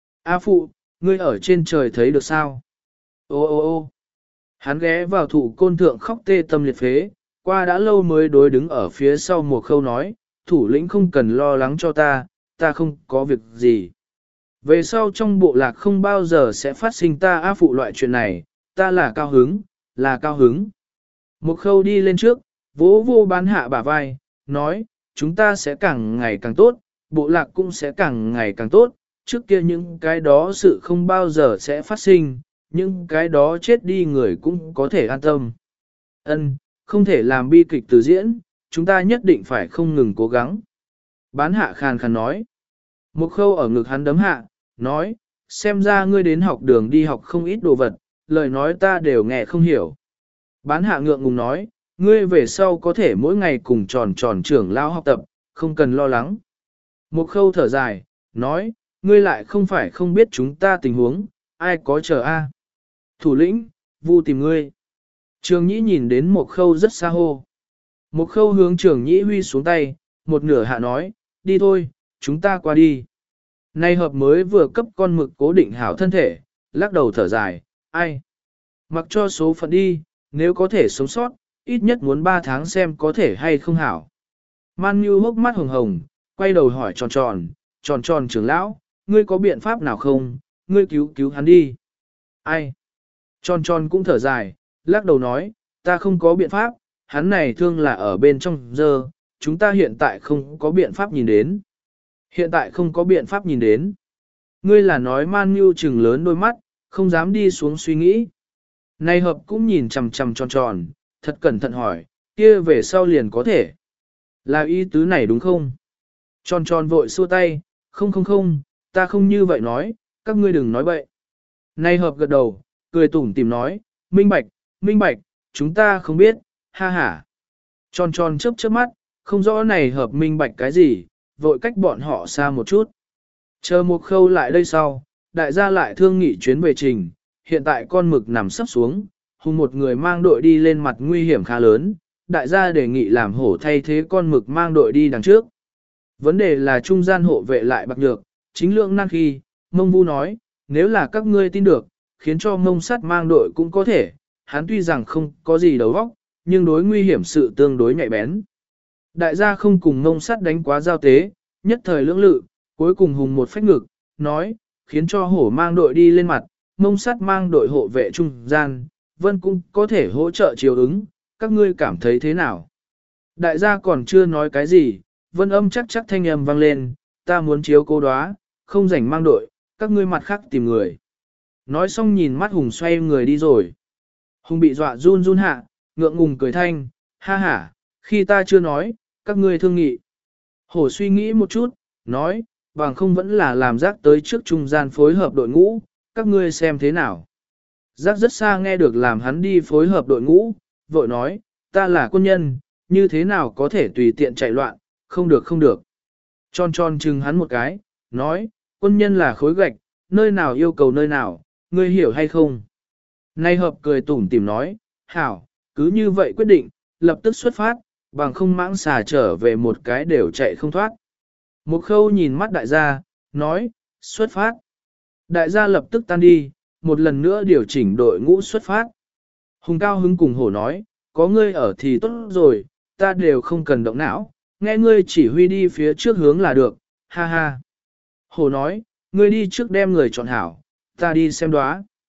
A phụ, ngươi ở trên trời thấy được sao? Ô ô ô hắn ghé vào thụ côn thượng khóc tê tâm liệt phế, qua đã lâu mới đối đứng ở phía sau một khâu nói, thủ lĩnh không cần lo lắng cho ta, ta không có việc gì. Về sau trong bộ lạc không bao giờ sẽ phát sinh ta A phụ loại chuyện này, ta là cao hứng, là cao hứng. Một khâu đi lên trước, vỗ vô bán hạ bả vai, nói, chúng ta sẽ càng ngày càng tốt, bộ lạc cũng sẽ càng ngày càng tốt, trước kia những cái đó sự không bao giờ sẽ phát sinh, những cái đó chết đi người cũng có thể an tâm. Ân, không thể làm bi kịch từ diễn, chúng ta nhất định phải không ngừng cố gắng. Bán hạ khàn khàn nói. Một khâu ở ngực hắn đấm hạ, nói, xem ra ngươi đến học đường đi học không ít đồ vật, lời nói ta đều nghe không hiểu. Bán hạ ngượng ngùng nói, ngươi về sau có thể mỗi ngày cùng tròn tròn trưởng lao học tập, không cần lo lắng. Một khâu thở dài, nói, ngươi lại không phải không biết chúng ta tình huống, ai có chờ a? Thủ lĩnh, Vu tìm ngươi. Trường Nhĩ nhìn đến một khâu rất xa hô. Một khâu hướng Trường Nhĩ huy xuống tay, một nửa hạ nói, đi thôi, chúng ta qua đi. Nay hợp mới vừa cấp con mực cố định hảo thân thể, lắc đầu thở dài, ai? Mặc cho số phận đi, nếu có thể sống sót, ít nhất muốn ba tháng xem có thể hay không hảo. Man Nhu hốc mắt hồng hồng, quay đầu hỏi tròn tròn, tròn tròn trưởng lão, ngươi có biện pháp nào không, ngươi cứu cứu hắn đi. Ai? Tròn tròn cũng thở dài, lắc đầu nói, ta không có biện pháp, hắn này thương là ở bên trong giờ, chúng ta hiện tại không có biện pháp nhìn đến. Hiện tại không có biện pháp nhìn đến. Ngươi là nói Man Nhu trừng lớn đôi mắt, không dám đi xuống suy nghĩ. Này hợp cũng nhìn chằm chằm tròn tròn, thật cẩn thận hỏi, kia về sau liền có thể. Là ý tứ này đúng không? Tròn tròn vội xua tay, không không không, ta không như vậy nói, các ngươi đừng nói bậy. Này hợp gật đầu, cười tủm tìm nói, minh bạch, minh bạch, chúng ta không biết, ha ha. Tròn tròn chớp chớp mắt, không rõ này hợp minh bạch cái gì, vội cách bọn họ xa một chút. Chờ một khâu lại đây sau, đại gia lại thương nghị chuyến về trình, hiện tại con mực nằm sắp xuống, hùng một người mang đội đi lên mặt nguy hiểm khá lớn, đại gia đề nghị làm hổ thay thế con mực mang đội đi đằng trước. Vấn đề là trung gian hộ vệ lại bạc nhược, chính lượng năng khi, Mông Vu nói, nếu là các ngươi tin được, khiến cho Mông Sắt mang đội cũng có thể, hắn tuy rằng không có gì đầu óc, nhưng đối nguy hiểm sự tương đối nhạy bén. Đại gia không cùng Mông Sắt đánh quá giao tế, nhất thời lưỡng lự, cuối cùng hùng một phách ngực, nói, khiến cho hổ mang đội đi lên mặt, Mông Sắt mang đội hộ vệ trung gian, Vân cũng có thể hỗ trợ chiều ứng, các ngươi cảm thấy thế nào? Đại gia còn chưa nói cái gì, Vân âm chắc chắc thanh âm vang lên, ta muốn chiếu cố đoá, không rảnh mang đội, các ngươi mặt khác tìm người. Nói xong nhìn mắt Hùng xoay người đi rồi. Hùng bị dọa run run hạ, ngượng ngùng cười thanh, ha ha, khi ta chưa nói, các ngươi thương nghị. Hổ suy nghĩ một chút, nói, bằng không vẫn là làm giác tới trước trung gian phối hợp đội ngũ, các ngươi xem thế nào. Giác rất xa nghe được làm hắn đi phối hợp đội ngũ, vội nói, ta là quân nhân, như thế nào có thể tùy tiện chạy loạn, không được không được. Tròn tròn chừng hắn một cái, nói, quân nhân là khối gạch, nơi nào yêu cầu nơi nào, ngươi hiểu hay không? Nay hợp cười tủm tỉm nói, hảo, cứ như vậy quyết định, lập tức xuất phát, bằng không mãng xà trở về một cái đều chạy không thoát. Một khâu nhìn mắt đại gia, nói, xuất phát. Đại gia lập tức tan đi, một lần nữa điều chỉnh đội ngũ xuất phát. Hùng cao hứng cùng hổ nói, có ngươi ở thì tốt rồi, ta đều không cần động não, nghe ngươi chỉ huy đi phía trước hướng là được, ha ha. Hổ nói, ngươi đi trước đem người chọn hảo, ta đi xem đoá.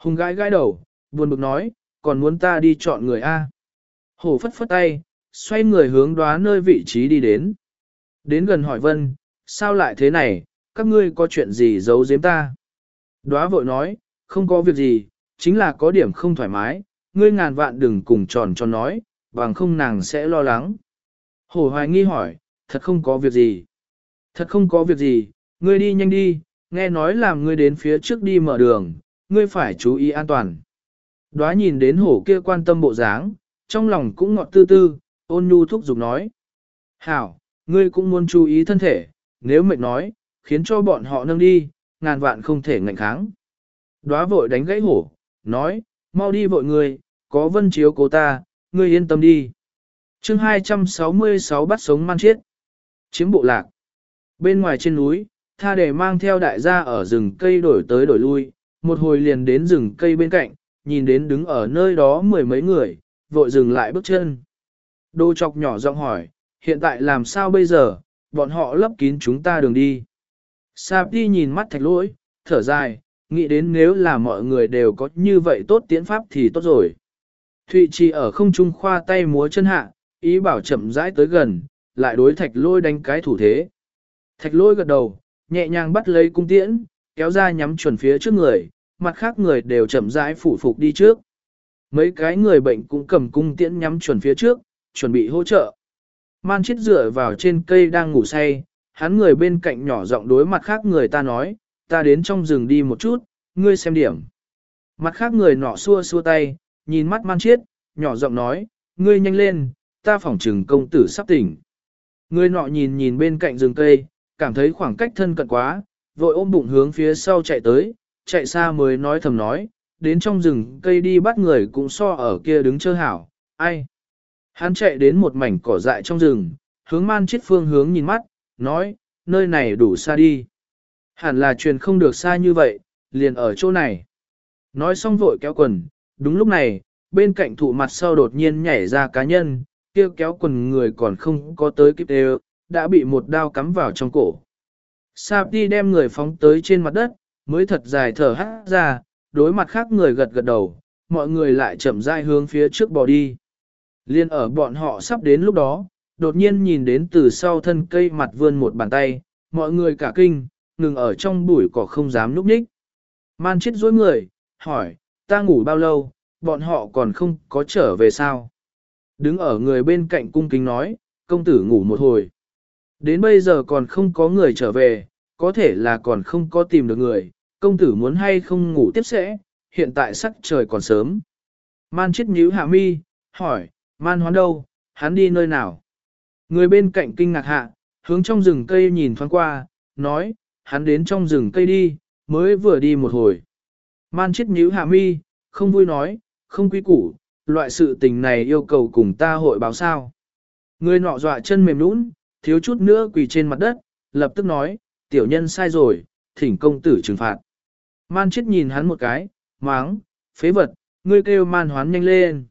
Hùng gãi gãi đầu, buồn bực nói, còn muốn ta đi chọn người A. Hổ phất phất tay, xoay người hướng đoá nơi vị trí đi đến. Đến gần hỏi Vân, sao lại thế này, các ngươi có chuyện gì giấu giếm ta? Đoá vội nói, không có việc gì, chính là có điểm không thoải mái, ngươi ngàn vạn đừng cùng tròn cho nói, bằng không nàng sẽ lo lắng. Hổ hoài nghi hỏi, thật không có việc gì. Thật không có việc gì, ngươi đi nhanh đi, nghe nói làm ngươi đến phía trước đi mở đường, ngươi phải chú ý an toàn. Đóa nhìn đến hổ kia quan tâm bộ dáng, trong lòng cũng ngọt tư tư, ôn nhu thúc giục nói. Hảo, ngươi cũng muốn chú ý thân thể, nếu mệt nói, khiến cho bọn họ nâng đi, ngàn vạn không thể ngạnh kháng. Đóa vội đánh gãy hổ, nói, mau đi vội ngươi, có Vân chiếu cố ta, ngươi yên tâm đi. Chương hai trăm sáu mươi sáu bắt sống man chiết. Chiếm bộ lạc. Bên ngoài trên núi, tha để mang theo đại gia ở rừng cây đổi tới đổi lui, một hồi liền đến rừng cây bên cạnh, nhìn đến đứng ở nơi đó mười mấy người, vội dừng lại bước chân. Đô chọc nhỏ giọng hỏi, hiện tại làm sao bây giờ, bọn họ lấp kín chúng ta đường đi. Sạp đi nhìn mắt thạch lỗi, thở dài, nghĩ đến nếu là mọi người đều có như vậy tốt tiễn pháp thì tốt rồi. Thụy Trì ở không trung khoa tay múa chân hạ, ý bảo chậm rãi tới gần, lại đối thạch lôi đánh cái thủ thế. Thạch lôi gật đầu, nhẹ nhàng bắt lấy cung tiễn, kéo ra nhắm chuẩn phía trước người, mặt khác người đều chậm rãi phủ phục đi trước. Mấy cái người bệnh cũng cầm cung tiễn nhắm chuẩn phía trước, chuẩn bị hỗ trợ. Man chết dựa vào trên cây đang ngủ say, hắn người bên cạnh nhỏ giọng đối mặt khác người ta nói, ta đến trong rừng đi một chút, ngươi xem điểm. Mặt khác người nọ xua xua tay, nhìn mắt man chết, nhỏ giọng nói, ngươi nhanh lên, ta phỏng trừng công tử sắp tỉnh. Người nọ nhìn nhìn bên cạnh rừng cây, cảm thấy khoảng cách thân cận quá, vội ôm bụng hướng phía sau chạy tới, chạy xa mới nói thầm nói, đến trong rừng cây đi bắt người cũng so ở kia đứng chơ hảo, ai. Hắn chạy đến một mảnh cỏ dại trong rừng, hướng man chết phương hướng nhìn mắt, nói, nơi này đủ xa đi. Hẳn là truyền không được xa như vậy, liền ở chỗ này. Nói xong vội kéo quần, đúng lúc này, bên cạnh thụ mặt sau đột nhiên nhảy ra cá nhân, kia kéo quần người còn không có tới kịp đều, đã bị một đao cắm vào trong cổ. Sạp đi đem người phóng tới trên mặt đất, mới thật dài thở hát ra, đối mặt khác người gật gật đầu, mọi người lại chậm rãi hướng phía trước bò đi. Liên ở bọn họ sắp đến lúc đó, đột nhiên nhìn đến từ sau thân cây mặt vươn một bàn tay, mọi người cả kinh, ngừng ở trong bụi cỏ không dám núp nhích. Man chết dối người, hỏi, ta ngủ bao lâu, bọn họ còn không có trở về sao? Đứng ở người bên cạnh cung kính nói, công tử ngủ một hồi. Đến bây giờ còn không có người trở về, có thể là còn không có tìm được người, công tử muốn hay không ngủ tiếp sẽ, hiện tại sắc trời còn sớm. Man chết nhíu hạ mi, hỏi, man hoán đâu, hắn đi nơi nào? Người bên cạnh kinh ngạc hạ, hướng trong rừng cây nhìn thoáng qua, nói, hắn đến trong rừng cây đi, mới vừa đi một hồi. Man chết nhíu hạ mi, không vui nói, không quý củ, loại sự tình này yêu cầu cùng ta hội báo sao. Người nọ dọa chân mềm nũng, thiếu chút nữa quỳ trên mặt đất, lập tức nói, tiểu nhân sai rồi, thỉnh công tử trừng phạt. Man chết nhìn hắn một cái, máng, phế vật, ngươi kêu man hoán nhanh lên.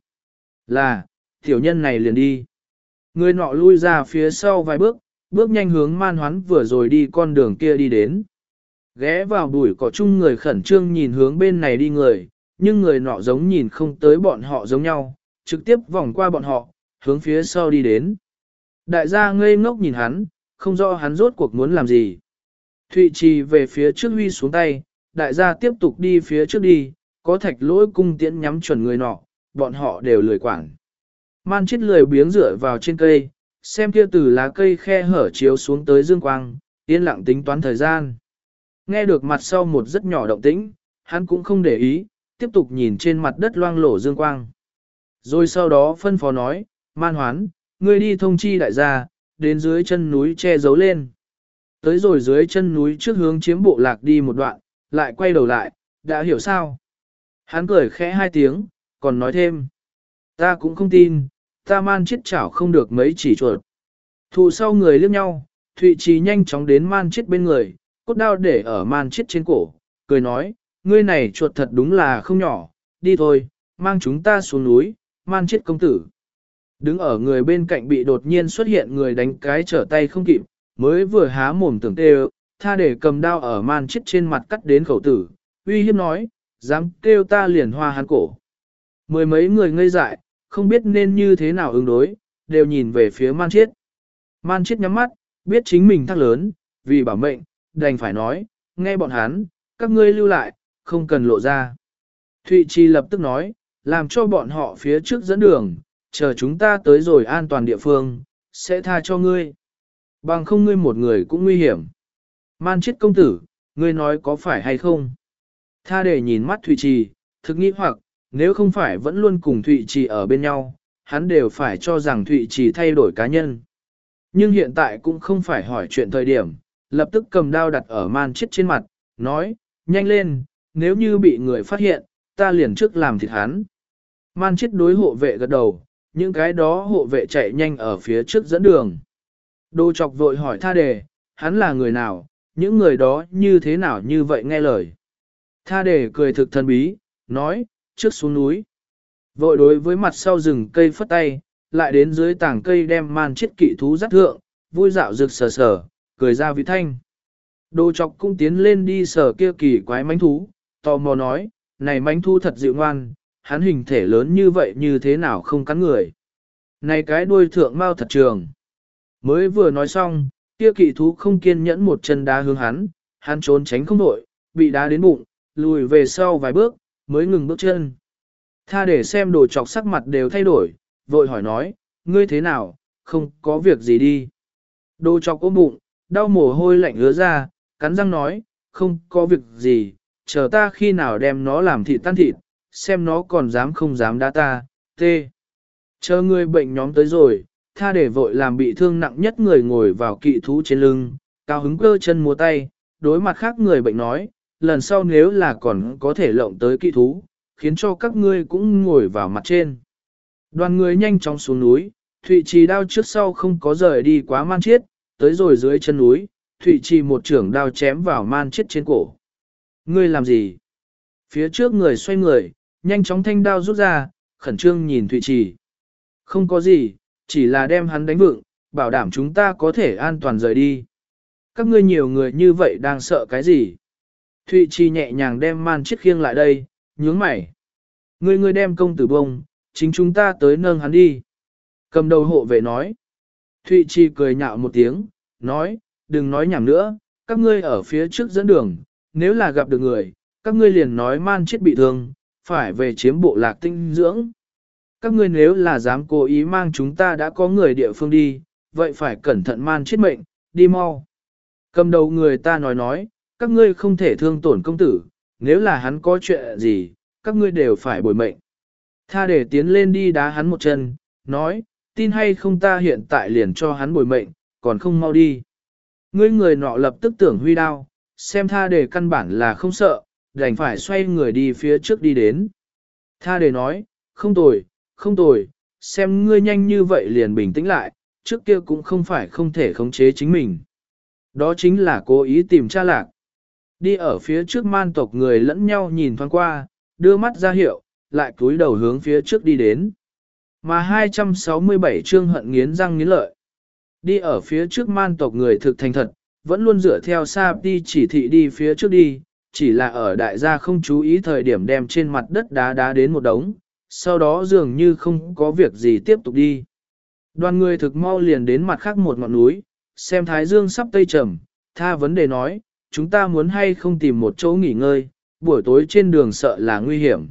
Là, tiểu nhân này liền đi. Người nọ lui ra phía sau vài bước, bước nhanh hướng man hoán vừa rồi đi con đường kia đi đến. Ghé vào bụi cỏ chung người khẩn trương nhìn hướng bên này đi người, nhưng người nọ giống nhìn không tới bọn họ giống nhau, trực tiếp vòng qua bọn họ, hướng phía sau đi đến. Đại gia ngây ngốc nhìn hắn, không rõ hắn rốt cuộc muốn làm gì. Thụy Trì về phía trước huy xuống tay, đại gia tiếp tục đi phía trước đi, có thạch lỗi cung tiễn nhắm chuẩn người nọ, bọn họ đều lười quản. Man chết lười biếng dựa vào trên cây, xem kia từ lá cây khe hở chiếu xuống tới dương quang, yên lặng tính toán thời gian. Nghe được mặt sau một rất nhỏ động tĩnh, hắn cũng không để ý, tiếp tục nhìn trên mặt đất loang lổ dương quang. Rồi sau đó phân phó nói, man hoán, ngươi đi thông chi đại gia, đến dưới chân núi che giấu lên. Tới rồi dưới chân núi trước hướng chiếm bộ lạc đi một đoạn, lại quay đầu lại, đã hiểu sao? Hắn cười khẽ hai tiếng, còn nói thêm. Ta cũng không tin, ta man chết chảo không được mấy chỉ chuột. Thụ sau người liếc nhau, Thụy Trì nhanh chóng đến man chết bên người, cốt đao để ở man chết trên cổ, cười nói, ngươi này chuột thật đúng là không nhỏ, đi thôi, mang chúng ta xuống núi, man chết công tử. Đứng ở người bên cạnh bị đột nhiên xuất hiện người đánh cái trở tay không kịp, mới vừa há mồm tưởng tê tha để cầm đao ở man chết trên mặt cắt đến khẩu tử, uy hiếp nói, Dám kêu ta liền hoa hắn cổ. Mười mấy người ngây dại, không biết nên như thế nào ứng đối, đều nhìn về phía Man Chiết. Man Chiết nhắm mắt, biết chính mình thắc lớn, vì bảo mệnh, đành phải nói, nghe bọn hắn, các ngươi lưu lại, không cần lộ ra. Thụy Trì lập tức nói, làm cho bọn họ phía trước dẫn đường, chờ chúng ta tới rồi an toàn địa phương, sẽ tha cho ngươi. Bằng không ngươi một người cũng nguy hiểm. Man Chiết công tử, ngươi nói có phải hay không? Tha để nhìn mắt Thụy Trì, thực nghĩ hoặc, nếu không phải vẫn luôn cùng Thụy Trì ở bên nhau, hắn đều phải cho rằng Thụy Trì thay đổi cá nhân. Nhưng hiện tại cũng không phải hỏi chuyện thời điểm, lập tức cầm đao đặt ở Man Chiết trên mặt, nói, nhanh lên, nếu như bị người phát hiện, ta liền trước làm thịt hắn. Man Chiết đối hộ vệ gật đầu, những cái đó hộ vệ chạy nhanh ở phía trước dẫn đường. Đô Chọc vội hỏi Tha Đề, hắn là người nào, những người đó như thế nào như vậy nghe lời. Tha Đề cười thực thần bí, nói, trước xuống núi. Vội đối với mặt sau rừng cây phất tay, lại đến dưới tảng cây đem Man Chiết kỵ thú dắt thượng, vui dạo rực sờ sờ, cười ra vị thanh. Đô Chọc cũng tiến lên đi sờ kia kỳ quái mánh thú, tò mò nói, này mánh thú thật dịu ngoan, hắn hình thể lớn như vậy như thế nào không cắn người. Này cái đuôi thượng mau thật trường. Mới vừa nói xong, kia kỵ thú không kiên nhẫn một chân đá hướng hắn, hắn trốn tránh không nổi, bị đá đến bụng, lùi về sau vài bước, mới ngừng bước chân. Tha để xem Đồ Chọc sắc mặt đều thay đổi, vội hỏi nói, ngươi thế nào, không có việc gì đi. Đồ Chọc ôm bụng, đau mồ hôi lạnh ứa ra, cắn răng nói, không có việc gì, chờ ta khi nào đem nó làm thịt tan thịt, xem nó còn dám không dám đá ta, tê. Chờ người bệnh nhóm tới rồi, Tha để vội làm bị thương nặng nhất người ngồi vào kỵ thú trên lưng, cao hứng cơ chân múa tay, đối mặt khác người bệnh nói, lần sau nếu là còn có thể lộng tới kỵ thú, khiến cho các ngươi cũng ngồi vào mặt trên. Đoàn người nhanh chóng xuống núi, Thụy Trì đao trước sau không có rời đi quá Man Chiết, tới rồi dưới chân núi, Thụy Trì một trưởng đao chém vào Man Chiết trên cổ. Ngươi làm gì? Phía trước người xoay người, nhanh chóng thanh đao rút ra, khẩn trương nhìn Thụy Trì. Không có gì, chỉ là đem hắn đánh vựng, bảo đảm chúng ta có thể an toàn rời đi. Các ngươi nhiều người như vậy đang sợ cái gì? Thụy Trì nhẹ nhàng đem Man Chiết khiêng lại đây, nhướng mày. Ngươi ngươi đem công tử bông, chính chúng ta tới nâng hắn đi. Cầm đầu hộ vệ nói. Thụy Trì cười nhạo một tiếng, nói, đừng nói nhảm nữa, các ngươi ở phía trước dẫn đường, nếu là gặp được người, các ngươi liền nói Man Chiết bị thương, phải về chiếm bộ lạc tinh dưỡng. Các ngươi nếu là dám cố ý mang chúng ta đã có người địa phương đi, vậy phải cẩn thận Man Chiết mệnh, đi mau. Cầm đầu người ta nói nói, các ngươi không thể thương tổn công tử, nếu là hắn có chuyện gì, các ngươi đều phải bồi mệnh. Tha để tiến lên đi đá hắn một chân, nói, tin hay không ta hiện tại liền cho hắn bồi mệnh, còn không mau đi. Ngươi người nọ lập tức tưởng huy đao, xem Tha để căn bản là không sợ, đành phải xoay người đi phía trước đi đến. Tha để nói, không tồi, không tồi, xem ngươi nhanh như vậy liền bình tĩnh lại, trước kia cũng không phải không thể khống chế chính mình. Đó chính là cố ý tìm tra lạc. Đi ở phía trước Man tộc người lẫn nhau nhìn thoáng qua, đưa mắt ra hiệu, lại cúi đầu hướng phía trước đi đến. Mà hai trăm sáu mươi bảy chương hận nghiến răng nghiến lợi. Đi ở phía trước Man tộc người thực thành thật, vẫn luôn dựa theo Sa Ti chỉ thị đi phía trước đi, chỉ là ở đại gia không chú ý thời điểm đem trên mặt đất đá đá đến một đống, sau đó dường như không có việc gì tiếp tục đi. Đoàn người thực mau liền đến mặt khác một ngọn núi, xem Thái Dương sắp tây trầm, Tha vấn đề nói, chúng ta muốn hay không tìm một chỗ nghỉ ngơi, buổi tối trên đường sợ là nguy hiểm.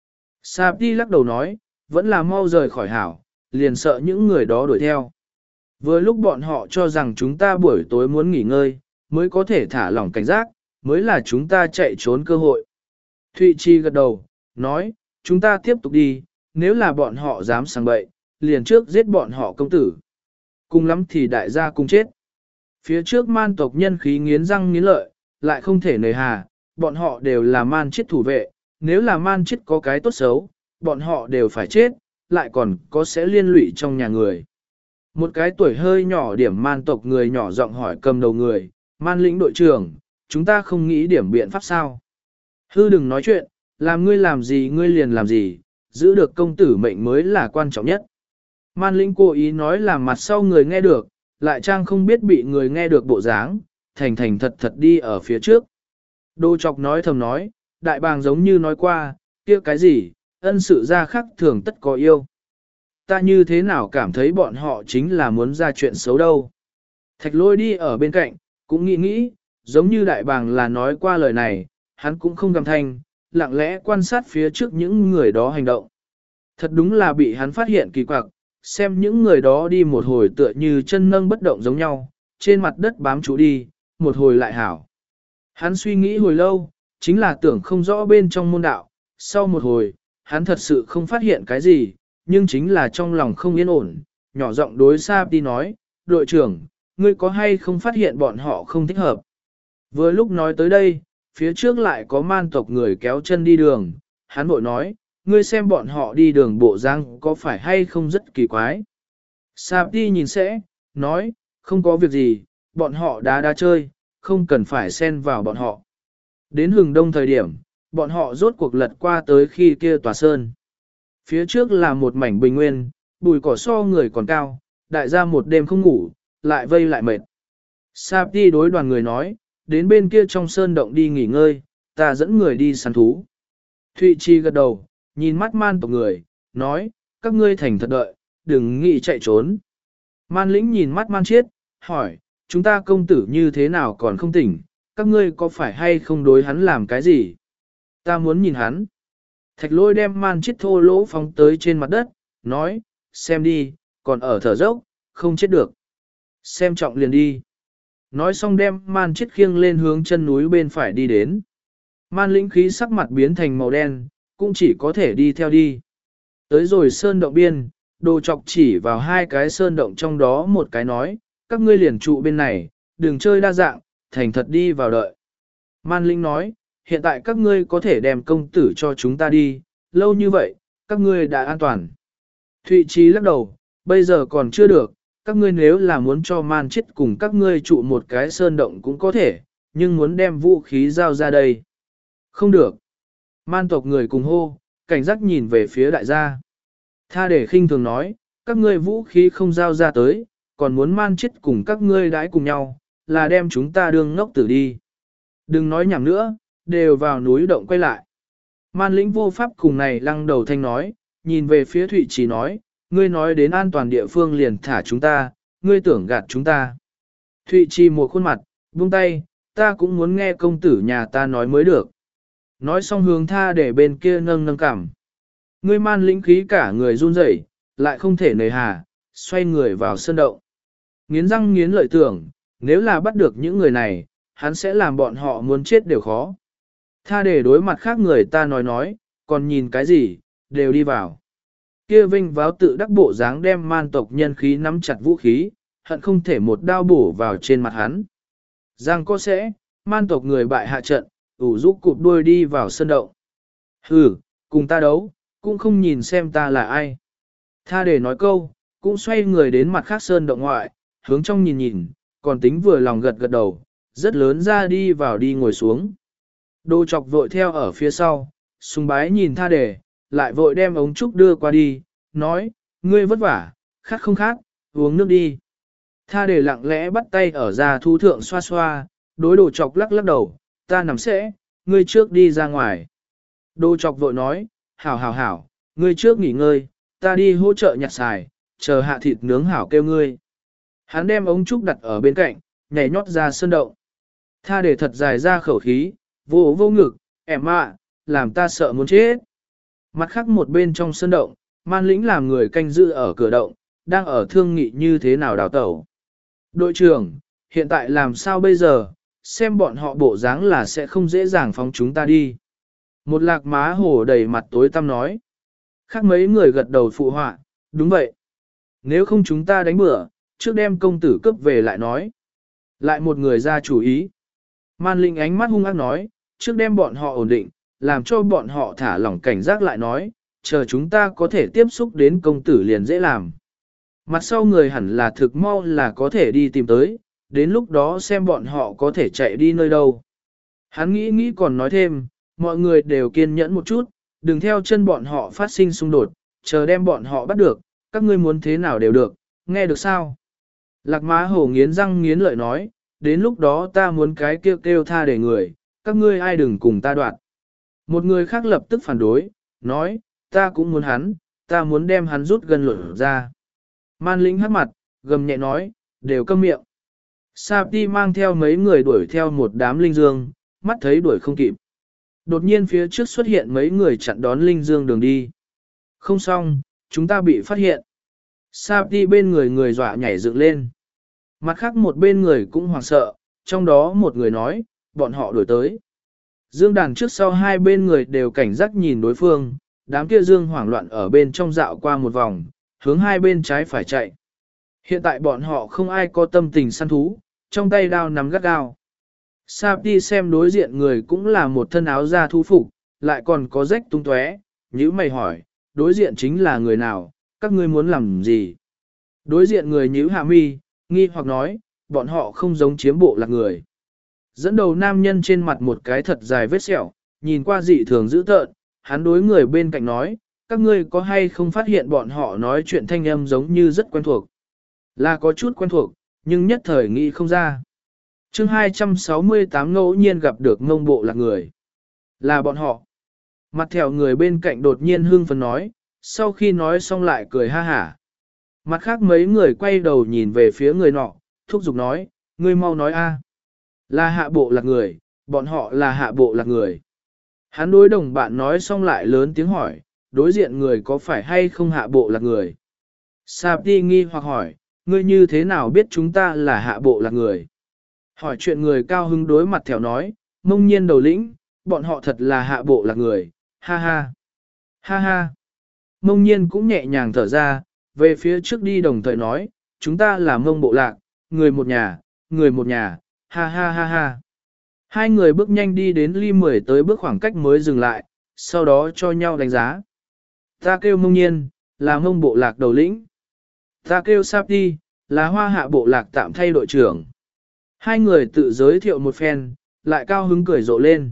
Sa Ti lắc đầu nói, vẫn là mau rời khỏi hảo, liền sợ những người đó đuổi theo. Vừa lúc bọn họ cho rằng chúng ta buổi tối muốn nghỉ ngơi, mới có thể thả lỏng cảnh giác, mới là chúng ta chạy trốn cơ hội. Thụy Chi gật đầu, nói, chúng ta tiếp tục đi, nếu là bọn họ dám sang bậy, liền trước giết bọn họ công tử. Cùng lắm thì đại gia cùng chết. Phía trước Man tộc nhân khí nghiến răng nghiến lợi, lại không thể nề hà, bọn họ đều là Man Chiết thủ vệ, nếu là Man Chiết có cái tốt xấu, bọn họ đều phải chết, lại còn có sẽ liên lụy trong nhà người. Một cái tuổi hơi nhỏ điểm Man tộc người nhỏ giọng hỏi cầm đầu người, Man lĩnh đội trưởng, chúng ta không nghĩ điểm biện pháp sao? Hư đừng nói chuyện, làm ngươi làm gì ngươi liền làm gì, giữ được công tử mệnh mới là quan trọng nhất. Man lĩnh cố ý nói làm mặt sau người nghe được, lại trang không biết bị người nghe được bộ dáng, thành thành thật thật đi ở phía trước. Đô Chọc nói thầm nói, đại bàng giống như nói qua, kia cái gì, ân sự ra khắc thường tất có yêu. Ta như thế nào cảm thấy bọn họ chính là muốn ra chuyện xấu đâu. Thạch lôi đi ở bên cạnh, cũng nghĩ nghĩ, giống như đại bàng là nói qua lời này, hắn cũng không gầm thanh, lặng lẽ quan sát phía trước những người đó hành động. Thật đúng là bị hắn phát hiện kỳ quặc, xem những người đó đi một hồi tựa như chân nâng bất động giống nhau, trên mặt đất bám trụ đi, một hồi lại hảo. Hắn suy nghĩ hồi lâu, chính là tưởng không rõ bên trong môn đạo, sau một hồi, hắn thật sự không phát hiện cái gì, nhưng chính là trong lòng không yên ổn, nhỏ giọng đối Sa đi nói, đội trưởng, ngươi có hay không phát hiện bọn họ không thích hợp. Vừa lúc nói tới đây, phía trước lại có man tộc người kéo chân đi đường, hắn vội nói, ngươi xem bọn họ đi đường bộ răng có phải hay không rất kỳ quái. Sa đi nhìn sẽ, nói, không có việc gì, bọn họ đá đá chơi, không cần phải xen vào bọn họ. Đến hừng đông thời điểm, bọn họ rốt cuộc lật qua tới khi kia tòa sơn. Phía trước là một mảnh bình nguyên, bùi cỏ so người còn cao, đại gia một đêm không ngủ, lại vây lại mệt. Sa đi đối đoàn người nói, đến bên kia trong sơn động đi nghỉ ngơi, ta dẫn người đi săn thú. Thụy Chi gật đầu, nhìn mắt man tộc người, nói, các ngươi thành thật đợi, đừng nghĩ chạy trốn. Man lĩnh nhìn mắt man chiết, hỏi, chúng ta công tử như thế nào còn không tỉnh, các ngươi có phải hay không đối hắn làm cái gì? Ta muốn nhìn hắn. Thạch lôi đem man chiết thô lỗ phóng tới trên mặt đất, nói, xem đi, còn ở thở dốc, không chết được. Xem trọng liền đi. Nói xong đem man chiết khiêng lên hướng chân núi bên phải đi đến. Man lĩnh khí sắc mặt biến thành màu đen, cũng chỉ có thể đi theo đi. Tới rồi sơn động biên, đồ chọc chỉ vào hai cái sơn động trong đó một cái nói, các ngươi liền trụ bên này, đừng chơi đa dạng, thành thật đi vào đợi. Man lĩnh nói, hiện tại các ngươi có thể đem công tử cho chúng ta đi, lâu như vậy, các ngươi đã an toàn. Thụy Trí lắc đầu, bây giờ còn chưa được, các ngươi nếu là muốn cho man chết cùng các ngươi trụ một cái sơn động cũng có thể, nhưng muốn đem vũ khí giao ra đây. Không được. Man tộc người cùng hô, cảnh giác nhìn về phía đại gia. Tha để khinh thường nói, các ngươi vũ khí không giao ra tới, còn muốn man chết cùng các ngươi đãi cùng nhau, là đem chúng ta đương ngốc tử đi. Đừng nói nhảm nữa, đều vào núi động quay lại. Man lĩnh vô pháp cùng này lăng đầu thanh nói, nhìn về phía Thụy Trì nói, ngươi nói đến an toàn địa phương liền thả chúng ta, ngươi tưởng gạt chúng ta. Thụy Trì một khuôn mặt, buông tay, ta cũng muốn nghe công tử nhà ta nói mới được. Nói xong hướng tha để bên kia nâng nâng cảm. Ngươi man lĩnh khí cả người run rẩy, lại không thể nề hà, xoay người vào sơn động. Nghiến răng nghiến lợi tưởng, nếu là bắt được những người này, hắn sẽ làm bọn họ muốn chết đều khó. Tha để đối mặt khác người ta nói nói, còn nhìn cái gì, đều đi vào. Kia vinh váo tự đắc bộ dáng đem man tộc nhân khí nắm chặt vũ khí, hận không thể một đao bổ vào trên mặt hắn. Giang có sẽ, man tộc người bại hạ trận, ủ rũ cụp đuôi đi vào sân động. Hừ, cùng ta đấu, cũng không nhìn xem ta là ai. Tha để nói câu, cũng xoay người đến mặt khác sơn động ngoại, hướng trong nhìn nhìn, còn tính vừa lòng gật gật đầu, rất lớn ra đi vào đi ngồi xuống. Đồ chọc vội theo ở phía sau, sùng bái nhìn tha để, lại vội đem ống trúc đưa qua đi, nói, ngươi vất vả, khát không khát, uống nước đi. Tha để lặng lẽ bắt tay ở ra thu thượng xoa xoa, đối đồ chọc lắc lắc đầu, ta nằm sẽ, ngươi trước đi ra ngoài. Đồ chọc vội nói, hảo hảo hảo, ngươi trước nghỉ ngơi, ta đi hỗ trợ nhặt xài, chờ hạ thịt nướng hảo kêu ngươi. Hắn đem ống trúc đặt ở bên cạnh, nhảy nhót ra sơn động. Tha để thật dài ra khẩu khí, vô vô ngực, em ạ, làm ta sợ muốn chết. Mặt khác một bên trong sơn động, man lĩnh làm người canh giữ ở cửa động, đang ở thương nghị như thế nào đào tẩu. Đội trưởng, hiện tại làm sao bây giờ, xem bọn họ bộ dáng là sẽ không dễ dàng phóng chúng ta đi. Một lạc má hổ đầy mặt tối tăm nói. Khác mấy người gật đầu phụ họa, đúng vậy. Nếu không chúng ta đánh bữa, trước đem công tử cướp về lại nói. Lại một người ra chủ ý. Man linh ánh mắt hung ác nói, trước đem bọn họ ổn định, làm cho bọn họ thả lỏng cảnh giác lại nói, chờ chúng ta có thể tiếp xúc đến công tử liền dễ làm. Mặt sau người hẳn là thực mau là có thể đi tìm tới, đến lúc đó xem bọn họ có thể chạy đi nơi đâu. Hắn nghĩ nghĩ còn nói thêm, mọi người đều kiên nhẫn một chút, đừng theo chân bọn họ phát sinh xung đột, chờ đem bọn họ bắt được, các ngươi muốn thế nào đều được, nghe được sao? Lạc má hổ nghiến răng nghiến lợi nói, đến lúc đó ta muốn cái kêu kêu tha để người, các ngươi ai đừng cùng ta đoạt. Một người khác lập tức phản đối, nói, ta cũng muốn hắn, ta muốn đem hắn rút gần lột ra. Man lĩnh hắc mặt, gầm nhẹ nói, đều câm miệng. Sapti mang theo mấy người đuổi theo một đám linh dương, mắt thấy đuổi không kịp. Đột nhiên phía trước xuất hiện mấy người chặn đón linh dương đường đi. Không xong, chúng ta bị phát hiện. Sapti bên người người dọa nhảy dựng lên. Mặt khác một bên người cũng hoảng sợ, trong đó một người nói, bọn họ đuổi tới. Dương đàn trước sau hai bên người đều cảnh giác nhìn đối phương, đám kia dương hoảng loạn ở bên trong dạo qua một vòng, hướng hai bên trái phải chạy. Hiện tại bọn họ không ai có tâm tình săn thú, trong tay đao nắm gắt gao. Sapti xem đối diện người cũng là một thân áo da thú phục, lại còn có rách tung tóe, nhữ mày hỏi, đối diện chính là người nào, các ngươi muốn làm gì? Đối diện người nhữ hạ mi, nghi hoặc nói, bọn họ không giống chiếm bộ lạc người. Dẫn đầu nam nhân trên mặt một cái thật dài vết sẹo, nhìn qua dị thường dữ tợn, hắn đối người bên cạnh nói, các ngươi có hay không phát hiện bọn họ nói chuyện thanh âm giống như rất quen thuộc. Là có chút quen thuộc, nhưng nhất thời nghĩ không ra. chương hai trăm sáu mươi tám ngẫu nhiên gặp được ngông bộ lạc người. Là bọn họ. Mặt theo người bên cạnh đột nhiên hưng phấn nói, sau khi nói xong lại cười ha hả. Mặt khác mấy người quay đầu nhìn về phía người nọ, thúc giục nói, ngươi mau nói a, là hạ bộ lạc người, bọn họ là hạ bộ lạc người. Hắn đối đồng bạn nói xong lại lớn tiếng hỏi, đối diện người có phải hay không hạ bộ lạc người? Sapti nghi hoặc hỏi, ngươi như thế nào biết chúng ta là hạ bộ lạc người? Hỏi chuyện người cao hứng đối mặt theo nói, mông nhiên đầu lĩnh, bọn họ thật là hạ bộ lạc người, ha ha, ha ha. Mông nhiên cũng nhẹ nhàng thở ra, về phía trước đi đồng thời nói, chúng ta là mông bộ lạc, người một nhà, người một nhà, ha ha ha ha. Hai người bước nhanh đi đến ly mười tới bước khoảng cách mới dừng lại, sau đó cho nhau đánh giá. Ta kêu mông nhiên, là mông bộ lạc đầu lĩnh. Ta kêu Sapti, là hoa hạ bộ lạc tạm thay đội trưởng. Hai người tự giới thiệu một phen, lại cao hứng cười rộ lên.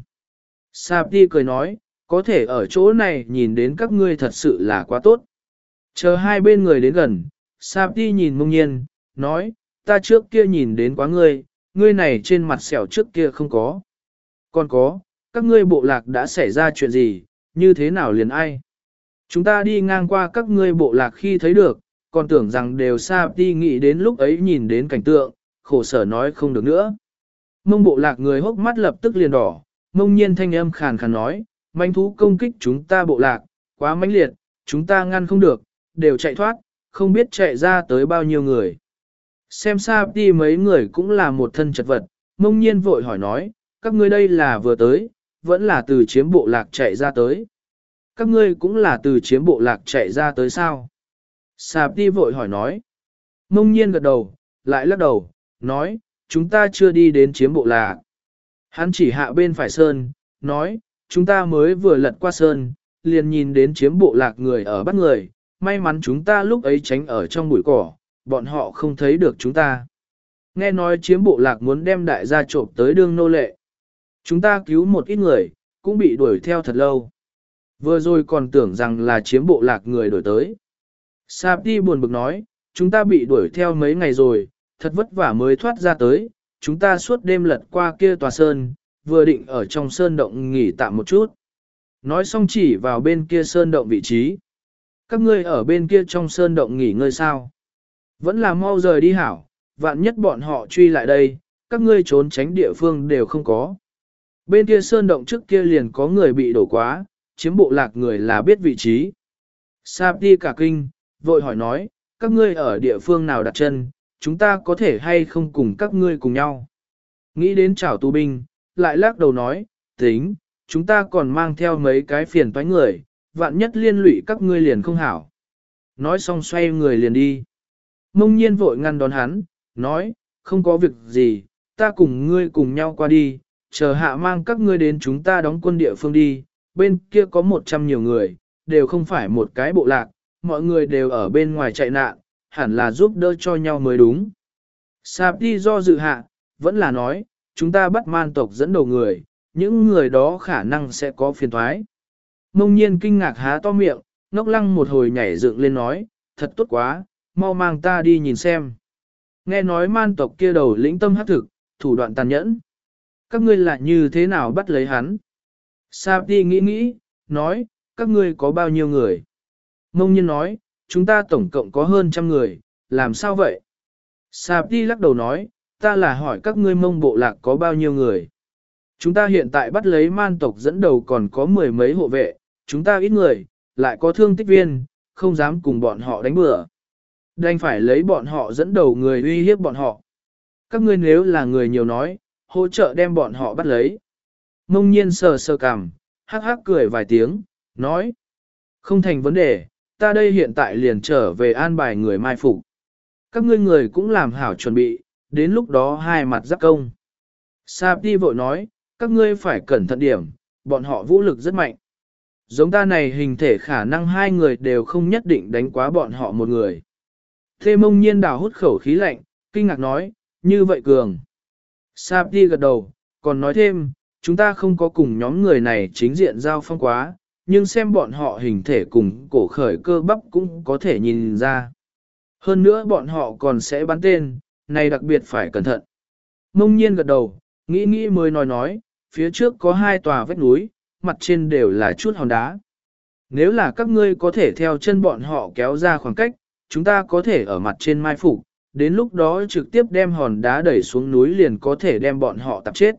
Sapti cười nói, có thể ở chỗ này nhìn đến các ngươi thật sự là quá tốt. Chờ hai bên người đến gần, Sapti nhìn mông nhiên, nói, ta trước kia nhìn đến quá ngươi, ngươi này trên mặt sẹo trước kia không có. Còn có, các ngươi bộ lạc đã xảy ra chuyện gì, như thế nào liền ai? Chúng ta đi ngang qua các ngươi bộ lạc khi thấy được, còn tưởng rằng đều Sapti nghĩ đến lúc ấy nhìn đến cảnh tượng, khổ sở nói không được nữa. Mông bộ lạc người hốc mắt lập tức liền đỏ, mông nhiên thanh âm khàn khàn nói, manh thú công kích chúng ta bộ lạc, quá mãnh liệt, chúng ta ngăn không được, đều chạy thoát, không biết chạy ra tới bao nhiêu người. Xem Sapti mấy người cũng là một thân chật vật, mông nhiên vội hỏi nói, các ngươi đây là vừa tới, vẫn là từ chiếm bộ lạc chạy ra tới. Các ngươi cũng là từ chiếm bộ lạc chạy ra tới sao? Sapti vội hỏi nói. Mông nhiên gật đầu, lại lắc đầu, nói, chúng ta chưa đi đến chiếm bộ lạc. Hắn chỉ hạ bên phải sơn, nói, chúng ta mới vừa lật qua sơn, liền nhìn đến chiếm bộ lạc người ở bắt người, may mắn chúng ta lúc ấy tránh ở trong bụi cỏ, bọn họ không thấy được chúng ta. Nghe nói chiếm bộ lạc muốn đem đại gia trộm tới đương nô lệ. Chúng ta cứu một ít người, cũng bị đuổi theo thật lâu. Vừa rồi còn tưởng rằng là chiếm bộ lạc người đuổi tới. Sapti buồn bực nói, chúng ta bị đuổi theo mấy ngày rồi, thật vất vả mới thoát ra tới, chúng ta suốt đêm lật qua kia tòa sơn, vừa định ở trong sơn động nghỉ tạm một chút. Nói xong chỉ vào bên kia sơn động vị trí. Các ngươi ở bên kia trong sơn động nghỉ ngơi sao? Vẫn là mau rời đi hảo, vạn nhất bọn họ truy lại đây, các ngươi trốn tránh địa phương đều không có. Bên kia sơn động trước kia liền có người bị đổ quá, chiếm bộ lạc người là biết vị trí. Sapti cả kinh, vội hỏi nói, các ngươi ở địa phương nào đặt chân, chúng ta có thể hay không cùng các ngươi cùng nhau. Nghĩ đến chảo tù binh, lại lắc đầu nói, tính, chúng ta còn mang theo mấy cái phiền toái người, vạn nhất liên lụy các ngươi liền không hảo. Nói xong xoay người liền đi. Mông nhiên vội ngăn đón hắn, nói, không có việc gì, ta cùng ngươi cùng nhau qua đi, chờ hạ mang các ngươi đến chúng ta đóng quân địa phương đi, bên kia có một trăm nhiều người, đều không phải một cái bộ lạc, mọi người đều ở bên ngoài chạy nạn, hẳn là giúp đỡ cho nhau mới đúng. Sapti do dự hạ, vẫn là nói, chúng ta bắt man tộc dẫn đầu người, những người đó khả năng sẽ có phiền thoái. Mông nhiên kinh ngạc há to miệng, ngốc lăng một hồi nhảy dựng lên nói, thật tốt quá, mau mang ta đi nhìn xem. Nghe nói man tộc kia đầu lĩnh tâm hắc thực, thủ đoạn tàn nhẫn. Các ngươi lại như thế nào bắt lấy hắn? Sapti nghĩ nghĩ, nói, các ngươi có bao nhiêu người? Mông Nhiên nói, chúng ta tổng cộng có hơn trăm người, làm sao vậy? Sapti lắc đầu nói, ta là hỏi các ngươi Mông bộ lạc có bao nhiêu người? Chúng ta hiện tại bắt lấy man tộc dẫn đầu còn có mười mấy hộ vệ, chúng ta ít người, lại có thương tích viên, không dám cùng bọn họ đánh bừa. Đành phải lấy bọn họ dẫn đầu người uy hiếp bọn họ. Các ngươi nếu là người nhiều nói, hỗ trợ đem bọn họ bắt lấy. Mông Nhiên sờ sờ cằm, hắc hắc cười vài tiếng, nói. Không thành vấn đề, ta đây hiện tại liền trở về an bài người mai phục. Các ngươi người cũng làm hảo chuẩn bị, đến lúc đó hai mặt giáp công. Sapti vội nói, các ngươi phải cẩn thận điểm, bọn họ vũ lực rất mạnh. Giống ta này hình thể khả năng hai người đều không nhất định đánh quá bọn họ một người. Thê Mông Nhiên đào hút khẩu khí lạnh, kinh ngạc nói, như vậy cường. Sapti gật đầu, còn nói thêm, chúng ta không có cùng nhóm người này chính diện giao phong quá, nhưng xem bọn họ hình thể cùng cổ khởi cơ bắp cũng có thể nhìn ra. Hơn nữa bọn họ còn sẽ bắn tên, này đặc biệt phải cẩn thận. Mông Nhiên gật đầu, nghĩ nghĩ mới nói nói, phía trước có hai tòa vách núi, mặt trên đều là chút hòn đá. Nếu là các ngươi có thể theo chân bọn họ kéo ra khoảng cách, chúng ta có thể ở mặt trên mai phục, đến lúc đó trực tiếp đem hòn đá đẩy xuống núi liền có thể đem bọn họ tập chết.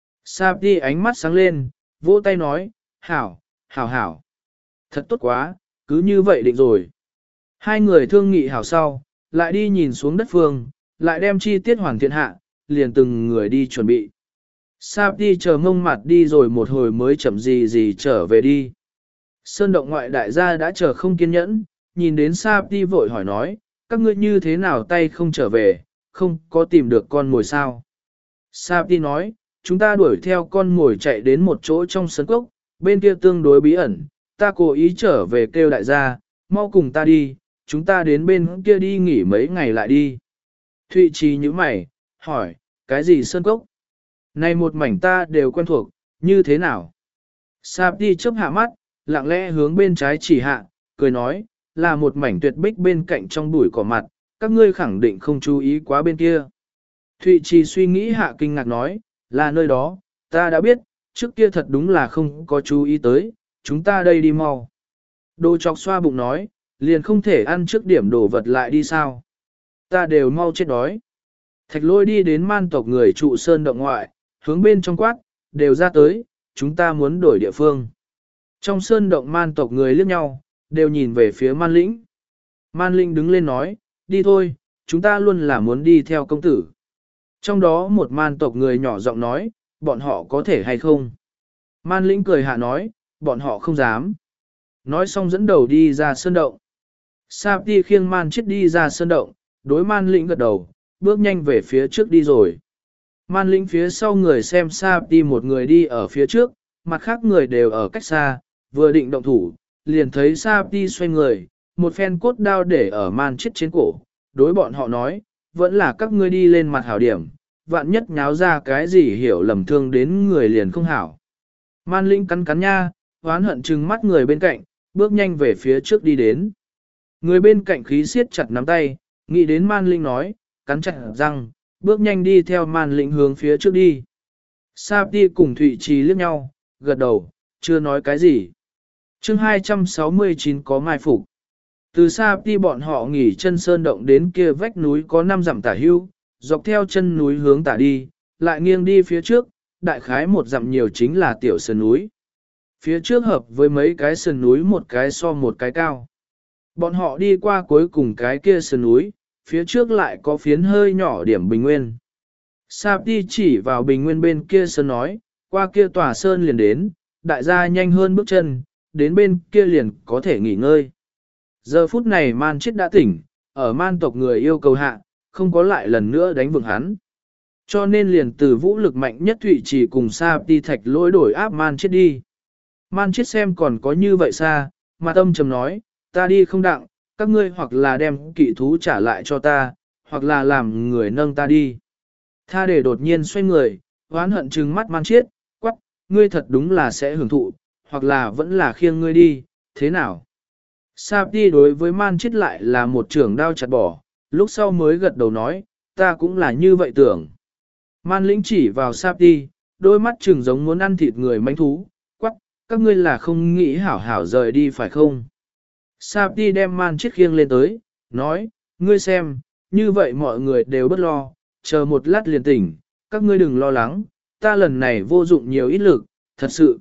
Sapti ánh mắt sáng lên, vỗ tay nói, hảo, hảo hảo. Thật tốt quá, cứ như vậy định rồi. Hai người thương nghị hảo sau, lại đi nhìn xuống đất phương, lại đem chi tiết hoàn thiện hạ, liền từng người đi chuẩn bị. Sapti chờ Mông Mặt đi rồi một hồi mới chậm gì gì trở về đi. Sơn động ngoại đại gia đã chờ không kiên nhẫn, nhìn đến Sapti vội hỏi nói, các ngươi như thế nào tay không trở về, không có tìm được con mồi sao. Sapti nói, chúng ta đuổi theo con mồi chạy đến một chỗ trong sân cốc, bên kia tương đối bí ẩn, ta cố ý trở về kêu đại gia, mau cùng ta đi, chúng ta đến bên kia đi nghỉ mấy ngày lại đi. Thụy Trì như mày, hỏi, cái gì sơn cốc? Này một mảnh ta đều quen thuộc, như thế nào? Sapti chớp hạ mắt, lặng lẽ hướng bên trái chỉ hạ, cười nói, là một mảnh tuyệt bích bên cạnh trong bụi cỏ mặt, các ngươi khẳng định không chú ý quá bên kia. Thụy Trì suy nghĩ hạ kinh ngạc nói, là nơi đó, ta đã biết, trước kia thật đúng là không có chú ý tới, chúng ta đây đi mau. Đồ chọc xoa bụng nói, liền không thể ăn trước điểm đồ vật lại đi sao. Ta đều mau chết đói. Thạch Lôi đi đến man tộc người trụ sơn động ngoại, hướng bên trong quát, đều ra tới, chúng ta muốn đổi địa phương. Trong sơn động man tộc người liếc nhau, đều nhìn về phía man lĩnh. Man lĩnh đứng lên nói, đi thôi, chúng ta luôn là muốn đi theo công tử. Trong đó một man tộc người nhỏ giọng nói, bọn họ có thể hay không? Man lĩnh cười hạ nói, bọn họ không dám. Nói xong dẫn đầu đi ra sơn động. Sapti khiêng man chết đi ra sơn động, đối man lĩnh gật đầu, bước nhanh về phía trước đi rồi. Man lĩnh phía sau người xem Sapti một người đi ở phía trước, mặt khác người đều ở cách xa, vừa định động thủ, liền thấy Sapti xoay người, một phen cốt đao để ở man chết trên cổ, đối bọn họ nói, vẫn là các ngươi đi lên mặt hảo điểm, vạn nhất nháo ra cái gì hiểu lầm thương đến người liền không hảo. Man lĩnh cắn cắn nha, hoán hận trừng mắt người bên cạnh, bước nhanh về phía trước đi đến. Người bên cạnh khí siết chặt nắm tay, nghĩ đến man lĩnh nói, cắn chặt răng, bước nhanh đi theo man lĩnh hướng phía trước đi. Sapti cùng Thụy Trì liếc nhau, gật đầu, chưa nói cái gì. chương hai trăm sáu mươi chín có mai phục. Từ Sapti bọn họ nghỉ chân sơn động đến kia vách núi có năm dặm tả hưu, dọc theo chân núi hướng tả đi, lại nghiêng đi phía trước, đại khái một dặm nhiều chính là tiểu sơn núi. Phía trước hợp với mấy cái sơn núi một cái so một cái cao. Bọn họ đi qua cuối cùng cái kia sơn núi, phía trước lại có phiến hơi nhỏ điểm bình nguyên. Sapti chỉ vào bình nguyên bên kia sơn nói, qua kia tòa sơn liền đến, đại gia nhanh hơn bước chân, đến bên kia liền có thể nghỉ ngơi. Giờ phút này man chết đã tỉnh, ở man tộc người yêu cầu hạ, không có lại lần nữa đánh vượng hắn. Cho nên liền từ vũ lực mạnh nhất Thụy Trì cùng Sapti Thạch Lôi đổi áp man chết đi. Man chết xem còn có như vậy xa, mà tâm trầm nói, ta đi không đặng, các ngươi hoặc là đem kỵ thú trả lại cho ta, hoặc là làm người nâng ta đi. Tha để đột nhiên xoay người, oán hận trừng mắt man chết, quắc, ngươi thật đúng là sẽ hưởng thụ, hoặc là vẫn là khiêng ngươi đi, thế nào? Sapti đối với man chết lại là một trưởng đao chặt bỏ, lúc sau mới gật đầu nói, ta cũng là như vậy tưởng. Man lĩnh chỉ vào Sapti, đôi mắt trừng giống muốn ăn thịt người manh thú, quắc, các ngươi là không nghĩ hảo hảo rời đi phải không? Sạp đi đem man chiết khiêng lên tới, nói, ngươi xem, như vậy mọi người đều bất lo, chờ một lát liền tỉnh, các ngươi đừng lo lắng, ta lần này vô dụng nhiều ít lực, thật sự.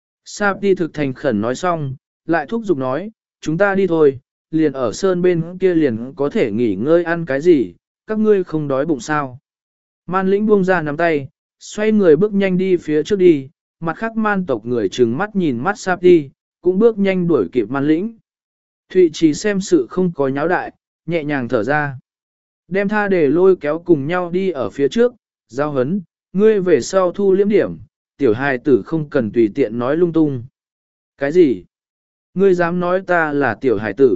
Sạp đi thực thành khẩn nói xong, lại thúc giục nói, chúng ta đi thôi, liền ở sơn bên kia liền có thể nghỉ ngơi ăn cái gì, các ngươi không đói bụng sao. Man lĩnh buông ra nắm tay, xoay người bước nhanh đi phía trước đi, mặt khác man tộc người trừng mắt nhìn mắt Sạp đi, cũng bước nhanh đuổi kịp man lĩnh. Thụy Trì xem sự không có nháo đại, nhẹ nhàng thở ra. Đem tha để lôi kéo cùng nhau đi ở phía trước, giao hấn, ngươi về sau thu liếm điểm, tiểu hài tử không cần tùy tiện nói lung tung. Cái gì? Ngươi dám nói ta là tiểu hài tử?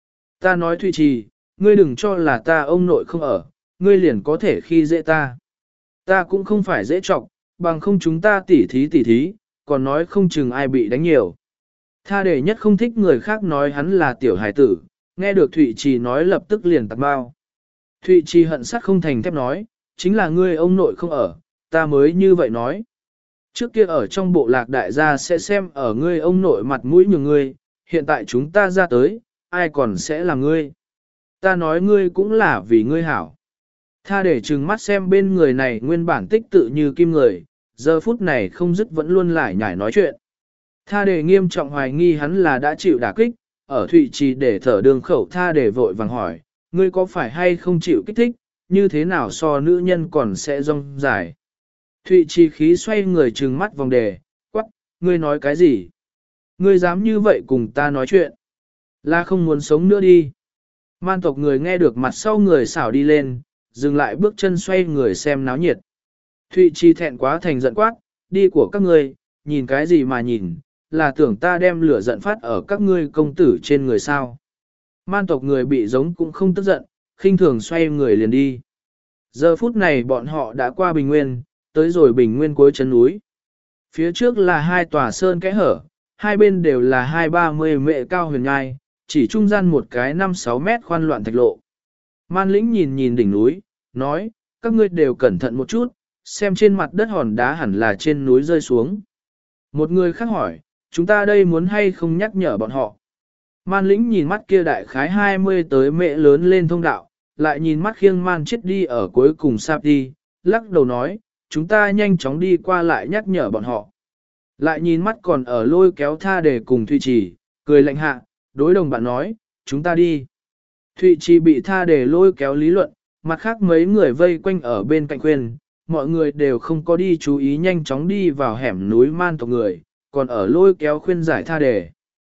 Ta nói Thụy Trì, ngươi đừng cho là ta ông nội không ở, ngươi liền có thể khi dễ ta. Ta cũng không phải dễ trọng, bằng không chúng ta tỉ thí tỉ thí, còn nói không chừng ai bị đánh nhiều. Tha để nhất không thích người khác nói hắn là tiểu hài tử, nghe được Thụy Trì nói lập tức liền tạc bao. Thụy Trì hận sắt không thành thép nói, chính là ngươi ông nội không ở, ta mới như vậy nói. Trước kia ở trong bộ lạc đại gia sẽ xem ở ngươi ông nội mặt mũi nhường ngươi, hiện tại chúng ta ra tới, ai còn sẽ là ngươi. Ta nói ngươi cũng là vì ngươi hảo. Tha để trừng mắt xem bên người này nguyên bản tích tự như kim người, giờ phút này không dứt vẫn luôn lại nhảy nói chuyện. Tha để nghiêm trọng hoài nghi hắn là đã chịu đả kích, ở Thụy Trì để thở đường khẩu tha để vội vàng hỏi, ngươi có phải hay không chịu kích thích, như thế nào so nữ nhân còn sẽ rong dài. Thụy Trì khí xoay người trừng mắt vòng đề, quắc, ngươi nói cái gì? Ngươi dám như vậy cùng ta nói chuyện? Là không muốn sống nữa đi. Man tộc người nghe được mặt sau người xảo đi lên, dừng lại bước chân xoay người xem náo nhiệt. Thụy Trì thẹn quá thành giận quát, đi của các ngươi, nhìn cái gì mà nhìn, là tưởng ta đem lửa giận phát ở các ngươi công tử trên người sao. Man tộc người bị giống cũng không tức giận, khinh thường xoay người liền đi. Giờ phút này bọn họ đã qua Bình Nguyên, tới rồi Bình Nguyên cuối chân núi. Phía trước là hai tòa sơn kẽ hở, hai bên đều là hai ba mươi mệ cao huyền nhai, chỉ trung gian một cái năm sáu mét khoan loạn thạch lộ. Man lĩnh nhìn nhìn đỉnh núi, nói, các ngươi đều cẩn thận một chút, xem trên mặt đất hòn đá hẳn là trên núi rơi xuống. Một người khác hỏi, chúng ta đây muốn hay không nhắc nhở bọn họ. Man lĩnh nhìn mắt kia đại khái hai mươi tới mệ lớn lên thông đạo, lại nhìn mắt khiêng man chết đi ở cuối cùng Sạp đi, lắc đầu nói, chúng ta nhanh chóng đi qua lại nhắc nhở bọn họ. Lại nhìn mắt còn ở lôi kéo tha để cùng Thụy Trì, cười lạnh hạ, đối đồng bạn nói, chúng ta đi. Thụy Trì bị tha để lôi kéo lý luận, mặt khác mấy người vây quanh ở bên cạnh khuyên, mọi người đều không có đi chú ý nhanh chóng đi vào hẻm núi man tộc người, còn ở lôi kéo khuyên giải tha đề.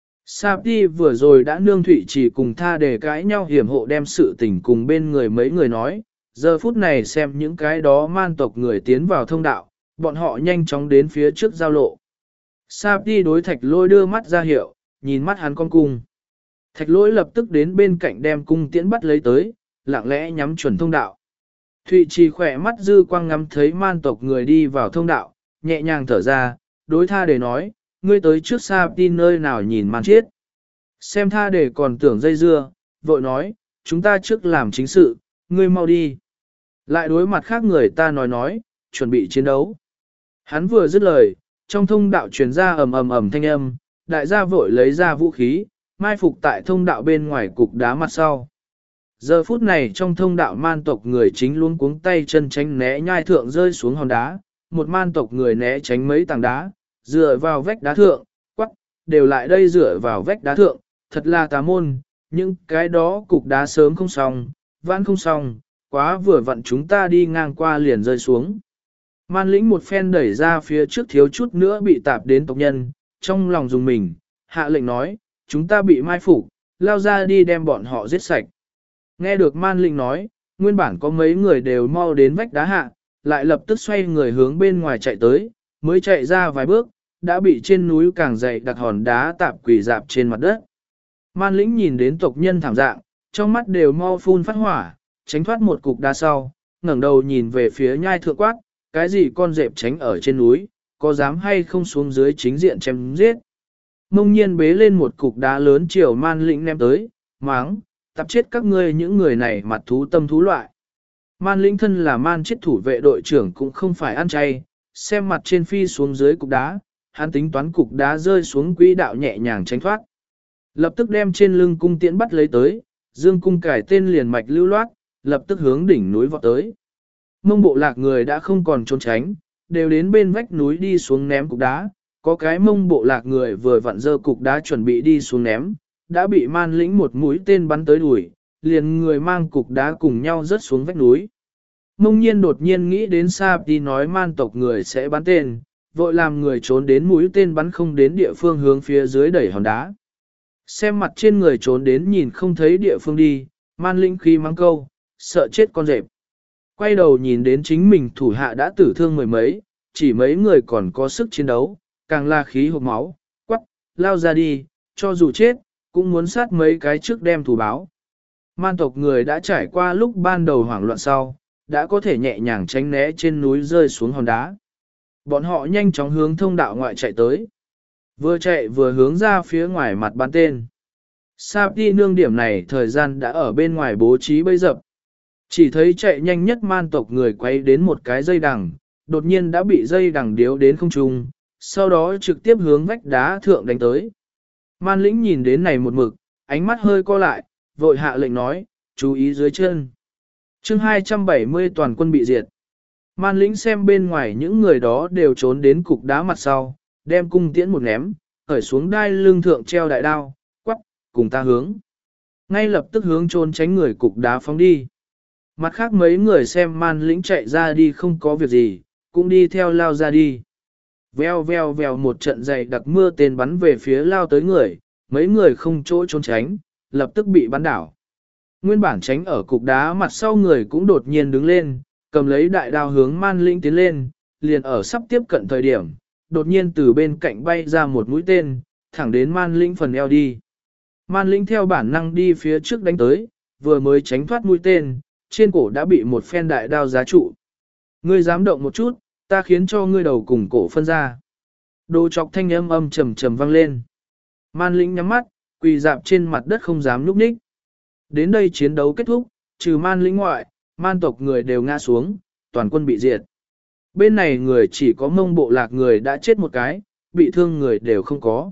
Sạp đi vừa rồi đã nương Thụy Trì cùng tha đề cãi nhau hiểm hộ đem sự tình cùng bên người mấy người nói, giờ phút này xem những cái đó man tộc người tiến vào thông đạo, bọn họ nhanh chóng đến phía trước giao lộ. Sạp đi đối thạch lôi đưa mắt ra hiệu, nhìn mắt hắn con cung. Thạch lôi lập tức đến bên cạnh đem cung tiễn bắt lấy tới, lặng lẽ nhắm chuẩn thông đạo. Thụy Trì khỏe mắt dư quang ngắm thấy man tộc người đi vào thông đạo, nhẹ nhàng thở ra, đối tha để nói, ngươi tới trước Sạp đi nơi nào nhìn man chết. Xem tha để còn tưởng dây dưa, vội nói, chúng ta trước làm chính sự, ngươi mau đi. Lại đối mặt khác người ta nói nói, chuẩn bị chiến đấu. Hắn vừa dứt lời, trong thông đạo truyền ra ầm ầm ầm thanh âm, đại gia vội lấy ra vũ khí, mai phục tại thông đạo bên ngoài cục đá mặt sau. Giờ phút này trong thông đạo man tộc người chính luôn cuống tay chân tránh né nhai thượng rơi xuống hòn đá, một man tộc người né tránh mấy tảng đá, dựa vào vách đá thượng, quắc, đều lại đây dựa vào vách đá thượng, thật là tà môn, những cái đó cục đá sớm không xong, vãn không xong, quá vừa vặn chúng ta đi ngang qua liền rơi xuống. Man lĩnh một phen đẩy ra phía trước thiếu chút nữa bị tạp đến tộc nhân, trong lòng dùng mình, hạ lệnh nói, chúng ta bị mai phục, lao ra đi đem bọn họ giết sạch. Nghe được man lĩnh nói, nguyên bản có mấy người đều mau đến vách đá hạ, lại lập tức xoay người hướng bên ngoài chạy tới, mới chạy ra vài bước, đã bị trên núi càng dày đặc hòn đá tạp quỳ dạp trên mặt đất. Man lĩnh nhìn đến tộc nhân thảm dạng, trong mắt đều mau phun phát hỏa, tránh thoát một cục đá sau, ngẩng đầu nhìn về phía nhai thượng quát, cái gì con dẹp tránh ở trên núi, có dám hay không xuống dưới chính diện chém giết. Mông nhiên bế lên một cục đá lớn chiều man lĩnh ném tới, máng, tập chết các ngươi những người này mặt thú tâm thú loại. Man lĩnh thân là man chết thủ vệ đội trưởng cũng không phải ăn chay, xem mặt trên phi xuống dưới cục đá, hắn tính toán cục đá rơi xuống quỹ đạo nhẹ nhàng tránh thoát. Lập tức đem trên lưng cung tiễn bắt lấy tới, dương cung cải tên liền mạch lưu loát, lập tức hướng đỉnh núi vọt tới. Mông bộ lạc người đã không còn trốn tránh, đều đến bên vách núi đi xuống ném cục đá, có cái mông bộ lạc người vừa vặn dơ cục đá chuẩn bị đi xuống ném, đã bị man lĩnh một mũi tên bắn tới đuổi, liền người mang cục đá cùng nhau rớt xuống vách núi. Mông nhiên đột nhiên nghĩ đến Sa đi nói man tộc người sẽ bắn tên, vội làm người trốn đến mũi tên bắn không đến địa phương hướng phía dưới đẩy hòn đá. Xem mặt trên người trốn đến nhìn không thấy địa phương đi, man lĩnh khí mắng câu, sợ chết con rệp. Quay đầu nhìn đến chính mình thủ hạ đã tử thương mười mấy, chỉ mấy người còn có sức chiến đấu, càng là khí hộp máu, quắc, lao ra đi, cho dù chết, cũng muốn sát mấy cái trước đem thủ báo. Man tộc người đã trải qua lúc ban đầu hoảng loạn sau, đã có thể nhẹ nhàng tránh né trên núi rơi xuống hòn đá. Bọn họ nhanh chóng hướng thông đạo ngoại chạy tới. Vừa chạy vừa hướng ra phía ngoài mặt bắn tên. Sa đi nương điểm này thời gian đã ở bên ngoài bố trí bấy dập. Chỉ thấy chạy nhanh nhất man tộc người quay đến một cái dây đằng, đột nhiên đã bị dây đằng điếu đến không trung, sau đó trực tiếp hướng vách đá thượng đánh tới. Man lĩnh nhìn đến này một mực, ánh mắt hơi co lại, vội hạ lệnh nói, chú ý dưới chân. chương hai trăm bảy mươi toàn quân bị diệt. Man lĩnh xem bên ngoài những người đó đều trốn đến cục đá mặt sau, đem cung tiễn một ném, khởi xuống đai lưng thượng treo đại đao, quắc, cùng ta hướng. Ngay lập tức hướng trốn tránh người cục đá phóng đi. Mặt khác mấy người xem man lĩnh chạy ra đi không có việc gì, cũng đi theo lao ra đi. Veo veo veo một trận dày đặc mưa tên bắn về phía lao tới người, mấy người không chỗ trốn tránh, lập tức bị bắn đảo. Nguyên bản tránh ở cục đá mặt sau người cũng đột nhiên đứng lên, cầm lấy đại đao hướng man lĩnh tiến lên, liền ở sắp tiếp cận thời điểm, đột nhiên từ bên cạnh bay ra một mũi tên, thẳng đến man lĩnh phần eo đi. Man lĩnh theo bản năng đi phía trước đánh tới, vừa mới tránh thoát mũi tên, trên cổ đã bị một phen đại đao giá trụ. Ngươi dám động một chút, ta khiến cho ngươi đầu cùng cổ phân ra. Đồ chọc thanh âm âm trầm trầm vang lên. Man lĩnh nhắm mắt, quỳ dạp trên mặt đất không dám nhúc nhích. Đến đây chiến đấu kết thúc, trừ man lĩnh ngoại, man tộc người đều ngã xuống, toàn quân bị diệt. Bên này người chỉ có mông bộ lạc người đã chết một cái, bị thương người đều không có.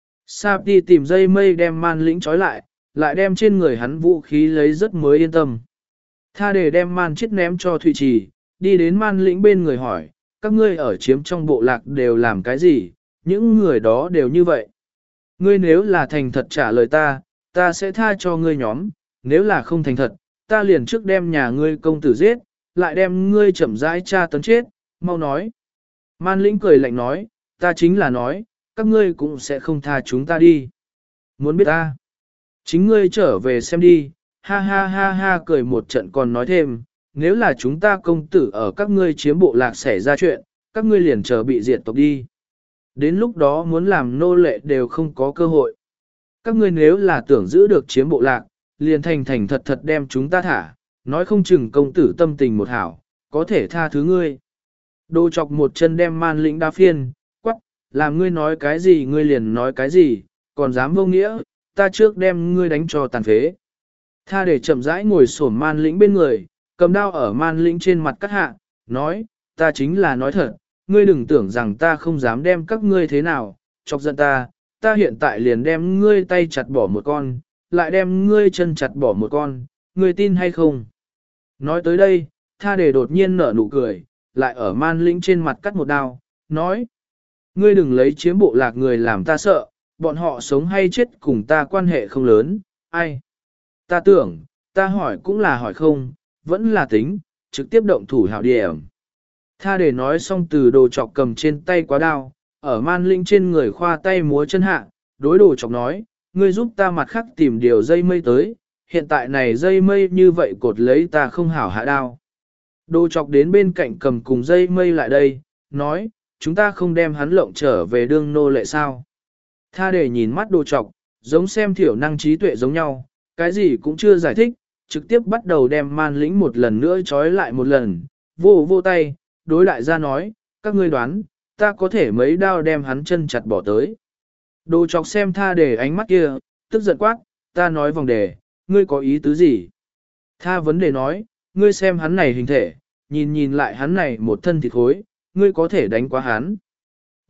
Sạp đi tìm dây mây đem man lĩnh trói lại, lại đem trên người hắn vũ khí lấy rất mới yên tâm. Tha để đem man chết ném cho Thụy Trì, đi đến man lĩnh bên người hỏi, các ngươi ở chiếm trong bộ lạc đều làm cái gì, những người đó đều như vậy. Ngươi nếu là thành thật trả lời ta, ta sẽ tha cho ngươi nhóm, nếu là không thành thật, ta liền trước đem nhà ngươi công tử giết, lại đem ngươi chậm rãi tra tấn chết, mau nói. Man lĩnh cười lạnh nói, ta chính là nói, các ngươi cũng sẽ không tha chúng ta đi. Muốn biết ta? Chính ngươi trở về xem đi, ha ha ha ha cười một trận còn nói thêm, nếu là chúng ta công tử ở các ngươi chiếm bộ lạc xảy ra chuyện, các ngươi liền chờ bị diệt tộc đi. Đến lúc đó muốn làm nô lệ đều không có cơ hội. Các ngươi nếu là tưởng giữ được chiếm bộ lạc, liền thành thành thật thật đem chúng ta thả, nói không chừng công tử tâm tình một hảo, có thể tha thứ ngươi. Đồ chọc một chân đem man lĩnh đa phiên, quắc, làm ngươi nói cái gì ngươi liền nói cái gì, còn dám vô nghĩa, ta trước đem ngươi đánh cho tàn phế. Tha để chậm rãi ngồi xổm man lĩnh bên người, cầm đao ở man lĩnh trên mặt cắt hạ, nói, ta chính là nói thật, ngươi đừng tưởng rằng ta không dám đem các ngươi thế nào, chọc giận ta, ta hiện tại liền đem ngươi tay chặt bỏ một con, lại đem ngươi chân chặt bỏ một con, ngươi tin hay không? Nói tới đây, tha để đột nhiên nở nụ cười, lại ở man lĩnh trên mặt cắt một đao, nói, ngươi đừng lấy chiếm bộ lạc người làm ta sợ, bọn họ sống hay chết cùng ta quan hệ không lớn, ai? Ta tưởng, ta hỏi cũng là hỏi không, vẫn là tính, trực tiếp động thủ hảo điểm. Tha để nói xong từ đồ chọc cầm trên tay quá đao, ở man linh trên người khoa tay múa chân hạ, đối đồ chọc nói, ngươi giúp ta mặt khác tìm điều dây mây tới, hiện tại này dây mây như vậy cột lấy ta không hảo hạ đao. Đồ chọc đến bên cạnh cầm cùng dây mây lại đây, nói, chúng ta không đem hắn lộng trở về đương nô lệ sao. Tha để nhìn mắt đồ chọc, giống xem thiểu năng trí tuệ giống nhau, cái gì cũng chưa giải thích, trực tiếp bắt đầu đem man lĩnh một lần nữa trói lại một lần, vô vô tay, đối đại gia nói, các ngươi đoán, ta có thể mấy đao đem hắn chân chặt bỏ tới. Đồ chọc xem tha để ánh mắt kia, tức giận quát, ta nói vòng đề, ngươi có ý tứ gì? Tha vấn đề nói, ngươi xem hắn này hình thể, nhìn nhìn lại hắn này một thân thịt khối, ngươi có thể đánh quá hắn.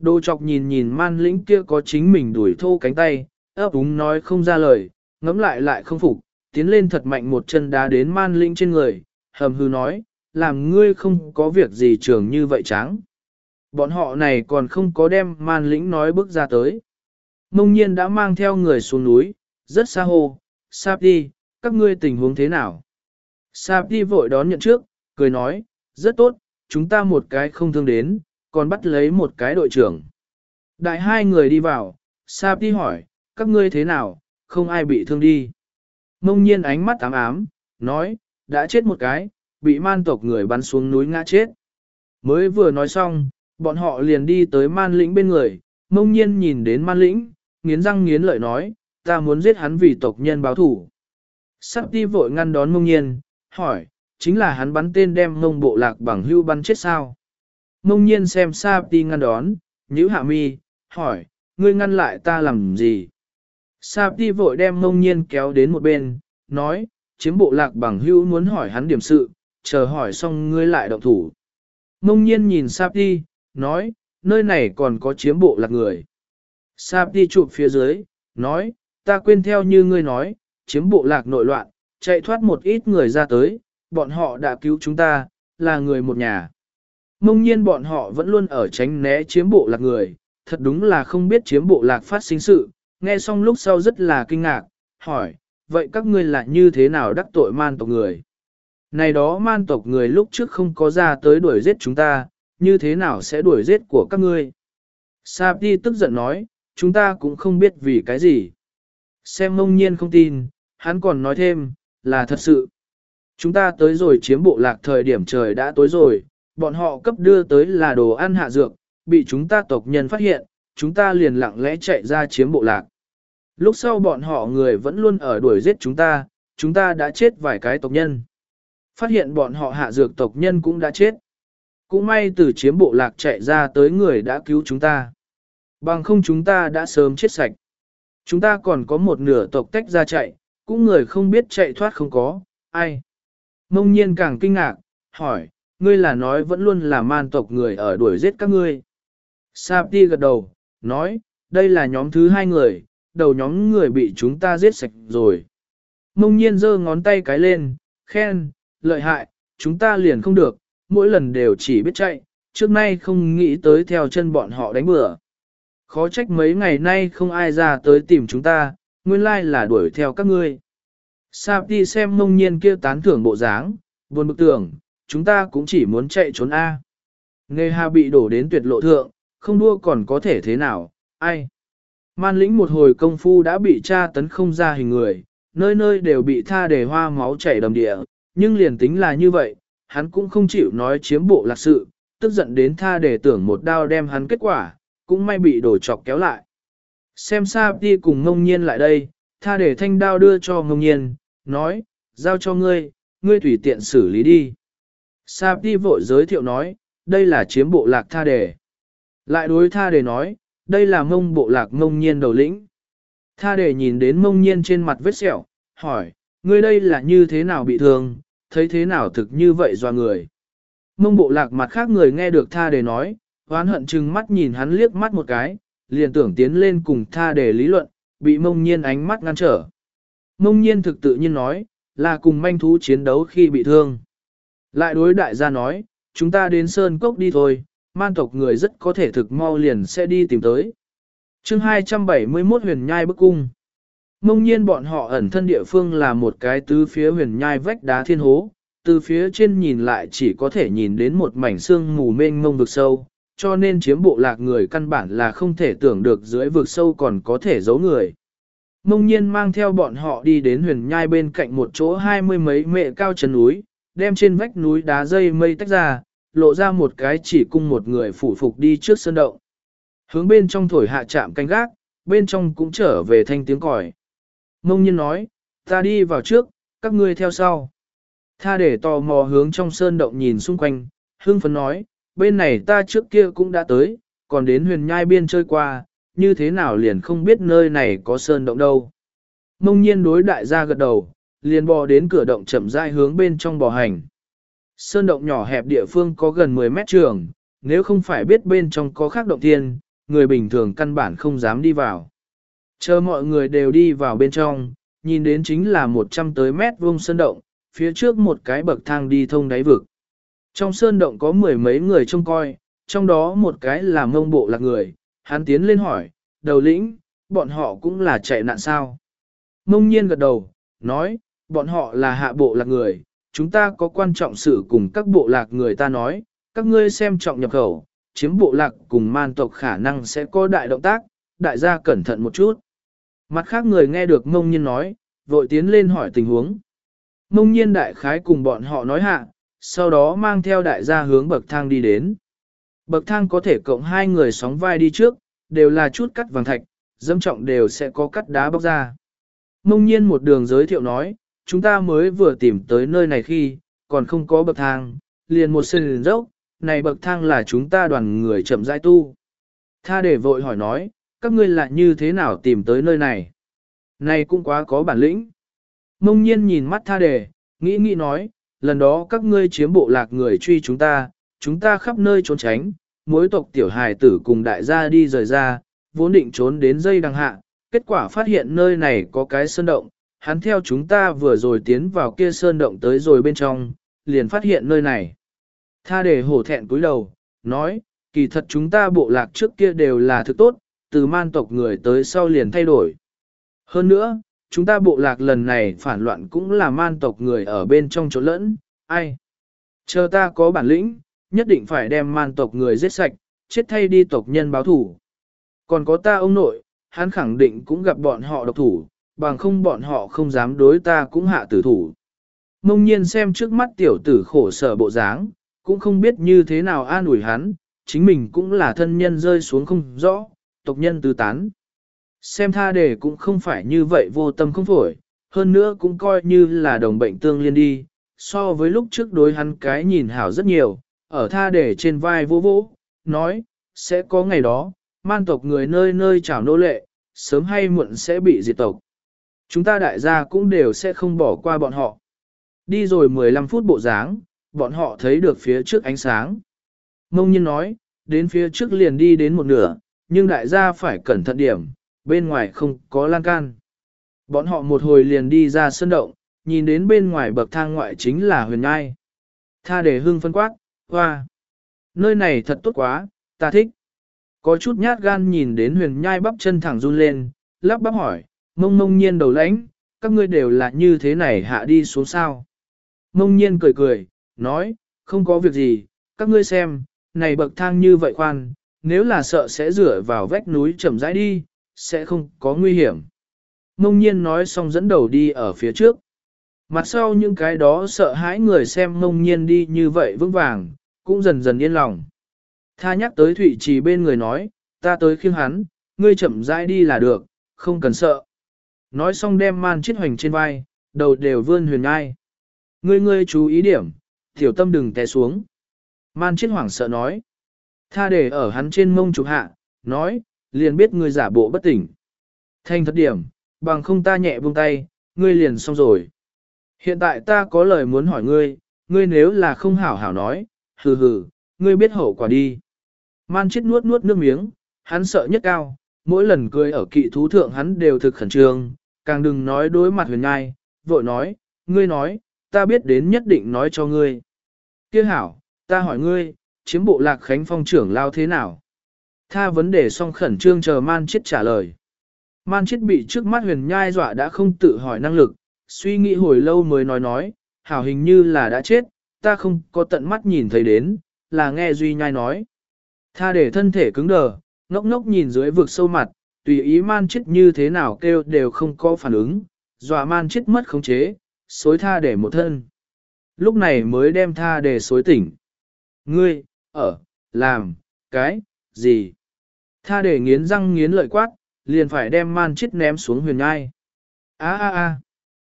Đồ chọc nhìn nhìn man lĩnh kia có chính mình đuổi thô cánh tay, ấp úng nói không ra lời, ngẫm lại lại không phục, tiến lên thật mạnh một chân đá đến man lĩnh trên người, hầm hư nói, làm ngươi không có việc gì trường như vậy tráng. Bọn họ này còn không có đem man lĩnh nói bước ra tới. Mông nhiên đã mang theo người xuống núi, rất xa hồ, Sáp đi, các ngươi tình huống thế nào? Sáp đi vội đón nhận trước, cười nói, rất tốt, chúng ta một cái không thương đến, còn bắt lấy một cái đội trưởng. Đại hai người đi vào, Sáp đi hỏi, các ngươi thế nào, không ai bị thương đi. Mông nhiên ánh mắt ám ám, nói, đã chết một cái, bị man tộc người bắn xuống núi ngã chết. Mới vừa nói xong, bọn họ liền đi tới man lĩnh bên người, mông nhiên nhìn đến man lĩnh, nghiến răng nghiến lợi nói, ta muốn giết hắn vì tộc nhân báo thủ. Sắp đi vội ngăn đón mông nhiên, hỏi, chính là hắn bắn tên đem mông bộ lạc bằng hưu bắn chết sao? Mông nhiên xem Sáp đi ngăn đón, nhíu hạ mi, hỏi, ngươi ngăn lại ta làm gì? Sáp đi vội đem mông nhiên kéo đến một bên, nói, chiếm bộ lạc bằng hưu muốn hỏi hắn điểm sự, chờ hỏi xong ngươi lại động thủ. Mông nhiên nhìn Sáp đi, nói, nơi này còn có chiếm bộ lạc người. Sáp đi chụp phía dưới, nói, ta quên theo như ngươi nói, chiếm bộ lạc nội loạn, chạy thoát một ít người ra tới, bọn họ đã cứu chúng ta, là người một nhà. Mông nhiên bọn họ vẫn luôn ở tránh né chiếm bộ lạc người, thật đúng là không biết chiếm bộ lạc phát sinh sự, nghe xong lúc sau rất là kinh ngạc, hỏi, vậy các ngươi là như thế nào đắc tội man tộc người? Này đó man tộc người lúc trước không có ra tới đuổi giết chúng ta, như thế nào sẽ đuổi giết của các ngươi? Sáp đi tức giận nói, chúng ta cũng không biết vì cái gì. Xem mông nhiên không tin, hắn còn nói thêm, là thật sự. Chúng ta tới rồi chiếm bộ lạc thời điểm trời đã tối rồi, bọn họ cấp đưa tới là đồ ăn hạ dược, bị chúng ta tộc nhân phát hiện, chúng ta liền lặng lẽ chạy ra chiếm bộ lạc. Lúc sau bọn họ người vẫn luôn ở đuổi giết chúng ta, chúng ta đã chết vài cái tộc nhân. Phát hiện bọn họ hạ dược tộc nhân cũng đã chết. Cũng may từ chiếm bộ lạc chạy ra tới người đã cứu chúng ta. Bằng không chúng ta đã sớm chết sạch. Chúng ta còn có một nửa tộc tách ra chạy, cũng người không biết chạy thoát không có, ai. Mông nhiên càng kinh ngạc, hỏi, ngươi là nói vẫn luôn là man tộc người ở đuổi giết các ngươi. Sáp đi gật đầu, nói, đây là nhóm thứ hai người, đầu nhóm người bị chúng ta giết sạch rồi. Mông nhiên giơ ngón tay cái lên, khen, lợi hại, chúng ta liền không được, mỗi lần đều chỉ biết chạy, trước nay không nghĩ tới theo chân bọn họ đánh bừa. Khó trách mấy ngày nay không ai ra tới tìm chúng ta, nguyên lai là đuổi theo các ngươi. Sáp đi xem mông nhiên kia tán thưởng bộ dáng, buồn bực tưởng, chúng ta cũng chỉ muốn chạy trốn A. Nghề hà bị đổ đến tuyệt lộ thượng, không đua còn có thể thế nào, ai. Man lĩnh một hồi công phu đã bị tra tấn không ra hình người, nơi nơi đều bị tha để hoa máu chảy đầm địa, nhưng liền tính là như vậy, hắn cũng không chịu nói chiếm bộ lạc sự, tức giận đến tha để tưởng một đao đem hắn kết quả, cũng may bị đổ chọc kéo lại. Xem Sáp đi cùng ngông nhiên lại đây, tha để thanh đao đưa cho ngông nhiên, nói, giao cho ngươi, ngươi tùy tiện xử lý đi. Sáp đi vội giới thiệu nói, đây là chiếm bộ lạc tha đề. Lại đối tha đề nói, đây là mông bộ lạc mông nhiên đầu lĩnh. Tha đề nhìn đến mông nhiên trên mặt vết sẹo, hỏi, ngươi đây là như thế nào bị thương, thấy thế nào thực như vậy doa người. Mông bộ lạc mặt khác người nghe được tha đề nói, oán hận chừng mắt nhìn hắn liếc mắt một cái, liền tưởng tiến lên cùng tha đề lý luận, bị mông nhiên ánh mắt ngăn trở. Mông nhiên thực tự nhiên nói, là cùng manh thú chiến đấu khi bị thương. Lại đối đại gia nói, chúng ta đến Sơn Cốc đi thôi, man tộc người rất có thể thực mau liền sẽ đi tìm tới. chương hai trăm bảy mươi mốt huyền nhai bức cung. Mông nhiên bọn họ ẩn thân địa phương là một cái tứ phía huyền nhai vách đá thiên hố, từ phía trên nhìn lại chỉ có thể nhìn đến một mảnh xương mù mênh mông vực sâu, cho nên chiếm bộ lạc người căn bản là không thể tưởng được dưới vực sâu còn có thể giấu người. Mông nhiên mang theo bọn họ đi đến huyền nhai bên cạnh một chỗ hai mươi mấy mệ cao chân núi, đem trên vách núi đá dây mây tách ra, lộ ra một cái chỉ cung một người phủ phục đi trước sơn động. Hướng bên trong thổi hạ chạm canh gác, bên trong cũng trở về thanh tiếng còi. Mông nhiên nói, ta đi vào trước, các ngươi theo sau. Tha để tò mò hướng trong sơn động nhìn xung quanh, hương phấn nói, bên này ta trước kia cũng đã tới, còn đến huyền nhai biên chơi qua, như thế nào liền không biết nơi này có sơn động đâu. Mông nhiên đối đại gia gật đầu, liền bò đến cửa động chậm rãi hướng bên trong bò hành. Sơn động nhỏ hẹp địa phương có gần mười mét trường, nếu không phải biết bên trong có khác động thiên, người bình thường căn bản không dám đi vào. Chờ mọi người đều đi vào bên trong, nhìn đến chính là một trăm tới mét vuông sơn động, phía trước một cái bậc thang đi thông đáy vực. Trong sơn động có mười mấy người trông coi, trong đó một cái là mông bộ lạc người, hắn tiến lên hỏi, đầu lĩnh, bọn họ cũng là chạy nạn sao? Mông nhiên gật đầu, nói, bọn họ là hạ bộ lạc người, chúng ta có quan trọng sự cùng các bộ lạc người ta nói, các ngươi xem trọng nhập khẩu, chiếm bộ lạc cùng man tộc khả năng sẽ có đại động tác, đại gia cẩn thận một chút. Mặt khác người nghe được mông nhiên nói, vội tiến lên hỏi tình huống. Mông nhiên đại khái cùng bọn họ nói hạ, sau đó mang theo đại gia hướng bậc thang đi đến. Bậc thang có thể cộng hai người sóng vai đi trước, đều là chút cắt vàng thạch, dâm trọng đều sẽ có cắt đá bóc ra. Mông nhiên một đường giới thiệu nói, chúng ta mới vừa tìm tới nơi này khi, còn không có bậc thang, liền một sườn dốc, này bậc thang là chúng ta đoàn người chậm rãi tu. Tha để vội hỏi nói, các ngươi lại như thế nào tìm tới nơi này? Này cũng quá có bản lĩnh. Mông nhiên nhìn mắt tha đề, nghĩ nghĩ nói, lần đó các ngươi chiếm bộ lạc người truy chúng ta, chúng ta khắp nơi trốn tránh, mối tộc tiểu hài tử cùng đại gia đi rời ra, vốn định trốn đến dây đằng hạ, kết quả phát hiện nơi này có cái sơn động, hắn theo chúng ta vừa rồi tiến vào kia sơn động tới rồi bên trong, liền phát hiện nơi này. Tha đề hổ thẹn cúi đầu, nói, kỳ thật chúng ta bộ lạc trước kia đều là thực tốt, từ man tộc người tới sau liền thay đổi. Hơn nữa, chúng ta bộ lạc lần này phản loạn cũng là man tộc người ở bên trong chỗ lẫn, ai? Chờ ta có bản lĩnh, nhất định phải đem man tộc người giết sạch, chết thay đi tộc nhân báo thủ. Còn có ta ông nội, hắn khẳng định cũng gặp bọn họ độc thủ, bằng không bọn họ không dám đối ta cũng hạ tử thủ. Mông nhiên xem trước mắt tiểu tử khổ sở bộ dáng, cũng không biết như thế nào an ủi hắn, chính mình cũng là thân nhân rơi xuống không rõ, tộc nhân tứ tán. Xem tha đề cũng không phải như vậy vô tâm không phổi, hơn nữa cũng coi như là đồng bệnh tương liên đi, so với lúc trước đối hắn cái nhìn hảo rất nhiều, ở tha đề trên vai vô vỗ, nói, sẽ có ngày đó, man tộc người nơi nơi chảo nô lệ, sớm hay muộn sẽ bị diệt tộc. Chúng ta đại gia cũng đều sẽ không bỏ qua bọn họ. Đi rồi mười lăm phút bộ dáng, bọn họ thấy được phía trước ánh sáng. Mông nhiên nói, đến phía trước liền đi đến một nửa, nhưng đại gia phải cẩn thận điểm, bên ngoài không có lan can. Bọn họ một hồi liền đi ra sân động, nhìn đến bên ngoài bậc thang ngoại chính là huyền ngai. Tha để hưng phân quát, hoa. Nơi này thật tốt quá, ta thích. Có chút nhát gan nhìn đến huyền nhai bắp chân thẳng run lên, lắp bắp hỏi, mông mông nhiên đầu lãnh, các ngươi đều là như thế này hạ đi xuống sao. Mông nhiên cười cười, nói, không có việc gì, các ngươi xem, này bậc thang như vậy khoan, nếu là sợ sẽ rửa vào vách núi chậm rãi đi, sẽ không có nguy hiểm. Mông nhiên nói xong dẫn đầu đi ở phía trước. Mặt sau những cái đó sợ hãi người xem mông nhiên đi như vậy vững vàng, cũng dần dần yên lòng. Tha nhắc tới Thụy Trì bên người nói, ta tới khiêng hắn, ngươi chậm rãi đi là được, không cần sợ. Nói xong đem man chiết hoành trên vai, đầu đều vươn huyền ngai. Ngươi ngươi chú ý điểm, tiểu tâm đừng té xuống. Man chiết hoảng sợ nói. Tha để ở hắn trên mông chụp hạ, nói, liền biết ngươi giả bộ bất tỉnh. Thanh thật điểm, bằng không ta nhẹ buông tay, ngươi liền xong rồi. Hiện tại ta có lời muốn hỏi ngươi, ngươi nếu là không hảo hảo nói, hừ hừ, ngươi biết hậu quả đi. Man chết nuốt nuốt nước miếng, hắn sợ nhất cao, mỗi lần cười ở kỵ thú thượng hắn đều thực khẩn trương, càng đừng nói đối mặt huyền ngai, vội nói, ngươi nói, ta biết đến nhất định nói cho ngươi. Kia hảo, ta hỏi ngươi, chiếm bộ lạc khánh phong trưởng lao thế nào? Tha vấn đề xong khẩn trương chờ man chết trả lời. Man chết bị trước mắt huyền nhai dọa đã không tự hỏi năng lực, suy nghĩ hồi lâu mới nói nói, hảo hình như là đã chết, ta không có tận mắt nhìn thấy đến, là nghe Duy nhai nói. Tha để thân thể cứng đờ, ngốc ngốc nhìn dưới vực sâu mặt, tùy ý man chết như thế nào kêu đều không có phản ứng, dọa man chết mất khống chế, xối tha để một thân. Lúc này mới đem tha để xối tỉnh. Ngươi, ở, làm, cái, gì? Tha để nghiến răng nghiến lợi quát, liền phải đem man chết ném xuống huyền ngai. A a a,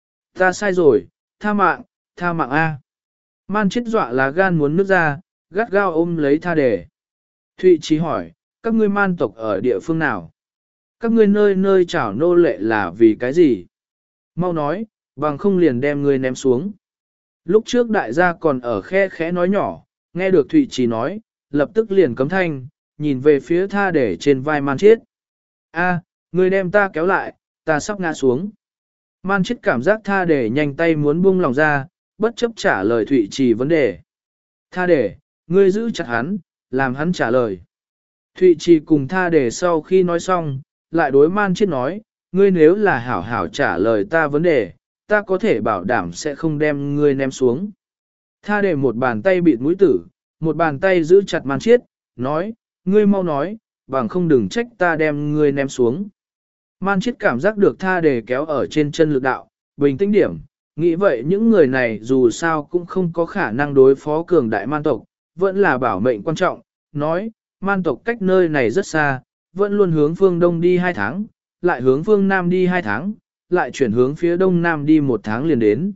ta sai rồi, tha mạng, tha mạng a. Man chết dọa là gan muốn nước ra, gắt gao ôm lấy tha để. Thụy Trí hỏi, các ngươi man tộc ở địa phương nào? Các ngươi nơi nơi chảo nô lệ là vì cái gì? Mau nói, bằng không liền đem ngươi ném xuống. Lúc trước đại gia còn ở khe khẽ nói nhỏ, nghe được Thụy Trí nói, lập tức liền cấm thanh, nhìn về phía tha để trên vai man chết. A, người đem ta kéo lại, ta sắp ngã xuống. Man chết cảm giác tha để nhanh tay muốn buông lòng ra, bất chấp trả lời Thụy Trì vấn đề. Tha để, ngươi giữ chặt hắn, làm hắn trả lời. Thụy Trì cùng tha để sau khi nói xong, lại đối man chết nói, ngươi nếu là hảo hảo trả lời ta vấn đề, ta có thể bảo đảm sẽ không đem ngươi ném xuống. Tha để một bàn tay bịt mũi tử, một bàn tay giữ chặt man chết, nói, ngươi mau nói, bằng không đừng trách ta đem ngươi ném xuống. Man chết cảm giác được tha để kéo ở trên chân lực đạo, bình tĩnh điểm, nghĩ vậy những người này dù sao cũng không có khả năng đối phó cường đại man tộc, vẫn là bảo mệnh quan trọng, nói, man tộc cách nơi này rất xa, vẫn luôn hướng phương đông đi hai tháng, lại hướng phương nam đi hai tháng, lại chuyển hướng phía đông nam đi một tháng liền đến.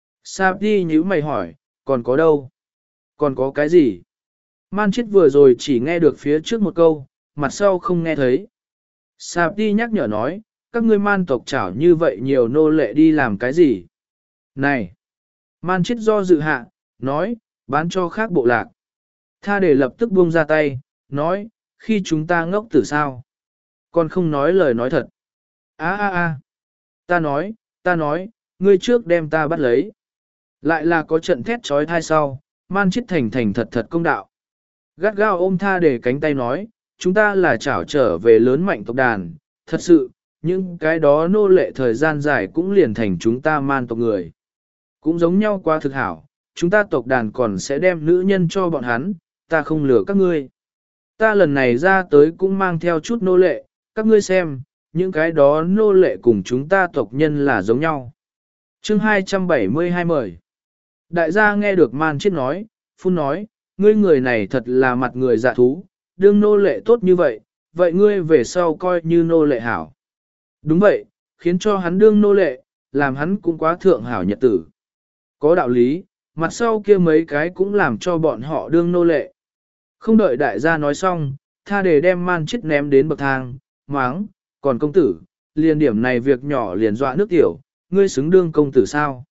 Sạp đi nhíu mày hỏi, còn có đâu? Còn có cái gì? Man chết vừa rồi chỉ nghe được phía trước một câu, mặt sau không nghe thấy. Sạp đi nhắc nhở nói, các ngươi man tộc chảo như vậy nhiều nô lệ đi làm cái gì? Này! Man chết do dự hạ, nói, bán cho khác bộ lạc. Tha để lập tức buông ra tay, nói, khi chúng ta ngốc tử sao? Còn không nói lời nói thật. Á á á! Ta nói, ta nói, ngươi trước đem ta bắt lấy. Lại là có trận thét trói thai sau, man chết thành thành thật thật công đạo. Gắt gao ôm tha để cánh tay nói, chúng ta là chảo trở về lớn mạnh tộc đàn, thật sự, những cái đó nô lệ thời gian dài cũng liền thành chúng ta man tộc người. Cũng giống nhau qua thực hảo, chúng ta tộc đàn còn sẽ đem nữ nhân cho bọn hắn, ta không lừa các ngươi. Ta lần này ra tới cũng mang theo chút nô lệ, các ngươi xem, những cái đó nô lệ cùng chúng ta tộc nhân là giống nhau. Chương hai trăm bảy mươi hai mời. Đại gia nghe được man chết nói, phun nói, ngươi người này thật là mặt người dạ thú, đương nô lệ tốt như vậy, vậy ngươi về sau coi như nô lệ hảo. Đúng vậy, khiến cho hắn đương nô lệ, làm hắn cũng quá thượng hảo nhật tử. Có đạo lý, mặt sau kia mấy cái cũng làm cho bọn họ đương nô lệ. Không đợi đại gia nói xong, tha để đem man chết ném đến bậc thang, máng, còn công tử, liền điểm này việc nhỏ liền dọa nước tiểu, ngươi xứng đương công tử sao?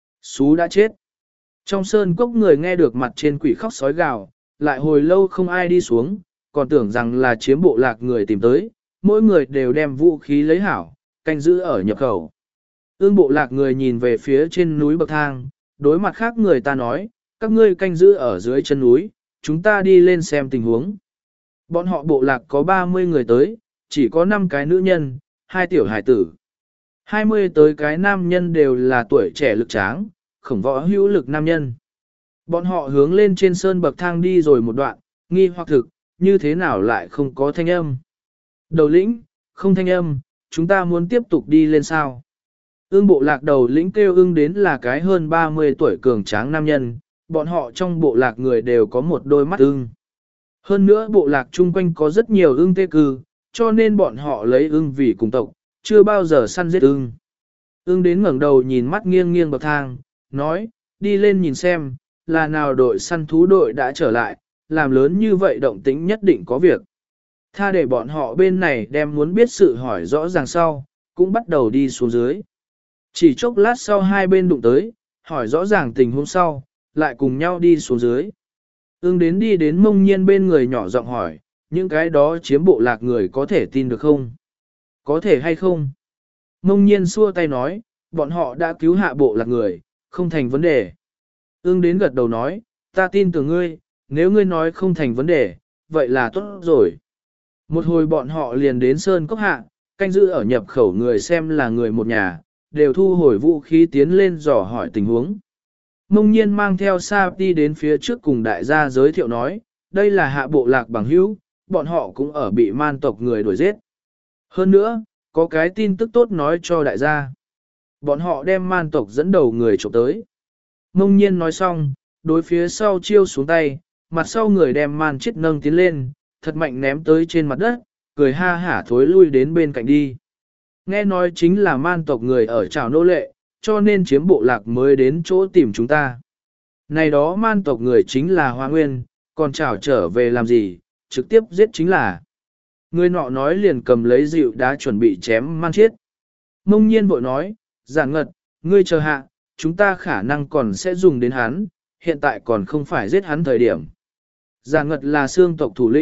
Xú đã chết. Trong sơn cốc người nghe được mặt trên quỷ khóc sói gào, lại hồi lâu không ai đi xuống, còn tưởng rằng là chiếm bộ lạc người tìm tới, mỗi người đều đem vũ khí lấy hảo, canh giữ ở nhập khẩu. Ương bộ lạc người nhìn về phía trên núi bậc thang, đối mặt khác người ta nói, các ngươi canh giữ ở dưới chân núi, chúng ta đi lên xem tình huống. Bọn họ bộ lạc có ba mươi người tới, chỉ có năm cái nữ nhân, hai tiểu hải tử. hai mươi tới cái nam nhân đều là tuổi trẻ lực tráng, khổng võ hữu lực nam nhân. Bọn họ hướng lên trên sơn bậc thang đi rồi một đoạn, nghi hoặc thực, như thế nào lại không có thanh âm. Đầu lĩnh, không thanh âm, chúng ta muốn tiếp tục đi lên sao. Ưng bộ lạc đầu lĩnh kêu ưng đến là cái hơn ba mươi tuổi cường tráng nam nhân, bọn họ trong bộ lạc người đều có một đôi mắt ưng. Hơn nữa bộ lạc chung quanh có rất nhiều ưng tê cư, cho nên bọn họ lấy ưng vì cùng tộc, chưa bao giờ săn giết ưng. Ưng đến ngẩng đầu nhìn mắt nghiêng nghiêng bậc thang, nói, đi lên nhìn xem, là nào đội săn thú đội đã trở lại, làm lớn như vậy động tĩnh nhất định có việc. Tha để bọn họ bên này đem muốn biết sự hỏi rõ ràng sau, cũng bắt đầu đi xuống dưới. Chỉ chốc lát sau hai bên đụng tới, hỏi rõ ràng tình huống sau, lại cùng nhau đi xuống dưới. Ưng đến đi đến mông nhiên bên người nhỏ giọng hỏi, những cái đó chiếm bộ lạc người có thể tin được không? Có thể hay không? Mông nhiên xua tay nói, bọn họ đã cứu hạ bộ lạc người, không thành vấn đề. Ưng đến gật đầu nói, ta tin tưởng ngươi, nếu ngươi nói không thành vấn đề, vậy là tốt rồi. Một hồi bọn họ liền đến sơn cốc hạ, canh giữ ở nhập khẩu người xem là người một nhà, đều thu hồi vũ khí tiến lên dò hỏi tình huống. Mông nhiên mang theo Sa đi đến phía trước cùng đại gia giới thiệu nói, đây là hạ bộ lạc bằng hữu, bọn họ cũng ở bị man tộc người đuổi giết. Hơn nữa, có cái tin tức tốt nói cho đại gia. Bọn họ đem man tộc dẫn đầu người trộm tới. Mông nhiên nói xong, đối phía sau chiêu xuống tay, mặt sau người đem man chết nâng tiến lên, thật mạnh ném tới trên mặt đất, cười ha hả thối lui đến bên cạnh đi. Nghe nói chính là man tộc người ở trào nô lệ, cho nên chiếm bộ lạc mới đến chỗ tìm chúng ta. Này đó man tộc người chính là Hoa Nguyên, còn trào trở về làm gì, trực tiếp giết chính là. Người nọ nói liền cầm lấy dịu đá chuẩn bị chém man chết. Mông nhiên vội nói, giản ngật, ngươi chờ hạ, chúng ta khả năng còn sẽ dùng đến hắn, hiện tại còn không phải giết hắn thời điểm. Giản ngật là xương tộc thủ lĩnh,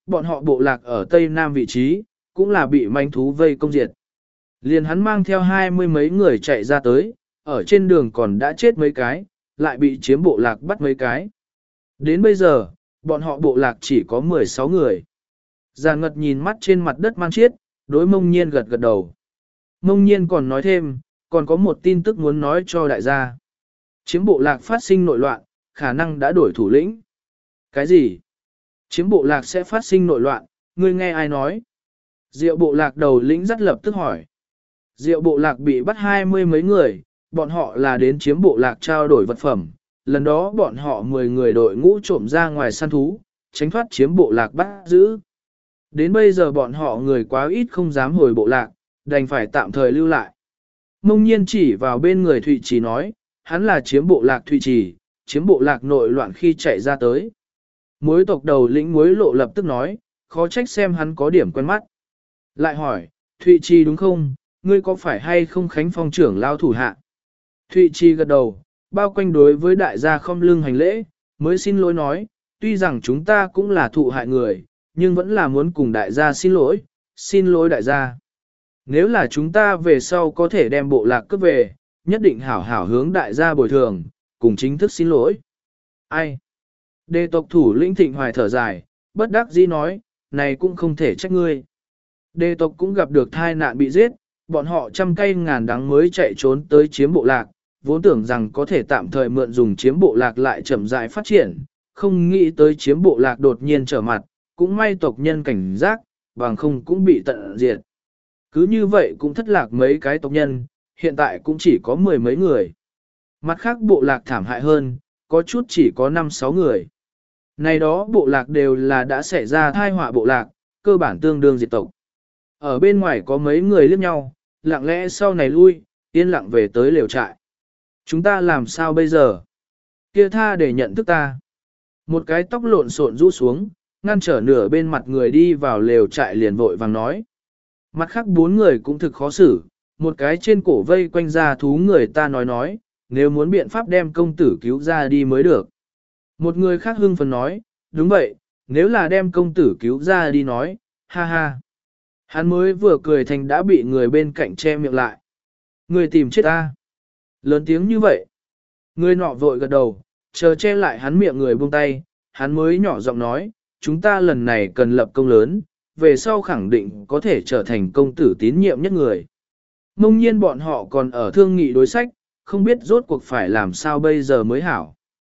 bọn họ bộ lạc ở Tây Nam vị trí, cũng là bị manh thú vây công diệt. Liền hắn mang theo hai mươi mấy người chạy ra tới, ở trên đường còn đã chết mấy cái, lại bị chiếm bộ lạc bắt mấy cái. Đến bây giờ, bọn họ bộ lạc chỉ có mười sáu người. Giàn ngật nhìn mắt trên mặt đất man chiết, đối mông nhiên gật gật đầu. Mông nhiên còn nói thêm, còn có một tin tức muốn nói cho đại gia. Chiếm bộ lạc phát sinh nội loạn, khả năng đã đổi thủ lĩnh. Cái gì? Chiếm bộ lạc sẽ phát sinh nội loạn, ngươi nghe ai nói? Diệu bộ lạc đầu lĩnh dắt lập tức hỏi. Diệu bộ lạc bị bắt hai mươi mấy người, bọn họ là đến chiếm bộ lạc trao đổi vật phẩm. Lần đó bọn họ mười người đội ngũ trộm ra ngoài săn thú, tránh thoát chiếm bộ lạc bắt giữ. Đến bây giờ bọn họ người quá ít không dám hồi bộ lạc, đành phải tạm thời lưu lại. Mông nhiên chỉ vào bên người Thụy Trì nói, hắn là chiếm bộ lạc Thụy Trì, chiếm bộ lạc nội loạn khi chạy ra tới. Muối tộc đầu lĩnh muối lộ lập tức nói, khó trách xem hắn có điểm quen mắt. Lại hỏi, Thụy Trì đúng không, ngươi có phải hay không Khánh Phong trưởng lao thủ hạ? Thụy Trì gật đầu, bao quanh đối với đại gia không lưng hành lễ, mới xin lỗi nói, tuy rằng chúng ta cũng là thụ hại người, nhưng vẫn là muốn cùng đại gia xin lỗi, xin lỗi đại gia. Nếu là chúng ta về sau có thể đem bộ lạc cướp về, nhất định hảo hảo hướng đại gia bồi thường, cùng chính thức xin lỗi. Ai? Đề tộc thủ lĩnh Thịnh Hoài thở dài, bất đắc dĩ nói, này cũng không thể trách ngươi. Đề tộc cũng gặp được thai nạn bị giết, bọn họ trăm cây ngàn đắng mới chạy trốn tới chiếm bộ lạc, vốn tưởng rằng có thể tạm thời mượn dùng chiếm bộ lạc lại chậm rãi phát triển, không nghĩ tới chiếm bộ lạc đột nhiên trở mặt, cũng may tộc nhân cảnh giác, bằng không cũng bị tận diệt. Cứ như vậy cũng thất lạc mấy cái tộc nhân, hiện tại cũng chỉ có mười mấy người. Mặt khác bộ lạc thảm hại hơn, có chút chỉ có năm sáu người. Này đó bộ lạc đều là đã xảy ra thai họa bộ lạc, cơ bản tương đương diệt tộc. Ở bên ngoài có mấy người liếc nhau, lặng lẽ sau này lui, yên lặng về tới lều trại. Chúng ta làm sao bây giờ? Kia tha để nhận thức ta. Một cái tóc lộn xộn rũ xuống, ngăn trở nửa bên mặt người đi vào lều trại liền vội vàng nói. Mặt khác bốn người cũng thực khó xử, một cái trên cổ vây quanh ra thú người ta nói nói, nếu muốn biện pháp đem công tử cứu ra đi mới được. Một người khác hưng phấn nói, đúng vậy, nếu là đem công tử cứu ra đi nói, ha ha. Hắn mới vừa cười thành đã bị người bên cạnh che miệng lại. Người tìm chết ta. Lớn tiếng như vậy. Người nọ vội gật đầu, chờ che lại hắn miệng người buông tay, hắn mới nhỏ giọng nói, chúng ta lần này cần lập công lớn, về sau khẳng định có thể trở thành công tử tín nhiệm nhất người. Mông nhiên bọn họ còn ở thương nghị đối sách, không biết rốt cuộc phải làm sao bây giờ mới hảo.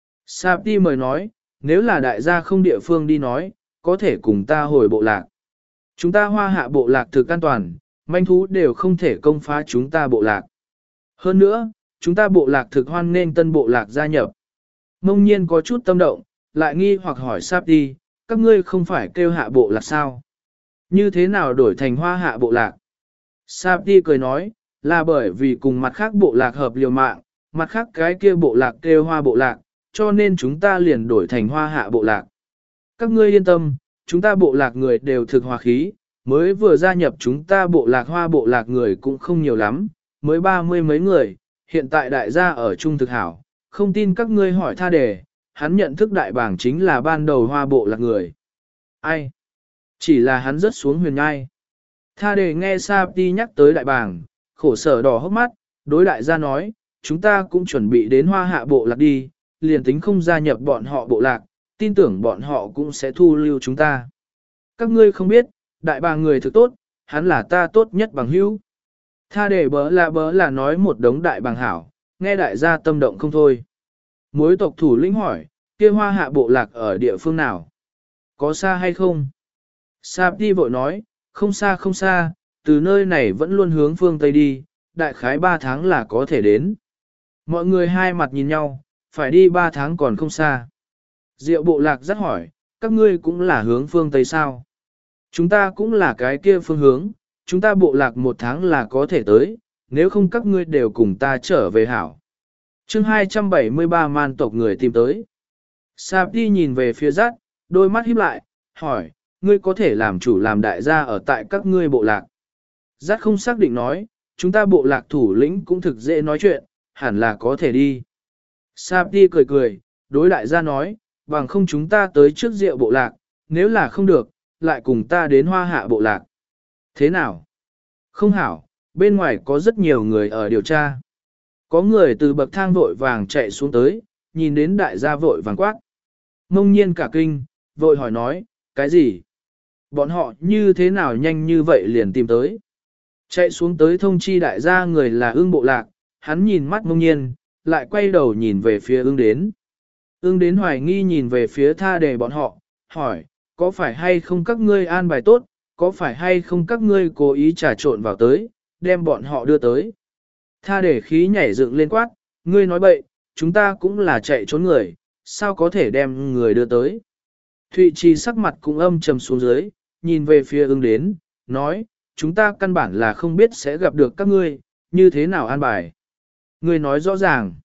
Sapti mời nói, nếu là đại gia không địa phương đi nói, có thể cùng ta hồi bộ lạc. Chúng ta hoa hạ bộ lạc thực an toàn, manh thú đều không thể công phá chúng ta bộ lạc. Hơn nữa, chúng ta bộ lạc thực hoan nên tân bộ lạc gia nhập. Mông nhiên có chút tâm động, lại nghi hoặc hỏi Sapti, các ngươi không phải kêu hạ bộ lạc sao? Như thế nào đổi thành hoa hạ bộ lạc? Sapti cười nói, là bởi vì cùng mặt khác bộ lạc hợp liều mạng, mặt khác cái kia bộ lạc kêu hoa bộ lạc, cho nên chúng ta liền đổi thành hoa hạ bộ lạc. Các ngươi yên tâm, chúng ta bộ lạc người đều thực hòa khí, mới vừa gia nhập chúng ta bộ lạc hoa bộ lạc người cũng không nhiều lắm, mới ba mươi mấy người, hiện tại đại gia ở chung thực hảo, không tin các ngươi hỏi tha đề, hắn nhận thức đại bảng chính là ban đầu hoa bộ lạc người. Ai? Chỉ là hắn rớt xuống huyền ngai. Tha đề nghe Sapti nhắc tới đại bảng, khổ sở đỏ hốc mắt, đối đại gia nói, chúng ta cũng chuẩn bị đến hoa hạ bộ lạc đi, liền tính không gia nhập bọn họ bộ lạc, tin tưởng bọn họ cũng sẽ thu lưu chúng ta. Các ngươi không biết, đại bàng người thực tốt, hắn là ta tốt nhất bằng hữu. Tha đề bớ là bớ là nói một đống đại bàng hảo, nghe đại gia tâm động không thôi. Muối tộc thủ lĩnh hỏi, kia hoa hạ bộ lạc ở địa phương nào? Có xa hay không? Sapti vội nói, không xa không xa, từ nơi này vẫn luôn hướng phương Tây đi, đại khái ba tháng là có thể đến. Mọi người hai mặt nhìn nhau, phải đi ba tháng còn không xa. Diệu bộ lạc rất hỏi, các ngươi cũng là hướng phương Tây sao? Chúng ta cũng là cái kia phương hướng, chúng ta bộ lạc một tháng là có thể tới, nếu không các ngươi đều cùng ta trở về hảo. chương hai trăm bảy mươi ba man tộc người tìm tới. Sapti nhìn về phía rát, đôi mắt híp lại, hỏi, ngươi có thể làm chủ làm đại gia ở tại các ngươi bộ lạc. Rát không xác định nói, chúng ta bộ lạc thủ lĩnh cũng thực dễ nói chuyện, hẳn là có thể đi. Sapti cười cười, đối đại gia nói, bằng không chúng ta tới trước rượu bộ lạc, nếu là không được, lại cùng ta đến hoa hạ bộ lạc. Thế nào? Không hảo, bên ngoài có rất nhiều người ở điều tra. Có người từ bậc thang vội vàng chạy xuống tới, nhìn đến đại gia vội vàng quát. Mông nhiên cả kinh, vội hỏi nói, cái gì? Bọn họ như thế nào nhanh như vậy liền tìm tới? Chạy xuống tới thông chi đại gia người là ương bộ lạc, hắn nhìn mắt mông nhiên, lại quay đầu nhìn về phía ương đến. Ương đến hoài nghi nhìn về phía tha đề bọn họ, hỏi, có phải hay không các ngươi an bài tốt, có phải hay không các ngươi cố ý trà trộn vào tới, đem bọn họ đưa tới. Tha để khí nhảy dựng lên quát, ngươi nói bậy, chúng ta cũng là chạy trốn người, sao có thể đem người đưa tới. Thụy Trì sắc mặt cũng âm trầm xuống dưới, nhìn về phía ương đến, nói, chúng ta căn bản là không biết sẽ gặp được các ngươi, như thế nào an bài. Ngươi nói rõ ràng.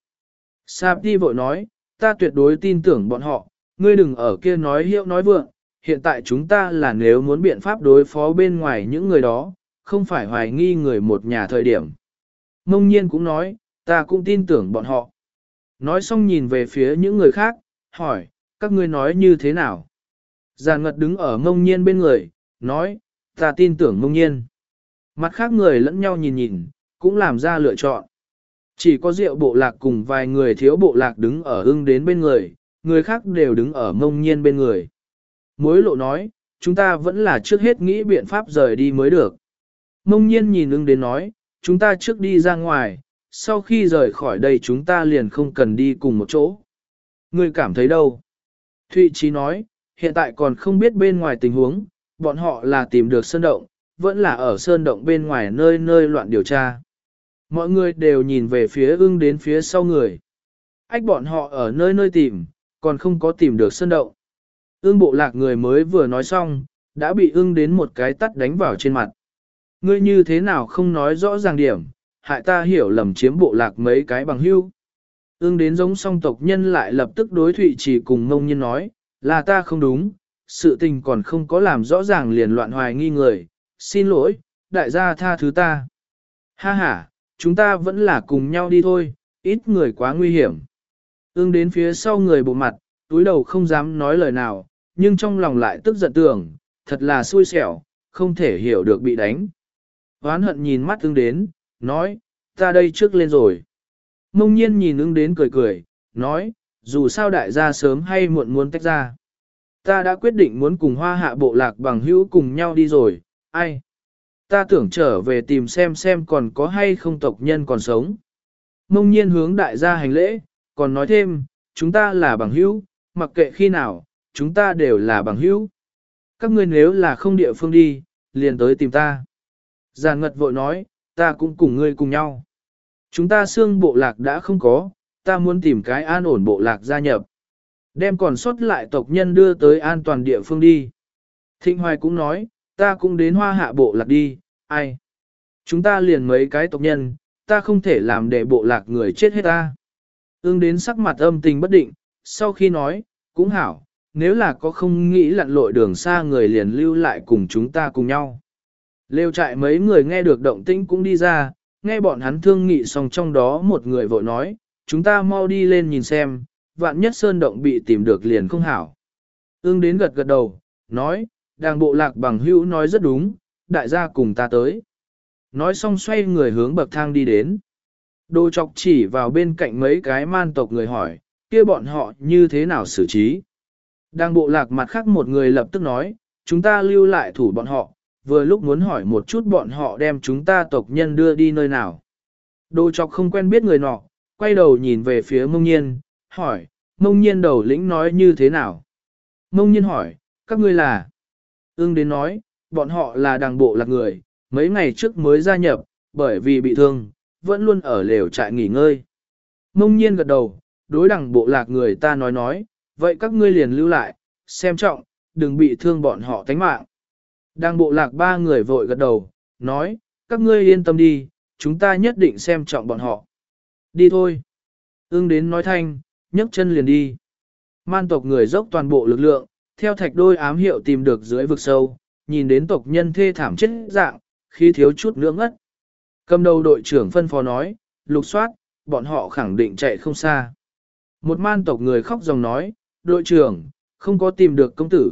Sạp đi vội nói, ta tuyệt đối tin tưởng bọn họ, ngươi đừng ở kia nói hiệu nói vượng, hiện tại chúng ta là nếu muốn biện pháp đối phó bên ngoài những người đó, không phải hoài nghi người một nhà thời điểm. Mông nhiên cũng nói, ta cũng tin tưởng bọn họ. Nói xong nhìn về phía những người khác, hỏi, các ngươi nói như thế nào? Giàn ngật đứng ở mông nhiên bên người, nói, ta tin tưởng mông nhiên. Mặt khác người lẫn nhau nhìn nhìn, cũng làm ra lựa chọn. Chỉ có Diệu bộ lạc cùng vài người thiếu bộ lạc đứng ở ưng đến bên người, người khác đều đứng ở mông nhiên bên người. Mối lộ nói, chúng ta vẫn là trước hết nghĩ biện pháp rời đi mới được. Mông nhiên nhìn ưng đến nói, chúng ta trước đi ra ngoài, sau khi rời khỏi đây chúng ta liền không cần đi cùng một chỗ. Ngươi cảm thấy đâu? Thụy Trí nói, hiện tại còn không biết bên ngoài tình huống, bọn họ là tìm được sơn động, vẫn là ở sơn động bên ngoài nơi nơi loạn điều tra. Mọi người đều nhìn về phía ưng đến phía sau người. Ách bọn họ ở nơi nơi tìm, còn không có tìm được sơn động. Ưng bộ lạc người mới vừa nói xong, đã bị ưng đến một cái tắt đánh vào trên mặt. Ngươi như thế nào không nói rõ ràng điểm, hại ta hiểu lầm chiếm bộ lạc mấy cái bằng hưu. Ưng đến giống song tộc nhân lại lập tức đối Thụy Trì cùng Mông Nhiên nói, là ta không đúng, sự tình còn không có làm rõ ràng liền loạn hoài nghi người, xin lỗi, đại gia tha thứ ta. Ha ha, chúng ta vẫn là cùng nhau đi thôi, ít người quá nguy hiểm. Ưng đến phía sau người bộ mặt, túi đầu không dám nói lời nào, nhưng trong lòng lại tức giận tưởng, thật là xui xẻo, không thể hiểu được bị đánh. Hoán hận nhìn mắt ưng đến, nói, ta đây trước lên rồi. Mông nhiên nhìn ưng đến cười cười, nói, dù sao đại gia sớm hay muộn muốn tách ra. Ta đã quyết định muốn cùng hoa hạ bộ lạc bằng hữu cùng nhau đi rồi, ai? Ta tưởng trở về tìm xem xem còn có hay không tộc nhân còn sống. Mông nhiên hướng đại gia hành lễ, còn nói thêm, chúng ta là bằng hữu, mặc kệ khi nào, chúng ta đều là bằng hữu. Các ngươi nếu là không địa phương đi, liền tới tìm ta. Giàn ngật vội nói, ta cũng cùng ngươi cùng nhau. Chúng ta xương bộ lạc đã không có, ta muốn tìm cái an ổn bộ lạc gia nhập. Đem còn sót lại tộc nhân đưa tới an toàn địa phương đi. Thịnh Hoài cũng nói, ta cũng đến hoa hạ bộ lạc đi, ai? Chúng ta liền mấy cái tộc nhân, ta không thể làm để bộ lạc người chết hết ta. Ưng đến sắc mặt âm tình bất định, sau khi nói, cũng hảo, nếu là có không nghĩ lặn lội đường xa người liền lưu lại cùng chúng ta cùng nhau. Lêu trại mấy người nghe được động tĩnh cũng đi ra, nghe bọn hắn thương nghị xong trong đó một người vội nói, chúng ta mau đi lên nhìn xem, vạn nhất sơn động bị tìm được liền không hảo. Ưng đến gật gật đầu, nói, đàng bộ lạc bằng hữu nói rất đúng, đại gia cùng ta tới. Nói xong xoay người hướng bậc thang đi đến. Đồ chọc chỉ vào bên cạnh mấy cái man tộc người hỏi, kia bọn họ như thế nào xử trí. Đang bộ lạc mặt khác một người lập tức nói, chúng ta lưu lại thủ bọn họ, vừa lúc muốn hỏi một chút bọn họ đem chúng ta tộc nhân đưa đi nơi nào. Đồ chọc không quen biết người nọ, quay đầu nhìn về phía Mông Nhiên, hỏi, Mông Nhiên đầu lĩnh nói như thế nào? Mông Nhiên hỏi, các ngươi là? Ưng đến nói, bọn họ là đàng bộ lạc người, mấy ngày trước mới gia nhập, bởi vì bị thương, vẫn luôn ở lều trại nghỉ ngơi. Mông Nhiên gật đầu, đối đằng bộ lạc người ta nói nói, vậy các ngươi liền lưu lại, xem trọng, đừng bị thương bọn họ tánh mạng. Đằng bộ lạc ba người vội gật đầu, nói, các ngươi yên tâm đi, chúng ta nhất định xem trọng bọn họ. Đi thôi. Ưng đến nói thanh, nhấc chân liền đi. Man tộc người dốc toàn bộ lực lượng, theo thạch đôi ám hiệu tìm được dưới vực sâu, nhìn đến tộc nhân thê thảm chết dạng, khi thiếu chút nữa ngất. Cầm đầu đội trưởng phân phó nói, lục soát, bọn họ khẳng định chạy không xa. Một man tộc người khóc dòng nói, đội trưởng, không có tìm được công tử,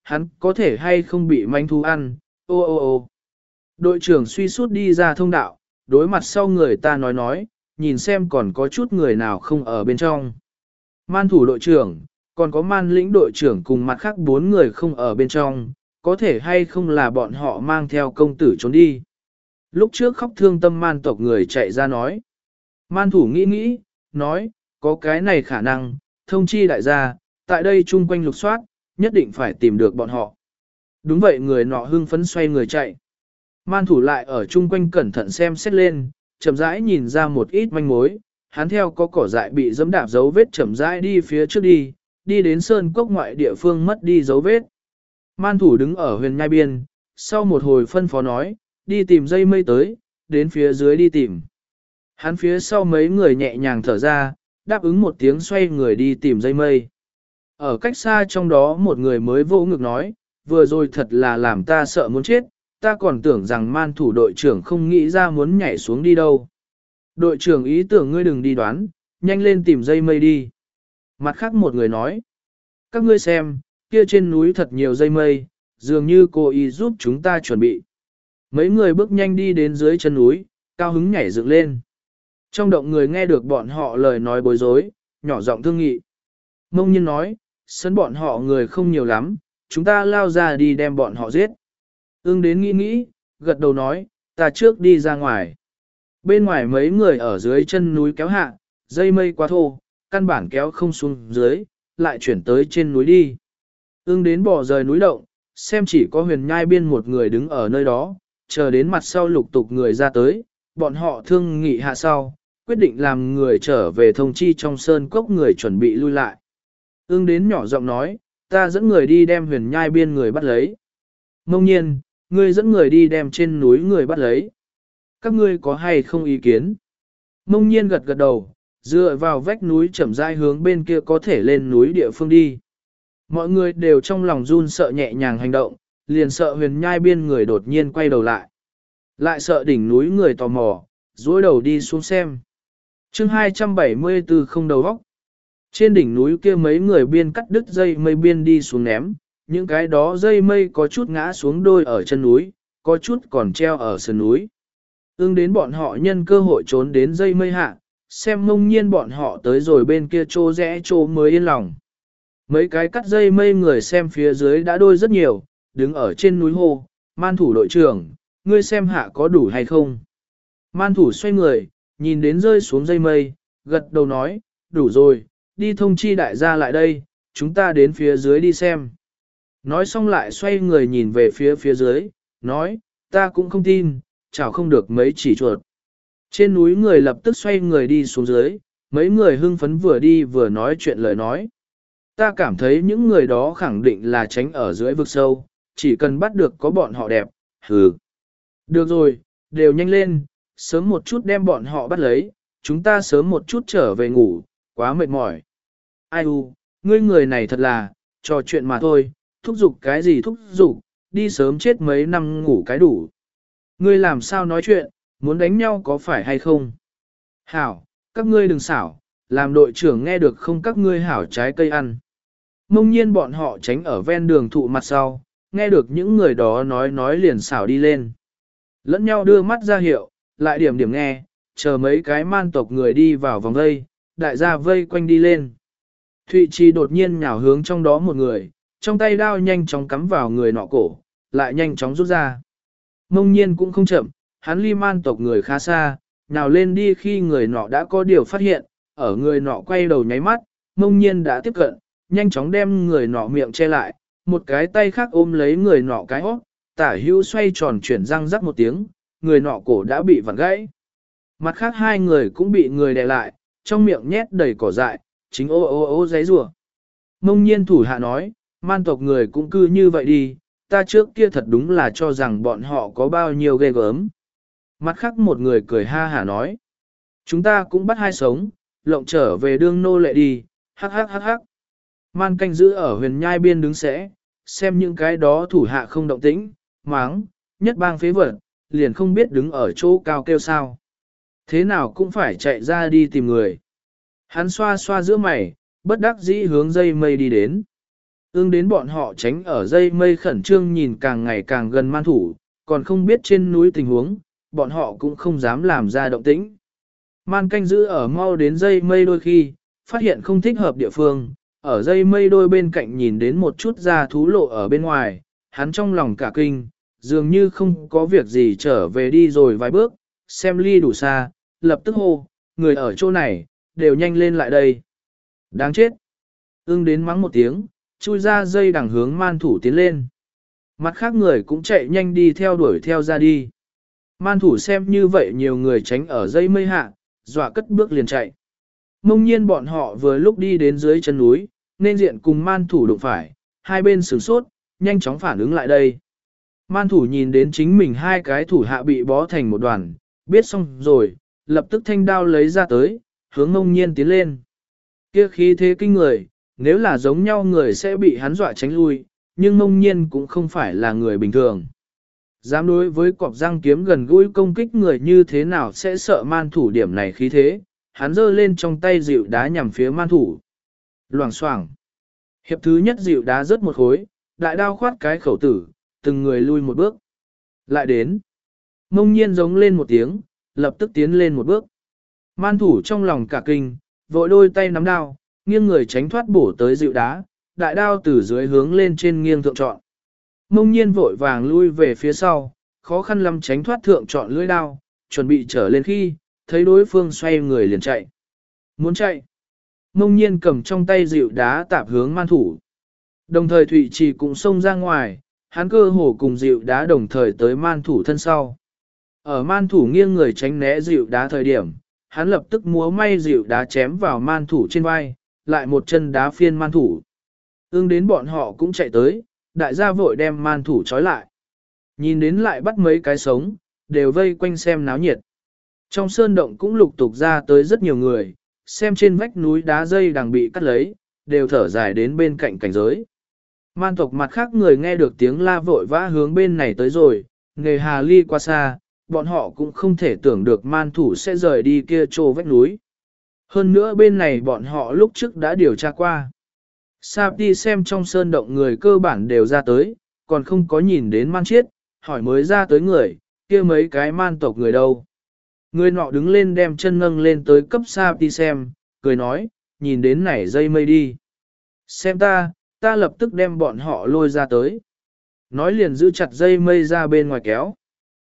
hắn có thể hay không bị manh thú ăn, ô ô ô. Đội trưởng suy sút đi ra thông đạo, đối mặt sau người ta nói nói, nhìn xem còn có chút người nào không ở bên trong. Man thủ đội trưởng, còn có man lĩnh đội trưởng cùng mặt khác bốn người không ở bên trong, có thể hay không là bọn họ mang theo công tử trốn đi. Lúc trước khóc thương tâm man tộc người chạy ra nói. Man thủ nghĩ nghĩ, nói, có cái này khả năng, thông chi đại gia, tại đây chung quanh lục soát, nhất định phải tìm được bọn họ. Đúng vậy, người nọ hưng phấn xoay người chạy. Man thủ lại ở chung quanh cẩn thận xem xét lên, chậm rãi nhìn ra một ít manh mối, hắn theo có cỏ dại bị dẫm đạp dấu vết chậm rãi đi phía trước đi, đi đến sơn cốc ngoại địa phương mất đi dấu vết. Man thủ đứng ở huyền nhai biên, sau một hồi phân phó nói, đi tìm dây mây tới, đến phía dưới đi tìm. Hắn phía sau mấy người nhẹ nhàng thở ra, đáp ứng một tiếng xoay người đi tìm dây mây. Ở cách xa trong đó một người mới vỗ ngực nói, vừa rồi thật là làm ta sợ muốn chết, ta còn tưởng rằng man thủ đội trưởng không nghĩ ra muốn nhảy xuống đi đâu. Đội trưởng ý tưởng ngươi đừng đi đoán, nhanh lên tìm dây mây đi. Mặt khác một người nói, các ngươi xem, kia trên núi thật nhiều dây mây, dường như cô ý giúp chúng ta chuẩn bị. Mấy người bước nhanh đi đến dưới chân núi, cao hứng nhảy dựng lên. Trong động người nghe được bọn họ lời nói bối rối, nhỏ giọng thương nghị. Mông Nhiên nói, sân bọn họ người không nhiều lắm, chúng ta lao ra đi đem bọn họ giết. Ưng đến nghĩ nghĩ, gật đầu nói, ta trước đi ra ngoài. Bên ngoài mấy người ở dưới chân núi kéo hạ, dây mây quá thô, căn bản kéo không xuống dưới, lại chuyển tới trên núi đi. Ưng đến bỏ rời núi động, xem chỉ có huyền nhai biên một người đứng ở nơi đó, chờ đến mặt sau lục tục người ra tới, bọn họ thương nghị hạ sau, quyết định làm người trở về thông chi trong sơn cốc người chuẩn bị lui lại. Ưng đến nhỏ giọng nói, ta dẫn người đi đem huyền nhai biên người bắt lấy. Mông Nhiên, ngươi dẫn người đi đem trên núi người bắt lấy. Các ngươi có hay không ý kiến? Mông Nhiên gật gật đầu, dựa vào vách núi chậm rãi hướng bên kia có thể lên núi địa phương đi. Mọi người đều trong lòng run sợ nhẹ nhàng hành động, liền sợ huyền nhai biên người đột nhiên quay đầu lại. Lại sợ đỉnh núi người tò mò, dối đầu đi xuống xem. chương hai trăm bảy mươi tư không đầu vóc. Trên đỉnh núi kia mấy người biên cắt đứt dây mây biên đi xuống ném, những cái đó dây mây có chút ngã xuống đôi ở chân núi, có chút còn treo ở sườn núi. Ưng đến bọn họ nhân cơ hội trốn đến dây mây hạ, xem Mông Nhiên bọn họ tới rồi bên kia trô rẽ trô mới yên lòng. Mấy cái cắt dây mây người xem phía dưới đã đôi rất nhiều, đứng ở trên núi hồ, man thủ đội trưởng, ngươi xem hạ có đủ hay không. Man thủ xoay người, nhìn đến rơi xuống dây mây, gật đầu nói, đủ rồi, đi thông chi đại gia lại đây, chúng ta đến phía dưới đi xem. Nói xong lại xoay người nhìn về phía phía dưới, nói, ta cũng không tin, chảo không được mấy chỉ chuột. Trên núi người lập tức xoay người đi xuống dưới, mấy người hưng phấn vừa đi vừa nói chuyện lời nói. Ta cảm thấy những người đó khẳng định là tránh ở dưới vực sâu, chỉ cần bắt được có bọn họ đẹp, hừ. Được rồi, đều nhanh lên, sớm một chút đem bọn họ bắt lấy, chúng ta sớm một chút trở về ngủ, quá mệt mỏi. Ai u, ngươi người này thật là, trò chuyện mà thôi, thúc giục cái gì thúc giục, đi sớm chết mấy năm ngủ cái đủ. Ngươi làm sao nói chuyện, muốn đánh nhau có phải hay không? Hảo, các ngươi đừng xảo, làm đội trưởng nghe được không các ngươi hảo trái cây ăn. Mông Nhiên bọn họ tránh ở ven đường thụ mặt sau, nghe được những người đó nói nói liền xảo đi lên. Lẫn nhau đưa mắt ra hiệu, lại điểm điểm nghe, chờ mấy cái man tộc người đi vào vòng vây, đại gia vây quanh đi lên. Thụy Trì đột nhiên nhào hướng trong đó một người, trong tay đao nhanh chóng cắm vào người nọ cổ, lại nhanh chóng rút ra. Mông Nhiên cũng không chậm, hắn ly man tộc người khá xa, nào lên đi khi người nọ đã có điều phát hiện, ở người nọ quay đầu nháy mắt, Mông Nhiên đã tiếp cận, nhanh chóng đem người nọ miệng che lại, một cái tay khác ôm lấy người nọ cái hót, tả hữu xoay tròn chuyển răng rắc một tiếng, người nọ cổ đã bị vặn gãy. Mặt khác hai người cũng bị người đè lại, trong miệng nhét đầy cỏ dại, chính ô ô ô giấy rủa. Mông Nhiên thủ hạ nói, man tộc người cũng cư như vậy đi, ta trước kia thật đúng là cho rằng bọn họ có bao nhiêu ghê gớm. Mặt khác một người cười ha hả nói, chúng ta cũng bắt hai sống, lộng trở về đương nô lệ đi, hắc hắc hắc hắc. Man canh giữ ở huyền nhai biên đứng sẽ, xem những cái đó thủ hạ không động tĩnh, máng, nhất bang phế vật, liền không biết đứng ở chỗ cao kêu sao. Thế nào cũng phải chạy ra đi tìm người. Hắn xoa xoa giữa mày, bất đắc dĩ hướng dây mây đi đến. Ưng đến bọn họ tránh ở dây mây khẩn trương nhìn càng ngày càng gần man thủ, còn không biết trên núi tình huống, bọn họ cũng không dám làm ra động tĩnh. Man canh giữ ở mau đến dây mây đôi khi, phát hiện không thích hợp địa phương, ở dây mây đôi bên cạnh nhìn đến một chút da thú lộ ở bên ngoài, hắn trong lòng cả kinh, dường như không có việc gì trở về đi rồi vài bước, xem ly đủ xa, lập tức hô, người ở chỗ này, đều nhanh lên lại đây. Đáng chết! Ưng đến mắng một tiếng, chui ra dây đằng hướng man thủ tiến lên. Mặt khác người cũng chạy nhanh đi theo đuổi theo ra đi. Man thủ xem như vậy nhiều người tránh ở dây mây hạ, dọa cất bước liền chạy. Mông nhiên bọn họ vừa lúc đi đến dưới chân núi, nên diện cùng man thủ đụng phải, hai bên sửng sốt, nhanh chóng phản ứng lại đây. Man thủ nhìn đến chính mình hai cái thủ hạ bị bó thành một đoàn, biết xong rồi, lập tức thanh đao lấy ra tới, hướng mông nhiên tiến lên. Kia khí thế kinh người, nếu là giống nhau người sẽ bị hắn dọa tránh lui, nhưng mông nhiên cũng không phải là người bình thường. Dám đối với cọp răng kiếm gần gũi công kích người như thế nào sẽ sợ man thủ điểm này khí thế, hắn giơ lên trong tay dịu đá nhằm phía man thủ. Loảng xoảng. Hiệp thứ nhất dịu đá rớt một khối, đại đao khoát cái khẩu tử, từng người lui một bước. Lại đến. Mông nhiên giống lên một tiếng, lập tức tiến lên một bước. Man thủ trong lòng cả kinh, vội đôi tay nắm đao, nghiêng người tránh thoát bổ tới dịu đá, đại đao từ dưới hướng lên trên nghiêng thượng trọn. Mông nhiên vội vàng lui về phía sau, khó khăn lắm tránh thoát thượng trọn lưỡi đao, chuẩn bị trở lên khi, thấy đối phương xoay người liền chạy. Muốn chạy. Mông nhiên cầm trong tay dịu đá tạp hướng man thủ. Đồng thời Thụy Trì cũng xông ra ngoài, hắn cơ hồ cùng dịu đá đồng thời tới man thủ thân sau. Ở man thủ nghiêng người tránh né dịu đá thời điểm, hắn lập tức múa may dịu đá chém vào man thủ trên vai, lại một chân đá phiên man thủ. Ưng đến bọn họ cũng chạy tới, đại gia vội đem man thủ trói lại. Nhìn đến lại bắt mấy cái sống, đều vây quanh xem náo nhiệt. Trong sơn động cũng lục tục ra tới rất nhiều người, xem trên vách núi đá dây đang bị cắt lấy, đều thở dài đến bên cạnh cảnh giới. Man tộc mặt khác người nghe được tiếng la vội vã hướng bên này tới rồi, nghề hà ly qua xa, bọn họ cũng không thể tưởng được man thủ sẽ rời đi kia trô vách núi. Hơn nữa bên này bọn họ lúc trước đã điều tra qua. Sạp đi xem trong sơn động người cơ bản đều ra tới, còn không có nhìn đến man chiết, hỏi mới ra tới người, kia mấy cái man tộc người đâu. Người nọ đứng lên đem chân nâng lên tới cấp Sạp đi xem, cười nói, nhìn đến nảy dây mây đi. Xem ta, ta lập tức đem bọn họ lôi ra tới. Nói liền giữ chặt dây mây ra bên ngoài kéo.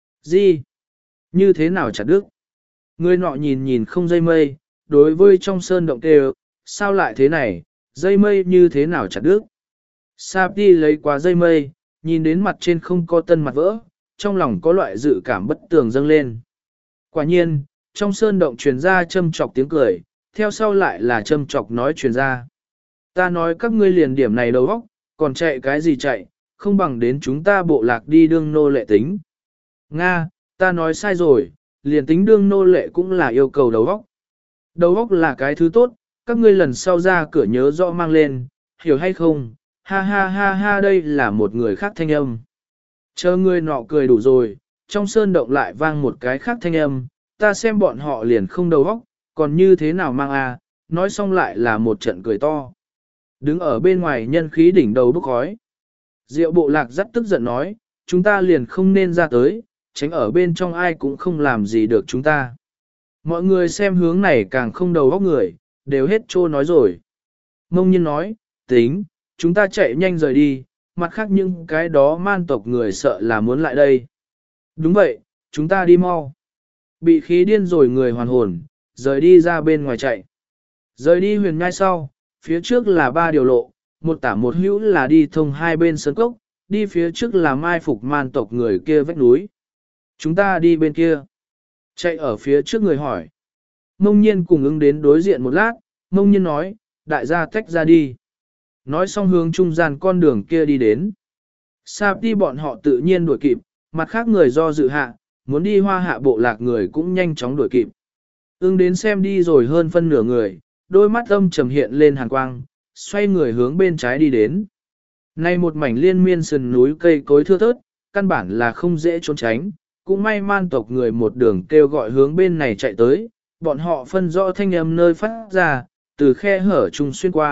Gì? Như thế nào chặt đứt? Người nọ nhìn nhìn không dây mây, đối với trong sơn động kêu, sao lại thế này, dây mây như thế nào chặt đứt? Sạp đi lấy qua dây mây, nhìn đến mặt trên không có tân mặt vỡ, trong lòng có loại dự cảm bất tường dâng lên. Quả nhiên, trong sơn động truyền ra châm chọc tiếng cười, theo sau lại là châm chọc nói truyền ra. Ta nói các ngươi liền điểm này đầu óc, còn chạy cái gì chạy, không bằng đến chúng ta bộ lạc đi đương nô lệ tính. Nga, ta nói sai rồi, liền tính đương nô lệ cũng là yêu cầu đầu óc. Đầu óc là cái thứ tốt, các ngươi lần sau ra cửa nhớ rõ mang lên, hiểu hay không? Ha ha ha ha, đây là một người khác thanh âm. Chờ người nọ cười đủ rồi, trong sơn động lại vang một cái khác thanh âm, ta xem bọn họ liền không đầu óc, còn như thế nào mang à, nói xong lại là một trận cười to. Đứng ở bên ngoài nhân khí đỉnh đầu bốc khói. Diệu bộ lạc rất tức giận nói, chúng ta liền không nên ra tới, tránh ở bên trong ai cũng không làm gì được chúng ta. Mọi người xem hướng này càng không đầu óc người, đều hết trô nói rồi. Mông Nhiên nói, tính, chúng ta chạy nhanh rời đi, mặt khác những cái đó man tộc người sợ là muốn lại đây. Đúng vậy, chúng ta đi mau. Bị khí điên rồi người hoàn hồn, rời đi ra bên ngoài chạy. Rời đi huyền nhai sau, phía trước là ba điều lộ, một tả một hữu là đi thông hai bên sơn cốc, đi phía trước là mai phục man tộc người kia vách núi. Chúng ta đi bên kia. Chạy ở phía trước người hỏi. Mông Nhiên cùng ứng đến đối diện một lát, Mông Nhiên nói, đại gia tách ra đi. Nói xong hướng trung gian con đường kia đi đến. Sạp đi bọn họ tự nhiên đuổi kịp, mặt khác người do dự hạ, muốn đi hoa hạ bộ lạc người cũng nhanh chóng đuổi kịp. Ứng đến xem đi rồi hơn phân nửa người, đôi mắt âm trầm hiện lên hàn quang, xoay người hướng bên trái đi đến. Nay một mảnh liên miên sườn núi cây cối thưa thớt, căn bản là không dễ trốn tránh, cũng may man tộc người một đường kêu gọi hướng bên này chạy tới, bọn họ phân rõ thanh âm nơi phát ra, từ khe hở trùng xuyên qua,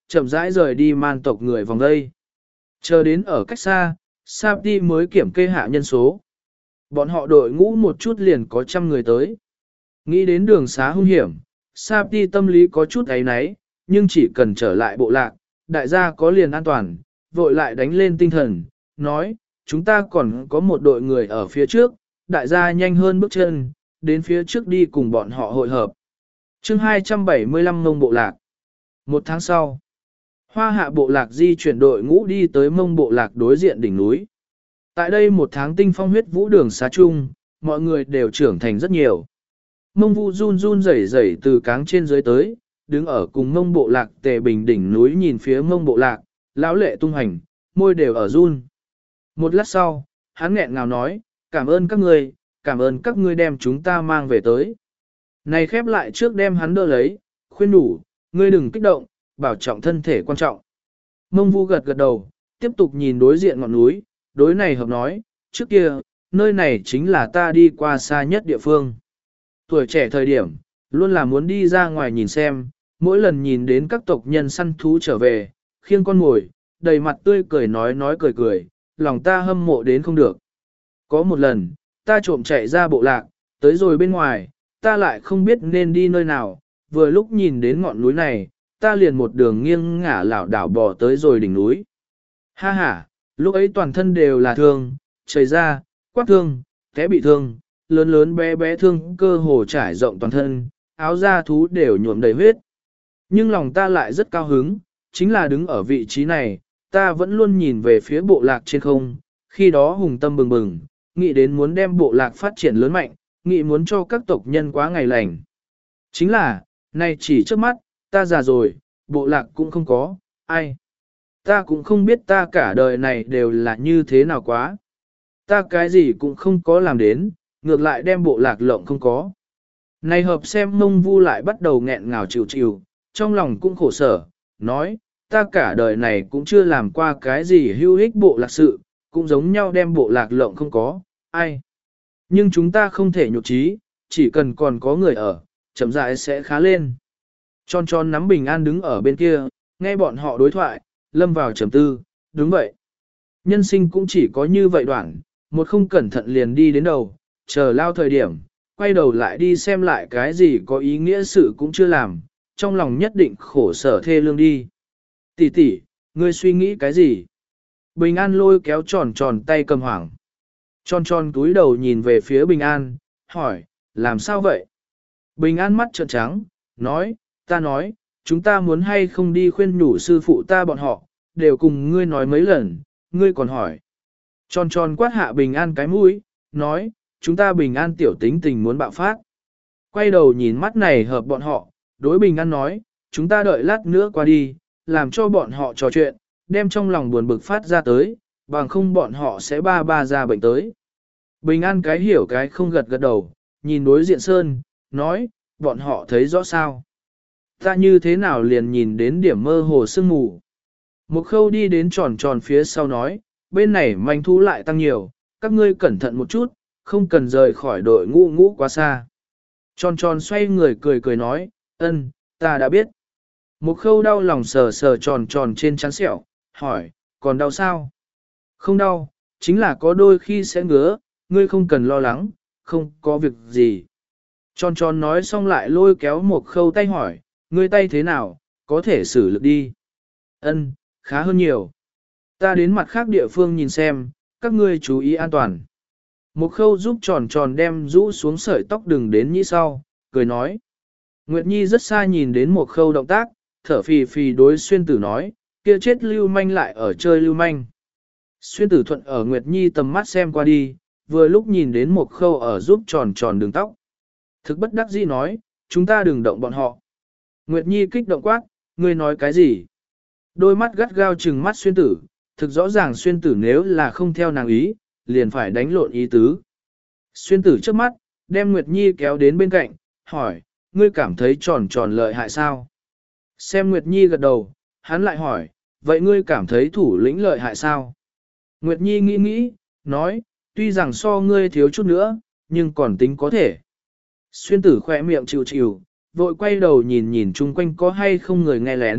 chậm rãi rời đi man tộc người vòng đây. Chờ đến ở cách xa, Sapti mới kiểm kê hạ nhân số. Bọn họ đội ngũ một chút liền có trăm người tới. Nghĩ đến đường xá hung hiểm, Sapti tâm lý có chút ấy náy, nhưng chỉ cần trở lại bộ lạc, đại gia có liền an toàn, vội lại đánh lên tinh thần, nói, chúng ta còn có một đội người ở phía trước, đại gia nhanh hơn bước chân, đến phía trước đi cùng bọn họ hội hợp. chương hai trăm bảy mươi lăm Mông Bộ Lạc. Một tháng sau, Hoa Hạ Bộ Lạc di chuyển đội ngũ đi tới Mông Bộ Lạc đối diện đỉnh núi. Tại đây một tháng tinh phong huyết vũ đường xá chung, mọi người đều trưởng thành rất nhiều. Mông Vu run run rẩy rẩy từ cáng trên dưới tới, đứng ở cùng Mông Bộ Lạc Tề Bình đỉnh núi nhìn phía Mông Bộ Lạc, lão lệ tung hành, môi đều ở run. Một lát sau, hắn nghẹn ngào nói, cảm ơn các ngươi, cảm ơn các ngươi đem chúng ta mang về tới. Này khép lại trước đem hắn đỡ lấy, khuyên đủ, ngươi đừng kích động, bảo trọng thân thể quan trọng. Mông Vu gật gật đầu, tiếp tục nhìn đối diện ngọn núi, đối này hợp nói, trước kia, nơi này chính là ta đi qua xa nhất địa phương. Tuổi trẻ thời điểm, luôn là muốn đi ra ngoài nhìn xem, mỗi lần nhìn đến các tộc nhân săn thú trở về, khiêng con mồi, đầy mặt tươi cười nói nói cười cười, lòng ta hâm mộ đến không được. Có một lần, ta trộm chạy ra bộ lạc, tới rồi bên ngoài, ta lại không biết nên đi nơi nào, vừa lúc nhìn đến ngọn núi này, ta liền một đường nghiêng ngả lảo đảo bò tới rồi đỉnh núi. Ha ha, lúc ấy toàn thân đều là thương, chảy ra, quát thương, té bị thương, lớn lớn bé bé thương cơ hồ trải rộng toàn thân, áo da thú đều nhuộm đầy huyết. Nhưng lòng ta lại rất cao hứng, chính là đứng ở vị trí này, ta vẫn luôn nhìn về phía bộ lạc trên không, khi đó hùng tâm bừng bừng, nghĩ đến muốn đem bộ lạc phát triển lớn mạnh, nghĩ muốn cho các tộc nhân quá ngày lành. Chính là, này chỉ trước mắt, ta già rồi, bộ lạc cũng không có, ai. Ta cũng không biết ta cả đời này đều là như thế nào quá. Ta cái gì cũng không có làm đến, ngược lại đem bộ lạc lộng không có. Này hợp xem Mông Vu lại bắt đầu nghẹn ngào chịu chịu, trong lòng cũng khổ sở, nói, ta cả đời này cũng chưa làm qua cái gì hữu ích bộ lạc sự, cũng giống nhau đem bộ lạc lộng không có, ai. Nhưng chúng ta không thể nhục trí, chỉ cần còn có người ở, chậm rãi sẽ khá lên. Tròn tròn nắm bình an đứng ở bên kia, nghe bọn họ đối thoại, lâm vào trầm tư, đúng vậy. Nhân sinh cũng chỉ có như vậy đoạn, một không cẩn thận liền đi đến đầu, chờ lao thời điểm, quay đầu lại đi xem lại cái gì có ý nghĩa sự cũng chưa làm, trong lòng nhất định khổ sở thê lương đi. Tỷ tỷ, ngươi suy nghĩ cái gì? Bình An lôi kéo tròn tròn tay cầm hoảng. Tròn tròn túi đầu nhìn về phía Bình An, hỏi, làm sao vậy? Bình An mắt trợn trắng, nói, ta nói, chúng ta muốn hay không đi khuyên nhủ sư phụ ta bọn họ, đều cùng ngươi nói mấy lần, ngươi còn hỏi. Tròn tròn quát hạ Bình An cái mũi, nói, chúng ta Bình An tiểu tính tình muốn bạo phát. Quay đầu nhìn mắt này hợp bọn họ, đối Bình An nói, chúng ta đợi lát nữa qua đi, làm cho bọn họ trò chuyện, đem trong lòng buồn bực phát ra tới, bằng không bọn họ sẽ ba ba ra bệnh tới. Bình An cái hiểu cái không gật gật đầu, nhìn đối diện Sơn, nói, bọn họ thấy rõ sao. Ta như thế nào liền nhìn đến điểm mơ hồ sương mù. Một khâu đi đến tròn tròn phía sau nói, bên này manh thú lại tăng nhiều, các ngươi cẩn thận một chút, không cần rời khỏi đội ngũ ngũ quá xa. Tròn tròn xoay người cười cười nói, ân, ta đã biết. Một khâu đau lòng sờ sờ tròn tròn trên trán sẹo, hỏi, còn đau sao? Không đau, chính là có đôi khi sẽ ngứa, ngươi không cần lo lắng, không có việc gì. Tròn tròn nói xong lại lôi kéo một khâu tay hỏi, ngươi tay thế nào, có thể xử lực đi. Ân, khá hơn nhiều. Ta đến mặt khác địa phương nhìn xem, các ngươi chú ý an toàn. Một khâu giúp tròn tròn đem rũ xuống sợi tóc đừng đến như sau, cười nói. Nguyệt Nhi rất xa nhìn đến một khâu động tác, thở phì phì đối xuyên tử nói, kia chết lưu manh lại ở chơi lưu manh. Xuyên tử thuận ở Nguyệt Nhi tầm mắt xem qua đi, vừa lúc nhìn đến một khâu ở giúp tròn tròn đường tóc. Thực bất đắc dĩ nói, chúng ta đừng động bọn họ. Nguyệt Nhi kích động quát, ngươi nói cái gì? Đôi mắt gắt gao trừng mắt xuyên tử, thực rõ ràng xuyên tử nếu là không theo nàng ý, liền phải đánh lộn ý tứ. Xuyên tử trước mắt, đem Nguyệt Nhi kéo đến bên cạnh, hỏi, ngươi cảm thấy tròn tròn lợi hại sao? Xem Nguyệt Nhi gật đầu, hắn lại hỏi, vậy ngươi cảm thấy thủ lĩnh lợi hại sao? Nguyệt Nhi nghĩ nghĩ, nói, tuy rằng so ngươi thiếu chút nữa, nhưng còn tính có thể. Xuyên tử khỏe miệng chịu chịu, vội quay đầu nhìn nhìn chung quanh có hay không người nghe lén,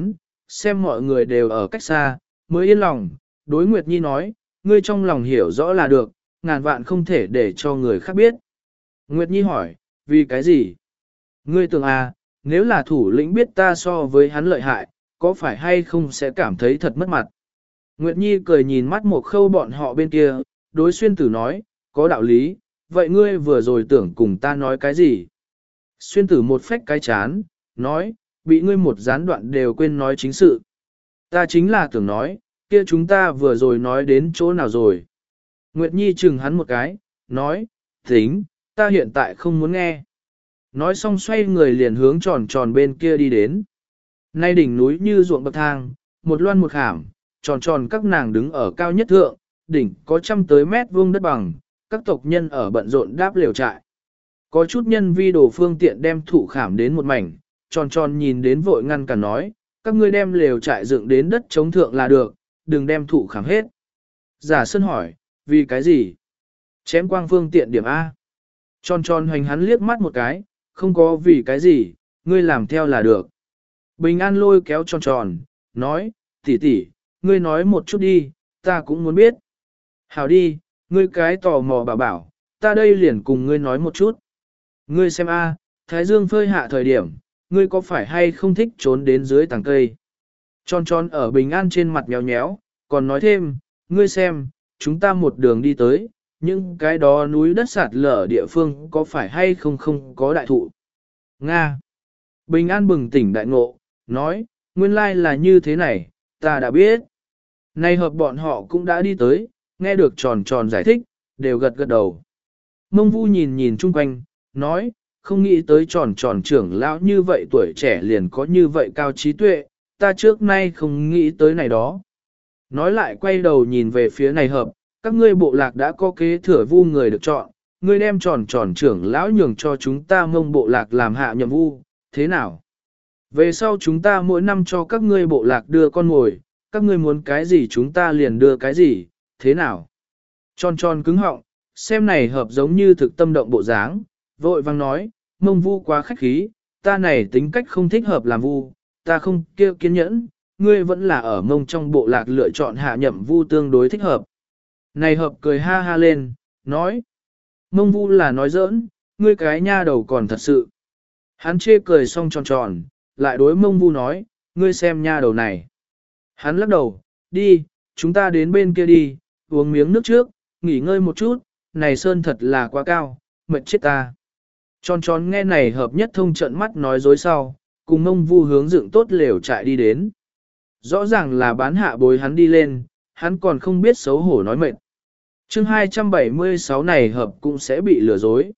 xem mọi người đều ở cách xa, mới yên lòng, đối Nguyệt Nhi nói, ngươi trong lòng hiểu rõ là được, ngàn vạn không thể để cho người khác biết. Nguyệt Nhi hỏi, vì cái gì? Ngươi tưởng à, nếu là thủ lĩnh biết ta so với hắn lợi hại, có phải hay không sẽ cảm thấy thật mất mặt? Nguyệt Nhi cười nhìn mắt một khâu bọn họ bên kia, đối xuyên tử nói, có đạo lý, vậy ngươi vừa rồi tưởng cùng ta nói cái gì? Xuyên tử một phách cái chán, nói, bị ngươi một gián đoạn đều quên nói chính sự. Ta chính là tưởng nói, kia chúng ta vừa rồi nói đến chỗ nào rồi. Nguyệt Nhi chừng hắn một cái, nói, tính, ta hiện tại không muốn nghe. Nói xong xoay người liền hướng tròn tròn bên kia đi đến. Nay đỉnh núi như ruộng bậc thang, một loan một khảm, tròn tròn các nàng đứng ở cao nhất thượng, đỉnh có trăm tới mét vuông đất bằng, các tộc nhân ở bận rộn đáp liều trại. Có chút nhân vi đồ phương tiện đem thụ khảm đến một mảnh, tròn tròn nhìn đến vội ngăn cả nói, các ngươi đem lều trại dựng đến đất chống thượng là được, đừng đem thụ khảm hết. Giả Sơn hỏi, vì cái gì? Chém quang phương tiện điểm A. Tròn tròn hoành hắn liếc mắt một cái, không có vì cái gì, ngươi làm theo là được. Bình An lôi kéo tròn tròn, nói, tỷ tỷ, ngươi nói một chút đi, ta cũng muốn biết. Hảo đi, ngươi cái tò mò bảo bảo, ta đây liền cùng ngươi nói một chút. Ngươi xem a, Thái Dương phơi hạ thời điểm, ngươi có phải hay không thích trốn đến dưới tàng cây? Tròn tròn ở Bình An trên mặt nhéo nhéo, còn nói thêm, ngươi xem, chúng ta một đường đi tới, những cái đó núi đất sạt lở địa phương có phải hay không không có đại thụ. Nga. Bình An bừng tỉnh đại ngộ, nói, nguyên lai là như thế này, ta đã biết. Nay hợp bọn họ cũng đã đi tới, nghe được tròn tròn giải thích, đều gật gật đầu. Mông Vu nhìn nhìn chung quanh, nói, không nghĩ tới tròn tròn trưởng lão như vậy tuổi trẻ liền có như vậy cao trí tuệ, ta trước nay không nghĩ tới này đó. Nói lại quay đầu nhìn về phía này hợp, các ngươi bộ lạc đã có kế thừa vu người được chọn, ngươi đem tròn tròn trưởng lão nhường cho chúng ta mông bộ lạc làm hạ nhậm vu, thế nào? Về sau chúng ta mỗi năm cho các ngươi bộ lạc đưa con ngồi, các ngươi muốn cái gì chúng ta liền đưa cái gì, thế nào? Tròn tròn cứng họng, xem này hợp giống như thực tâm động bộ dáng, vội vang nói, mông vu quá khách khí, ta này tính cách không thích hợp làm vu, ta không kêu kiên nhẫn, ngươi vẫn là ở mông trong bộ lạc lựa chọn hạ nhậm vu tương đối thích hợp. Này hợp cười ha ha lên, nói, mông vu là nói giỡn, ngươi cái nha đầu còn thật sự. Hắn chê cười xong tròn tròn, lại đối mông vu nói, ngươi xem nha đầu này. Hắn lắc đầu, đi, chúng ta đến bên kia đi, uống miếng nước trước, nghỉ ngơi một chút, này sơn thật là quá cao, mệt chết ta. Tròn tròn nghe này hợp nhất thông trận mắt nói dối sau, cùng mông vu hướng dựng tốt lều trại đi đến. Rõ ràng là bán hạ bối hắn đi lên, hắn còn không biết xấu hổ nói mệt. chương hai trăm bảy mươi sáu này hợp cũng sẽ bị lừa dối.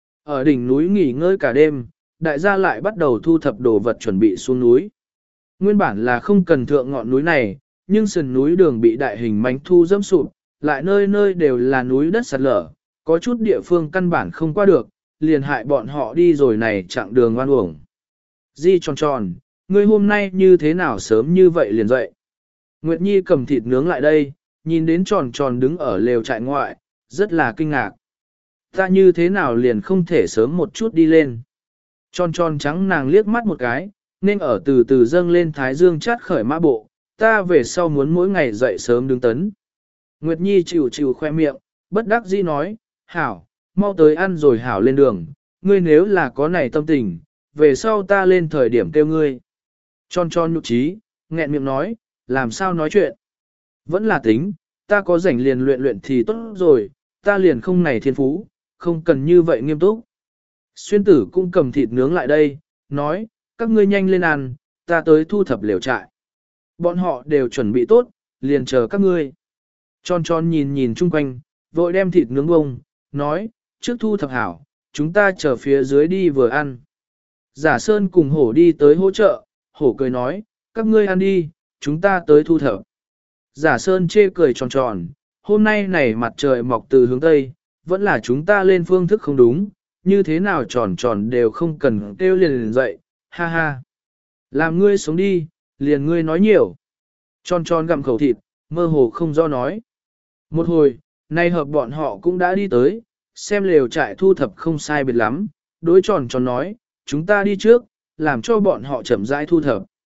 Ở đỉnh núi nghỉ ngơi cả đêm, đại gia lại bắt đầu thu thập đồ vật chuẩn bị xuống núi. Nguyên bản là không cần thượng ngọn núi này, nhưng sườn núi đường bị đại hình mánh thu dẫm sụp, lại nơi nơi đều là núi đất sạt lở, có chút địa phương căn bản không qua được, liền hại bọn họ đi rồi này chặng đường oan uổng. Di tròn tròn, ngươi hôm nay như thế nào sớm như vậy liền dậy? Nguyệt Nhi cầm thịt nướng lại đây, nhìn đến tròn tròn đứng ở lều trại ngoại, rất là kinh ngạc. Ta như thế nào liền không thể sớm một chút đi lên? Tròn tròn trắng nàng liếc mắt một cái, nên ở từ từ dâng lên thái dương chát khởi mã bộ, ta về sau muốn mỗi ngày dậy sớm đứng tấn. Nguyệt Nhi chịu chịu khoe miệng, bất đắc dĩ nói, hảo, mau tới ăn rồi hảo lên đường, ngươi nếu là có này tâm tình, về sau ta lên thời điểm kêu ngươi. Tròn tròn nhục trí, nghẹn miệng nói, làm sao nói chuyện. Vẫn là tính, ta có rảnh liền luyện luyện thì tốt rồi, ta liền không này thiên phú, không cần như vậy nghiêm túc. Xuyên tử cũng cầm thịt nướng lại đây, nói, các ngươi nhanh lên ăn, ta tới thu thập lều trại. Bọn họ đều chuẩn bị tốt, liền chờ các ngươi. Tròn tròn nhìn nhìn chung quanh, vội đem thịt nướng bông, nói, trước thu thập hảo, chúng ta chờ phía dưới đi vừa ăn. Giả Sơn cùng hổ đi tới hỗ trợ, hổ cười nói, các ngươi ăn đi, chúng ta tới thu thập. Giả Sơn chê cười tròn tròn, hôm nay này mặt trời mọc từ hướng Tây, vẫn là chúng ta lên phương thức không đúng, như thế nào tròn tròn đều không cần kêu liền liền dậy, ha ha. Làm ngươi sống đi, liền ngươi nói nhiều. Tròn tròn gặm khẩu thịt, mơ hồ không do nói. Một hồi, nay hợp bọn họ cũng đã đi tới, xem lều trại thu thập không sai biệt lắm, đối tròn tròn nói, chúng ta đi trước, làm cho bọn họ chậm rãi thu thập.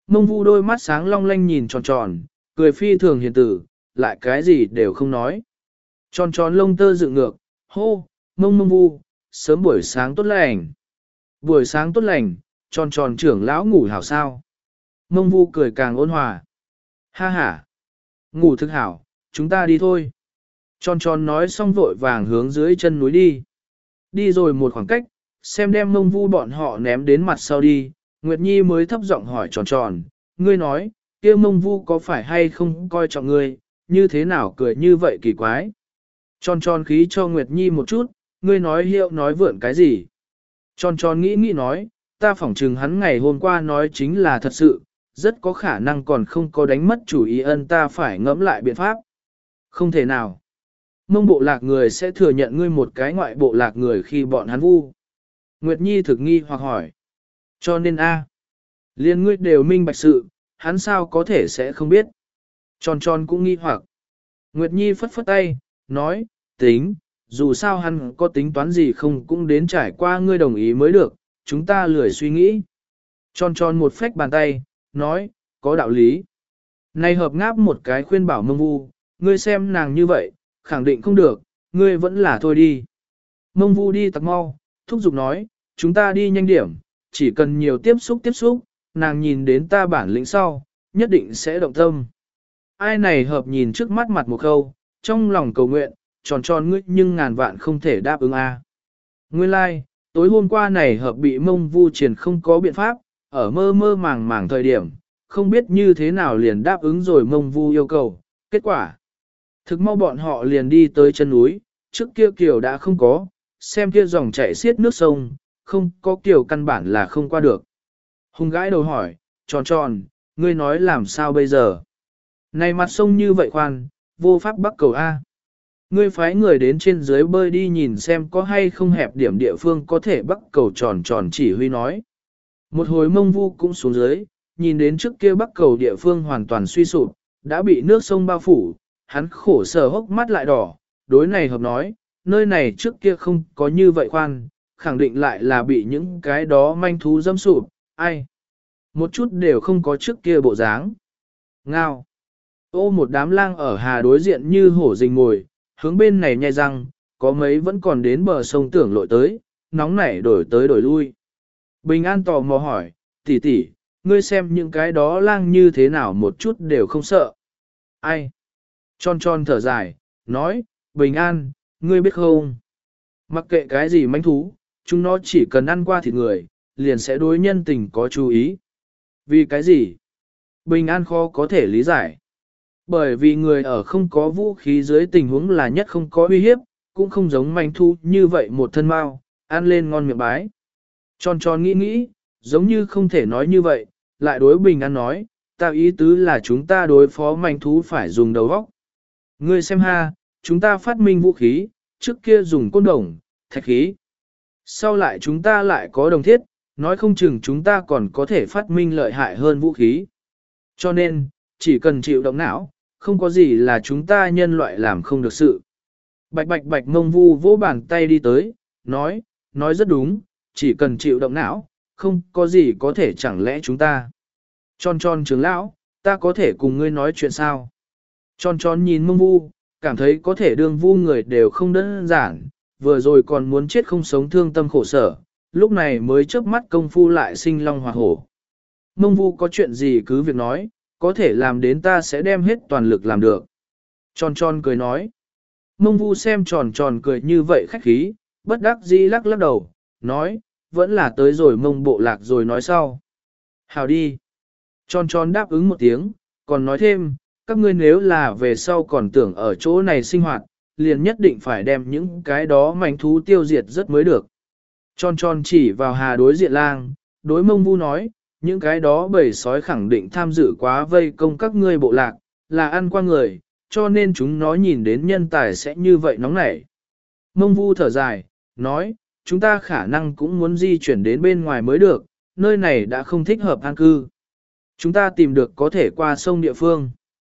Mông vu đôi mắt sáng long lanh nhìn tròn tròn, cười phi thường hiền tử, lại cái gì đều không nói. Tròn tròn lông tơ dựng ngược, hô, mông mông vu, sớm buổi sáng tốt lành. Buổi sáng tốt lành, tròn tròn trưởng lão ngủ hảo sao. Mông vu cười càng ôn hòa. Ha ha, ngủ thức hảo, chúng ta đi thôi. Tròn tròn nói xong vội vàng hướng dưới chân núi đi. Đi rồi một khoảng cách, xem đem mông vu bọn họ ném đến mặt sau đi, Nguyệt Nhi mới thấp giọng hỏi tròn tròn, ngươi nói, kia mông vu có phải hay không coi trọng ngươi, như thế nào cười như vậy kỳ quái. Tròn tròn khí cho Nguyệt Nhi một chút, ngươi nói hiệu nói vượn cái gì. Tròn tròn nghĩ nghĩ nói, ta phỏng chừng hắn ngày hôm qua nói chính là thật sự, rất có khả năng còn không có đánh mất chủ ý ân ta phải ngẫm lại biện pháp. Không thể nào. Mông bộ lạc người sẽ thừa nhận ngươi một cái ngoại bộ lạc người khi bọn hắn vu. Nguyệt Nhi thực nghi hoặc hỏi. Cho nên a, liên ngươi đều minh bạch sự, hắn sao có thể sẽ không biết. Tròn tròn cũng nghi hoặc. Nguyệt Nhi phất phất tay, nói, tính, dù sao hắn có tính toán gì không cũng đến trải qua ngươi đồng ý mới được, chúng ta lười suy nghĩ. Tròn tròn một phách bàn tay, nói, có đạo lý. Này hợp ngáp một cái khuyên bảo mông vu, ngươi xem nàng như vậy, khẳng định không được, ngươi vẫn là thôi đi. Mông vu đi tặc mau, thúc giục nói, chúng ta đi nhanh điểm, chỉ cần nhiều tiếp xúc tiếp xúc, nàng nhìn đến ta bản lĩnh sau, nhất định sẽ động tâm. Ai này hợp nhìn trước mắt mặt một câu, trong lòng cầu nguyện, tròn tròn ngươi nhưng ngàn vạn không thể đáp ứng a. Nguyên lai, like, tối hôm qua này hợp bị mông vu triển không có biện pháp, ở mơ mơ màng màng thời điểm, không biết như thế nào liền đáp ứng rồi mông vu yêu cầu, kết quả. Thực mau bọn họ liền đi tới chân núi, trước kia kiều đã không có, xem kia dòng chảy xiết nước sông, không có kiều căn bản là không qua được. Hùng gãi đầu hỏi, tròn tròn, ngươi nói làm sao bây giờ? Này mặt sông như vậy khoan, vô pháp bắc cầu A. Ngươi phái người đến trên dưới bơi đi nhìn xem có hay không hẹp điểm địa phương có thể bắc cầu tròn tròn chỉ huy nói. Một hồi mông vu cũng xuống dưới, nhìn đến trước kia bắc cầu địa phương hoàn toàn suy sụp, đã bị nước sông bao phủ, hắn khổ sở hốc mắt lại đỏ, đối này hợp nói, nơi này trước kia không có như vậy khoan, khẳng định lại là bị những cái đó manh thú dâm sụp, ai. Một chút đều không có trước kia bộ dáng. Ngao. Ô một đám lang ở hà đối diện như hổ rình ngồi, hướng bên này nhai răng, có mấy vẫn còn đến bờ sông tưởng lội tới, nóng nảy đổi tới đổi lui. Bình An tò mò hỏi, tỷ tỷ, ngươi xem những cái đó lang như thế nào một chút đều không sợ. Ai? Tròn tròn thở dài, nói, Bình An, ngươi biết không? Mặc kệ cái gì manh thú, chúng nó chỉ cần ăn qua thịt người, liền sẽ đối nhân tình có chú ý. Vì cái gì? Bình An khó có thể lý giải. Bởi vì người ở không có vũ khí dưới tình huống là nhất không có uy hiếp, cũng không giống manh thú như vậy một thân mau, ăn lên ngon miệng bái. Tròn tròn nghĩ nghĩ, giống như không thể nói như vậy, lại đối Bình An nói, ta ý tứ là chúng ta đối phó manh thú phải dùng đầu óc. Ngươi xem ha, chúng ta phát minh vũ khí, trước kia dùng côn đồng, thạch khí. Sau lại chúng ta lại có đồng thiết, nói không chừng chúng ta còn có thể phát minh lợi hại hơn vũ khí. Cho nên, chỉ cần chịu động não, không có gì là chúng ta nhân loại làm không được sự. Bạch bạch bạch mông vu vỗ bàn tay đi tới, nói, nói rất đúng, chỉ cần chịu động não, không có gì có thể chẳng lẽ chúng ta. Tròn tròn trưởng lão, ta có thể cùng ngươi nói chuyện sao? Tròn tròn nhìn mông vu, cảm thấy có thể đương vu người đều không đơn giản, vừa rồi còn muốn chết không sống thương tâm khổ sở, lúc này mới chớp mắt công phu lại sinh long hoạt hổ. Mông vu có chuyện gì cứ việc nói, có thể làm đến ta sẽ đem hết toàn lực làm được. Tròn tròn cười nói. Mông vu xem tròn tròn cười như vậy khách khí, bất đắc dĩ lắc lắc đầu, nói, vẫn là tới rồi mông bộ lạc rồi nói sau. Hào đi. Tròn tròn đáp ứng một tiếng, còn nói thêm, các ngươi nếu là về sau còn tưởng ở chỗ này sinh hoạt, liền nhất định phải đem những cái đó mảnh thú tiêu diệt rất mới được. Tròn tròn chỉ vào hà đối diện lang, đối mông vu nói, những cái đó bầy sói khẳng định tham dự quá vây công các ngươi bộ lạc, là ăn qua người, cho nên chúng nó nhìn đến nhân tài sẽ như vậy nóng nảy. Mông vu thở dài, nói, chúng ta khả năng cũng muốn di chuyển đến bên ngoài mới được, nơi này đã không thích hợp an cư. Chúng ta tìm được có thể qua sông địa phương.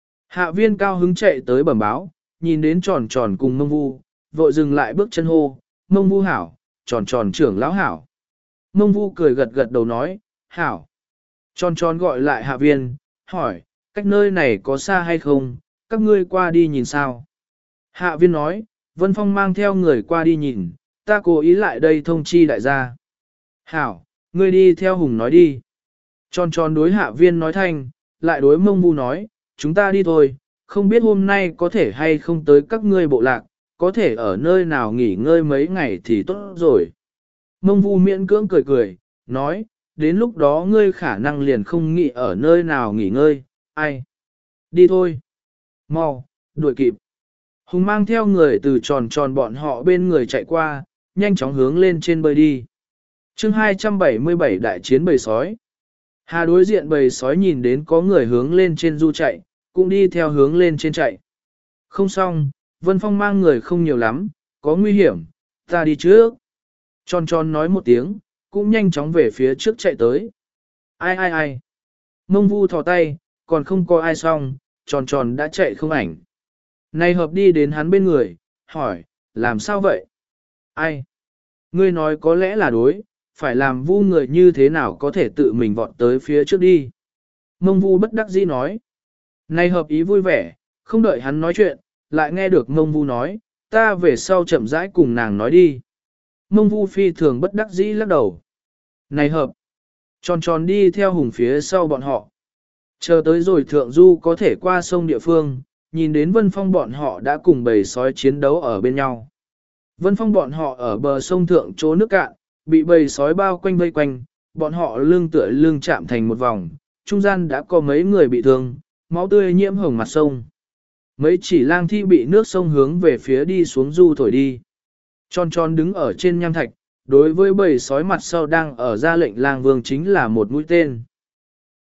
Hạ viên cao hứng chạy tới bẩm báo, nhìn đến tròn tròn cùng mông vu, vội dừng lại bước chân hô, mông vu hảo, tròn tròn trưởng lão hảo. Mông vu cười gật gật đầu nói, hảo. Tròn tròn gọi lại Hạ Viên, hỏi, cách nơi này có xa hay không, các ngươi qua đi nhìn sao? Hạ Viên nói, Vân Phong mang theo người qua đi nhìn, ta cố ý lại đây thông chi đại gia. Hảo, ngươi đi theo Hùng nói đi. Tròn tròn đối Hạ Viên nói thanh, lại đối Mông Vu nói, chúng ta đi thôi, không biết hôm nay có thể hay không tới các ngươi bộ lạc, có thể ở nơi nào nghỉ ngơi mấy ngày thì tốt rồi. Mông Vu miễn cưỡng cười cười, nói, đến lúc đó ngươi khả năng liền không nghĩ ở nơi nào nghỉ ngơi, ai. Đi thôi. Mau, đuổi kịp. Hùng mang theo người từ tròn tròn bọn họ bên người chạy qua, nhanh chóng hướng lên trên bơi đi. chương hai trăm bảy mươi bảy đại chiến bầy sói. Hà đối diện bầy sói nhìn đến có người hướng lên trên du chạy, cũng đi theo hướng lên trên chạy. Không xong, Vân Phong mang người không nhiều lắm, có nguy hiểm, ta đi trước. Tròn tròn nói một tiếng, cũng nhanh chóng về phía trước chạy tới. Ai ai ai. Mông Vu thò tay, còn không có ai xong, tròn tròn đã chạy không ảnh. Này hợp đi đến hắn bên người, hỏi, làm sao vậy? Ai? Ngươi nói có lẽ là đối, phải làm Vu người như thế nào có thể tự mình vọt tới phía trước đi. Mông Vu bất đắc dĩ nói. Này hợp ý vui vẻ, không đợi hắn nói chuyện, lại nghe được Mông Vu nói, ta về sau chậm rãi cùng nàng nói đi. Mông Vu phi thường bất đắc dĩ lắc đầu. Này hợp, tròn tròn đi theo Hùng phía sau bọn họ. Chờ tới rồi thượng du có thể qua sông địa phương, nhìn đến Vân Phong bọn họ đã cùng bầy sói chiến đấu ở bên nhau. Vân Phong bọn họ ở bờ sông thượng chỗ nước cạn, bị bầy sói bao quanh vây quanh, bọn họ lưng tựa lưng chạm thành một vòng, trung gian đã có mấy người bị thương, máu tươi nhiễm hồng mặt sông. Mấy chỉ lang thi bị nước sông hướng về phía đi xuống du thổi đi. Tròn tròn đứng ở trên nham thạch, đối với bầy sói mặt sau đang ở ra lệnh lang vương chính là một mũi tên.